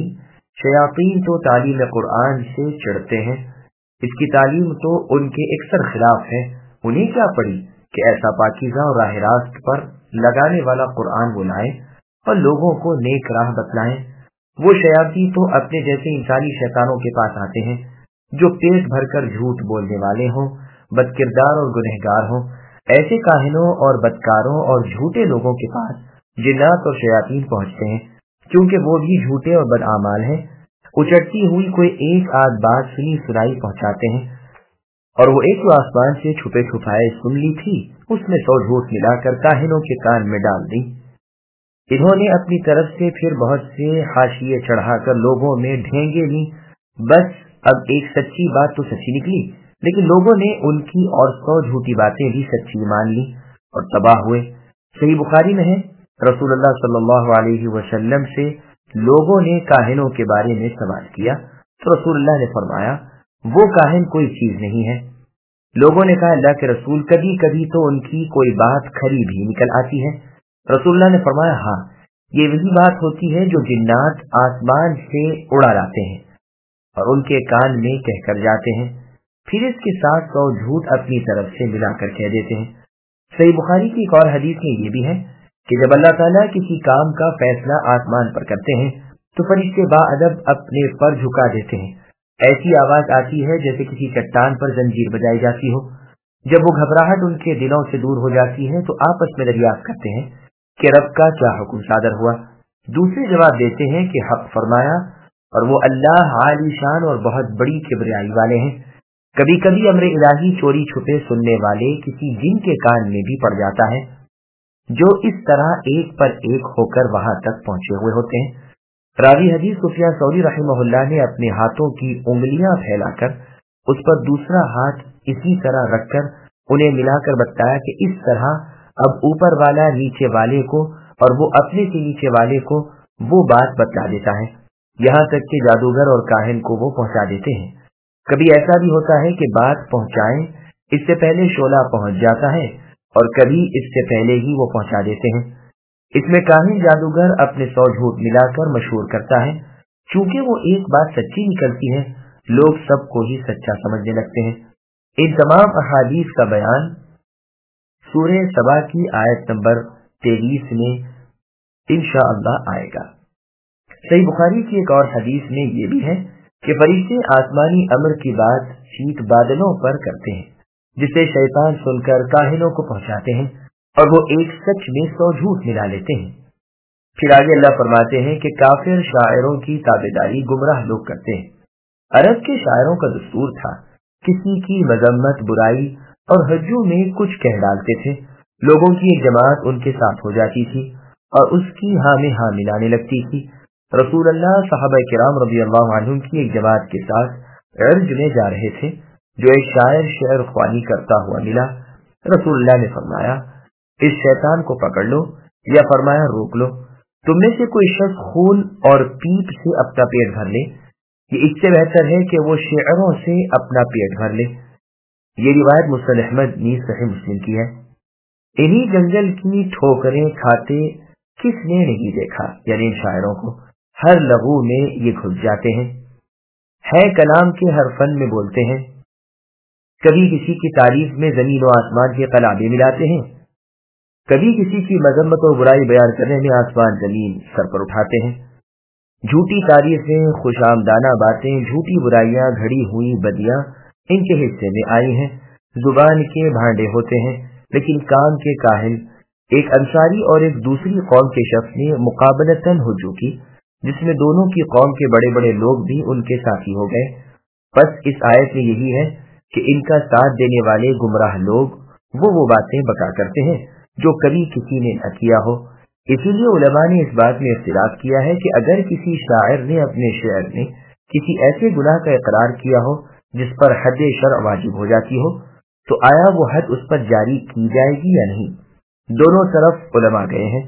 शयातीन तो तालीम कुरान से चिढ़ते हैं, इसकी तालीम तो उनके अक्सर खिलाफ है। उन्हें क्या पड़ी कि ऐसा पाकीज़ा और राह रास्त पर लगाने वाला कुरान वो लाए और लोगों को नेक राह बतलाएं। वो शयातीन तो अपने जैसे इंसानी शैतानों के पास आते हैं जो पेट भरकर झूठ बोलने वाले हों, बदकिरदार और गुनहगार हों। ऐसे काहिनों और बदकारों और झूठे लोगों के पास जिन्नात और शयातीन पहुंचते हैं, क्योंकि वो भी झूठे और बदआमाल हैं। उचटती हुई कोई एक आध बात सुनी सुनाई पहुंचाते हैं, और वो एक जो आसमान से छुपे छुपाए सुन ली थी, उसमें 100 झूठ मिलाकर काहिनों के कान में डाल दी। इन्होंने अपनी तरफ से फिर बहुत से हाशिए चढ़ाकर लोगों में ढेंगे ली। बस अब एक सच्ची बात तो सच्ची निकली, लेकिन लोगों ने उनकी और 100 झूठी बातें भी सच्ची मान ली और तबाह हुए। सही बुखारी में है, रसूलुल्लाह सल्लल्लाहु अलैहि वसल्लम से लोगों ने काहिनों के बारे में सवाल किया तो रसूलुल्लाह ने फरमाया, वो काहिन कोई चीज नहीं है। लोगों ने कहा, अल्लाह के रसूल, कभी कभी तो उनकी कोई बात खरी भी निकल आती है। रसूलुल्लाह ने फरमाया, हाँ, ये वही बात होती है जो जिन्नात आसमान से उड़ा लाते हैं और उनके कान में कहकर जाते हैं, फिर इसके साथ 100 झूठ अपनी तरफ से मिलाकर कह देते हैं। सही बुखारी की एक और हदीस में ये भी है कि जब अल्लाह ताला किसी काम का फैसला आसमान पर करते हैं तो फरिश्ते बाअदब अपने पर झुका देते हैं। ऐसी आवाज आती है जैसे किसी चट्टान पर जंजीर बजाई जाती हो। जब वो घबराहट उनके दिलों से दूर हो जाती है तो आपस में दरियाफ्त करते हैं कि रब का क्या हुक्म सादर हुआ। दूसरे जवाब देते हैं कि हक फरमाया, और वो अल्लाह आलीशान और बहुत बड़ी किबरियाई वाले हैं। कभी कभी अमरे इलाही चोरी छुपे सुनने वाले किसी जिन के कान में भी पड़ जाता है, जो इस तरह एक पर एक होकर वहां तक पहुंचे हुए होते हैं। रावी हदीस सुफियान सौरी रहमहुल्लाह ने अपने हाथों की उंगलियां फैलाकर उस पर दूसरा हाथ इसी तरह रखकर उन्हें मिलाकर बताया कि इस तरह अब ऊपर वाला नीचे वाले को और वो अपने से नीचे वाले को वो बात बतला देता है, यहाँ तक कि जादूगर और काहिन को वो पहुंचा देते हैं। कभी ऐसा भी होता है कि बात पहुंचाएं इससे पहले शोला पहुंच जाता है और कभी इससे पहले ही वो पहुंचा देते हैं। इसमें काहिन जादूगर अपने 100 झूठ मिलाकर मशहूर करता है। चूंकि वो एक बात सच्ची निकलती है, लोग सबको ही सच्चा समझने लगते हैं। इन तमाम अहादीस का बयान सूरह सबा की आयत नंबर 23 में इंशाअल्लाह आएगा। सही बुखारी की एक और हदीस में ये भी है कि फरिश्ते आसमानी अमर की बात शीत बादलों पर करते हैं, जिसे शैतान सुनकर काहिनों को पहुंचाते हैं और वो एक सच में 100 झूठ मिला लेते हैं। फिर आगे अल्लाह फरमाते हैं कि काफिर शायरों की ताबेदारी गुमराह लोग करते हैं। अरब के शायरों का दस्तूर था, किसी की मजम्मत बुराई और हज्जू में कुछ कह डालते थे। लोगों की एक जमात उनके साथ हो जाती थी और उसकी हाँ में हाँ मिलाने लगती थी। रसूल अल्लाह सहाबा किराम रज़ियल्लाहु अन्हुम की एक जमात के साथ अर्ज में जा रहे थे, जो एक शायर शेर ख्वानी करता हुआ मिला। रसूल अल्लाह ने फरमाया, इस शैतान को पकड़ लो, या फरमाया रोक लो। तुम में से कोई शख्स खून और पीप से अपना पेट भर ले, ये इससे बेहतर है कि वो शेरों से अपना पेट भर ले। ये रिवायत मुस्नद अहमद नीस सहीह मुस्लिम की है। इन्हीं जंगल की ठोकरें खाते किसने नहीं देखा, यानी इन शायरों को हर लघु में ये घुस जाते हैं। है कलाम के हर फन में बोलते हैं, कभी किसी की तारीफ में जमीन और आसमान के कलाबे मिलाते हैं, कभी किसी की मजम्मत और बुराई बयान करने में आसमान जमीन सर पर उठाते हैं। झूठी तारीफें, खुशामदाना बातें, झूठी बुराइयां, घड़ी हुई बदियां इनके हिस्से में आई हैं। जुबान के भांडे होते हैं लेकिन काम के काहिल। एक अंसारी और एक दूसरी कौम के शख्स ने मुकाबलतन हुज्जू की, जिसमें दोनों की कौम के बड़े बड़े लोग भी उनके साथी हो गए। बस इस आयत में यही है कि इनका साथ देने वाले गुमराह लोग वो बातें बका करते हैं जो कभी किसी ने न किया हो। इसीलिए उलमा ने इस बात में इख्तिलाफ किया है कि अगर किसी शायर ने अपने शेर में किसी ऐसे गुनाह का इकरार किया हो जिस पर हद शर्अ वाजिब हो जाती हो, तो आया वो हद उस पर जारी की जाएगी या नहीं। दोनों तरफ उलमा गए हैं।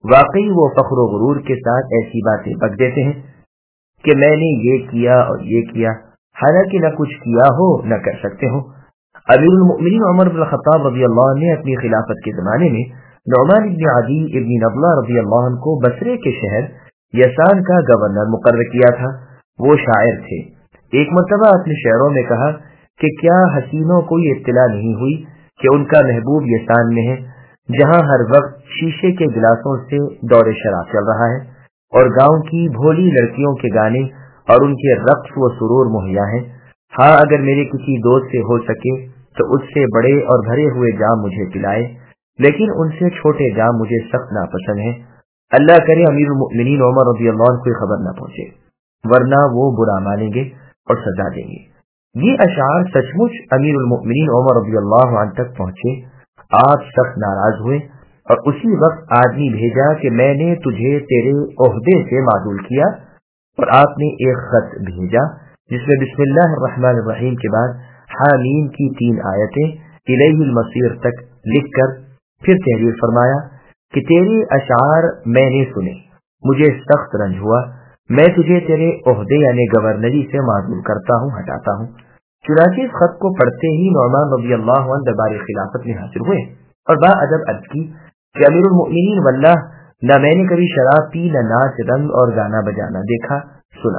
واقعی وہ فخر و غرور کے ساتھ ایسی باتیں بک دیتے ہیں کہ میں نے یہ کیا اور یہ کیا، حالانکہ نہ کچھ کیا ہو نہ کر سکتے ہو۔ امیر المؤمنین عمر بن الخطاب رضی اللہ عنہ نے اپنی خلافت کے زمانے میں نعمان ابن عدی ابن نبلہ رضی اللہ عنہ کو بصرے کے شہر یسان کا گورنر مقرر کیا تھا۔ وہ شاعر تھے۔ ایک مرتبہ اپنے شعروں میں کہا کہ کیا حسینوں کو یہ اطلاع نہیں ہوئی کہ ان کا محبوب یسان میں ہے، جہاں ہر وقت شیشے کے گلاسوں سے دور شراب چل رہا ہے اور گاؤں کی بھولی لڑکیوں کے گانے اور ان کے رقص و سرور مہیا ہیں۔ ہاں، اگر میرے کسی دوست سے ہو سکے تو اس سے بڑے اور بھرے ہوئے جام مجھے پلائے، لیکن ان سے چھوٹے جام مجھے سخت ناپسند ہیں۔ اللہ کرے امیر المؤمنین عمر رضی اللہ عنہ کوئی خبر نہ پہنچے، ورنہ وہ برا مانیں گے اور سزا دیں گے۔ یہ اشعار سچ مچ امیر المؤمنین عمر رضی اللہ عنہ تک پہنچے۔ آپ سخت ناراض ہوئے اور اسی وقت آدمی بھیجا کہ میں نے تجھے تیرے عہدے سے معزول کیا، اور آپ نے ایک خط بھیجا جس میں بسم اللہ الرحمن الرحیم کے بعد حامیم کی 3 آیتیں الیہ المصیر تک لکھ کر پھر تحریر فرمایا کہ تیرے اشعار میں نے سنے، مجھے سخت رنج ہوا، میں تجھے تیرے عہدے یعنی گورنری سے معزول کرتا ہوں، ہٹاتا ہوں۔ چنانچہ اس خط کو پڑھتے ہی نعمان رضی اللہ عنہ دربار خلافت میں حاضر ہوئے اور با ادب عرض کی کہ امیر المؤمنین واللہ، نہ میں نے کبھی شراب پی، نہ ناچ رنگ اور گانا بجانا دیکھا سنا،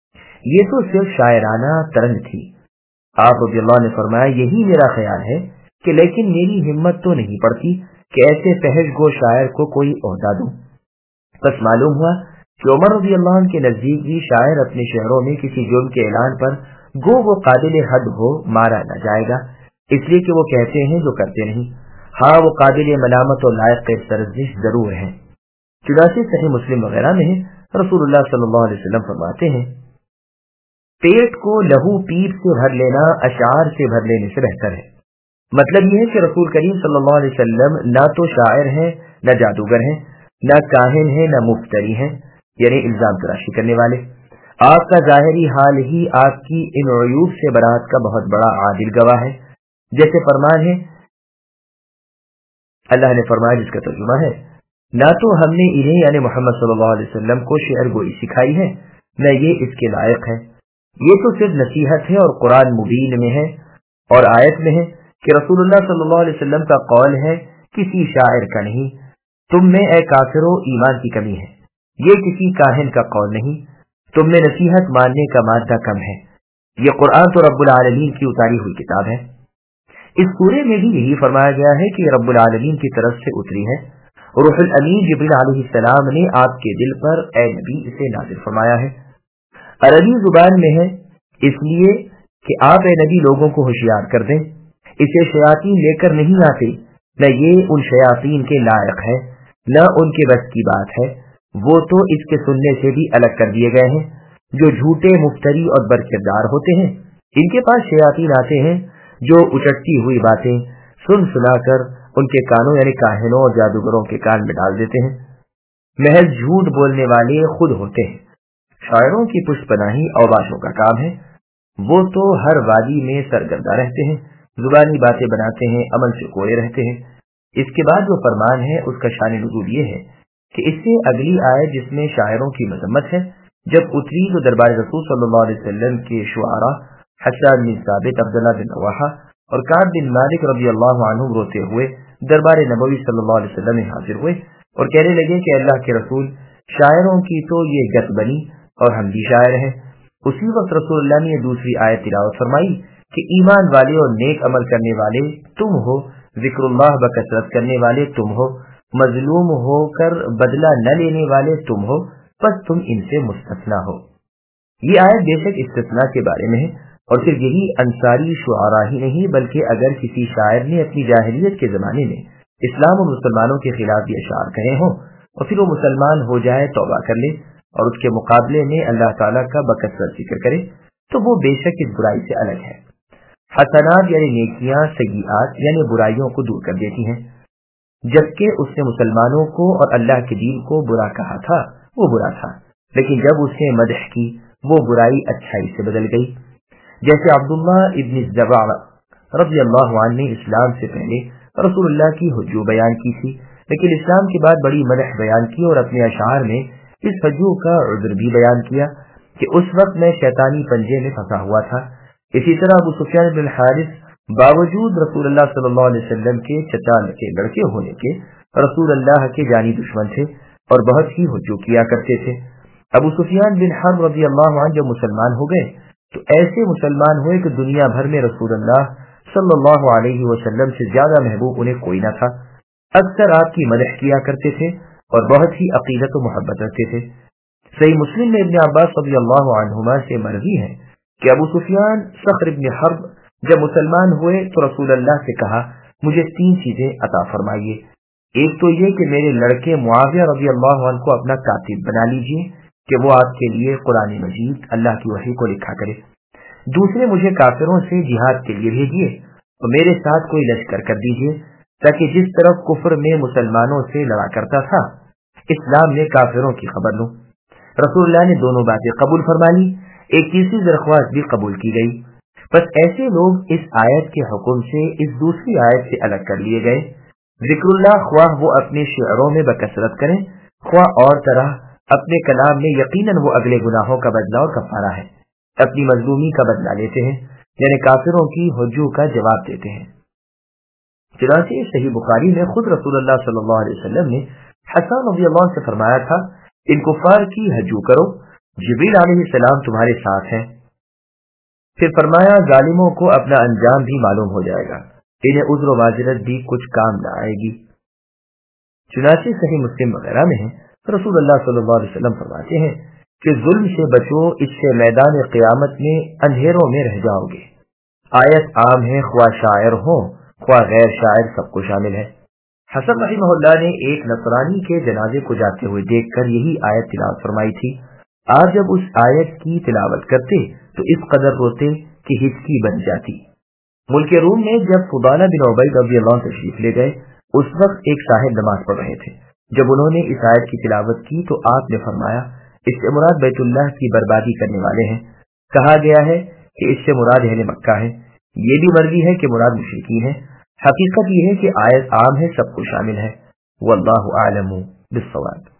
یہ تو صرف شاعرانہ ترنگ تھی۔ آپ رضی اللہ نے فرمایا یہی میرا خیال ہے کہ لیکن میری ہمت تو نہیں پڑتی کہ ایسے فحش گو شاعر کو کوئی عہدہ دوں۔ بس معلوم ہوا کہ عمر رضی اللہ عنہ کے نزدیک بھی شاعر اپنے شہروں میں کسی جرم کے اعلان پر گو وہ قابل حد ہو مارا نہ جائے گا، اس لیے کہ وہ کہتے ہیں جو کرتے نہیں۔ ہاں، وہ قابل ملامت اور لائق سرزش ضرور ہیں۔ چنانچہ صحیح مسلم وغیرہ میں رسول اللہ صلی اللہ علیہ وسلم فرماتے ہیں پیٹ کو لہو پیپ سے بھر لینا اشعار سے بھر لینے سے بہتر ہے۔ مطلب یہ ہے کہ رسول کریم صلی اللہ علیہ وسلم نہ تو شاعر ہیں، نہ جادوگر ہیں، نہ کاہن ہیں، نہ مفتری ہیں، یعنی الزام تراشی کرنے والے۔ آپ کا ظاہری حال ہی آپ کی ان عیوب سے برات کا بہت بڑا عادل گواہ ہے۔ جیسے فرمان ہے، اللہ نے فرمایا جس کا ترجمہ ہے، نہ تو ہم نے انہیں یعنی محمد صلی اللہ علیہ وسلم کو شعر گوئی سکھائی ہے، نہ یہ اس کے لائق ہے۔ یہ تو صرف نصیحت ہے، اور قرآن مبین میں ہے اور آیت میں ہے کہ رسول اللہ صلی اللہ علیہ وسلم کا قول ہے، کسی شاعر کا نہیں۔ تم میں اے کافرو ایمان کی کمی ہے، یہ کسی کاہن کا قول نہیں، تم میں نصیحت ماننے کا مادہ کم ہے۔ یہ قرآن تو رب العالمین کی اتاری ہوئی کتاب ہے۔ اس سورے میں بھی یہی فرمایا گیا ہے کہ یہ رب العالمین کی طرف سے اتری ہے۔ روح الامین جبریل علیہ السلام نے آپ کے دل پر اے نبی اسے نازل فرمایا ہے۔ عربی زبان میں ہے، اس لیے کہ آپ اے نبی لوگوں کو ہوشیار کر دیں، اسے شیاطین لے کر نہیں آتے، نہ یہ ان شیاطین کے لائق ہے، نہ ان کے بس کی بات ہے۔ وہ تو اس کے سننے سے بھی الگ کر دیے گئے ہیں جو جھوٹے مفتری اور برکردار ہوتے ہیں۔ ان کے پاس شیاطین آتے ہیں جو اچٹتی ہوئی باتیں سن سنا کر ان کے کانوں یعنی کاہنوں اور جادوگروں کے کان میں ڈال دیتے ہیں۔ محض جھوٹ بولنے والے خود ہوتے ہیں۔ شاعروں کی پشت پناہی اوباشوں کا کام ہے۔ وہ تو ہر وادی میں سرگردہ رہتے ہیں، زبانی باتیں بناتے ہیں، عمل سے کوئے رہتے ہیں۔ اس کے بعد جو فرمان ہے اس کا شان نزول یہ ہے کہ اس سے اگلی آیت جس میں شاعروں کی مذمت ہے، جب اتری تو دربار رسول صلی اللہ علیہ وسلم کے شعراء حسان بن ثابت، عبداللہ بن رواحہ اور کعب بن مالک رضی اللہ عنہ روتے ہوئے دربار نبوی صلی اللہ علیہ وسلم میں حاضر ہوئے اور کہنے لگے کہ اللہ کے رسول، شاعروں کی تو یہ گت بنی اور ہم بھی شاعر ہیں۔ اسی وقت رسول اللہ نے دوسری آیت تلاوت فرمائی کہ ایمان والے اور نیک عمل کرنے والے تم ہو، ذکر اللہ بکثرت کرنے والے تم ہو، مظلوم ہو کر بدلہ نہ لینے والے تم ہو، پس تم ان سے مستثنا ہو۔ یہ آیت بے شک استثناء کے بارے میں ہے، اور صرف یہی انصاری شعراء ہی نہیں بلکہ اگر کسی شاعر نے اپنی جاہلیت کے زمانے میں اسلام اور مسلمانوں کے خلاف یہ اشعار کہے ہوں اور پھر وہ مسلمان ہو جائے، توبہ کر لے اور اس کے مقابلے میں اللہ تعالیٰ کا بکثرت ذکر کرے، تو وہ بے شک اس برائی سے الگ ہے۔ حسنات یعنی نیکیاں، سیئات یعنی برائیوں کو دور کر دیتی ہیں۔ جبکہ اس نے مسلمانوں کو اور اللہ کے دین کو برا کہا تھا، وہ برا تھا، لیکن جب اس نے مدح کی وہ برائی اچھائی سے بدل گئی۔ جیسے عبداللہ ابن الزبع رضی اللہ عنہ نے اسلام سے پہلے رسول اللہ کی حجو بیان کی تھی، لیکن اسلام کے بعد بڑی مدح بیان کی اور اپنے اشعار میں اس ہجو کا عذر بھی بیان کیا کہ اس وقت میں شیطانی پنجے میں پھنسا ہوا تھا۔ اسی طرح ابو سفیان بن الحارث باوجود رسول اللہ صلی اللہ علیہ وسلم کے چچا کے لڑکے ہونے کے رسول اللہ کے جانی دشمن تھے اور بہت ہی ہجو کیا کرتے تھے۔ ابو سفیان بن حرب رضی اللہ عنہ جب مسلمان ہو گئے تو ایسے مسلمان ہوئے کہ دنیا بھر میں رسول اللہ صلی اللہ علیہ وسلم سے زیادہ محبوب انہیں کوئی نہ تھا۔ اکثر آپ کی مدح کیا کرتے تھے اور بہت ہی عقیدت و محبت رکھتے تھے۔ صحیح مسلم میں ابن عباس رضی اللہ عنہما سے مروی ہے کہ ابو سفیان صخر بن حرب جب مسلمان ہوئے تو رسول اللہ سے کہا، مجھے 3 چیزیں عطا فرمائیے۔ ایک تو یہ کہ میرے لڑکے معاویہ رضی اللہ عنہ کو اپنا کاتب بنا لیجیے کہ وہ آپ کے لیے قرآن مجید اللہ کی وحی کو لکھا کرے۔ دوسرے، مجھے کافروں سے جہاد کے لیے بھیجیے اور میرے ساتھ کوئی لشکر کر دیجیے تاکہ جس طرف کفر میں مسلمانوں سے لڑا کرتا تھا اسلام میں کافروں کی خبر لوں۔ رسول اللہ نے دونوں باتیں قبول فرما لی۔ ایک تیسری درخواست بھی قبول کی گئی۔ بس ایسے لوگ اس آیت کے حکم سے اس دوسری آیت سے الگ کر لیے گئے۔ ذکر اللہ خواہ وہ اپنے شعروں میں بکثرت کریں خواہ اور طرح اپنے کلام میں یقیناً وہ اگلے گناہوں کا بدلہ اور کفارہ ہے، اپنی مظلومی کا بدلہ لیتے ہیں، یعنی کافروں کی ہجو کا جواب دیتے ہیں۔ چنانچہ صحیح بخاری میں خود رسول اللہ صلی اللہ علیہ وسلم نے حسان رضی اللہ عنہ سے فرمایا تھا، ان کفار کی ہجو کرو، جبریل علیہ السلام تمہارے ساتھ ہیں۔ پھر فرمایا، ظالموں کو اپنا انجام بھی معلوم ہو جائے گا، انہیں عذر و معذرت بھی کچھ کام نہ آئے گی۔ چنانچہ صحیح مسلم وغیرہ میں ہے، رسول اللہ صلی اللہ علیہ وسلم فرماتے ہیں کہ ظلم سے بچو، اس سے میدان قیامت میں اندھیروں میں رہ جاؤ گے۔ آیت عام ہے، خواہ شاعر ہوں خواہ غیر شاعر، سب کو شامل ہے۔ حسن رحمہ اللہ نے ایک نصرانی کے جنازے کو جاتے ہوئے دیکھ کر یہی آیت تلاوت فرمائی تھی۔ آپ جب اس آیت کی تلاوت کرتے تو اس قدر روتے کہ ہچکی بن جاتی۔ ملک روم میں جب فضالہ بن عبید رضی اللہ عنہ تشریف لے گئے، اس وقت ایک صاحب نماز پڑھ رہے تھے۔ جب انہوں نے اس آیت کی تلاوت کی تو آپ نے فرمایا، اس سے مراد بیت اللہ کی بربادی کرنے والے ہیں۔ کہا گیا ہے کہ اس سے مراد اہل مکہ ہے، یہ بھی مروی ہے کہ مراد مشرکین ہیں۔ حقیقت یہ ہے کہ آیت عام ہے، سب کو شامل ہے۔ واللہ اعلم بالصواب۔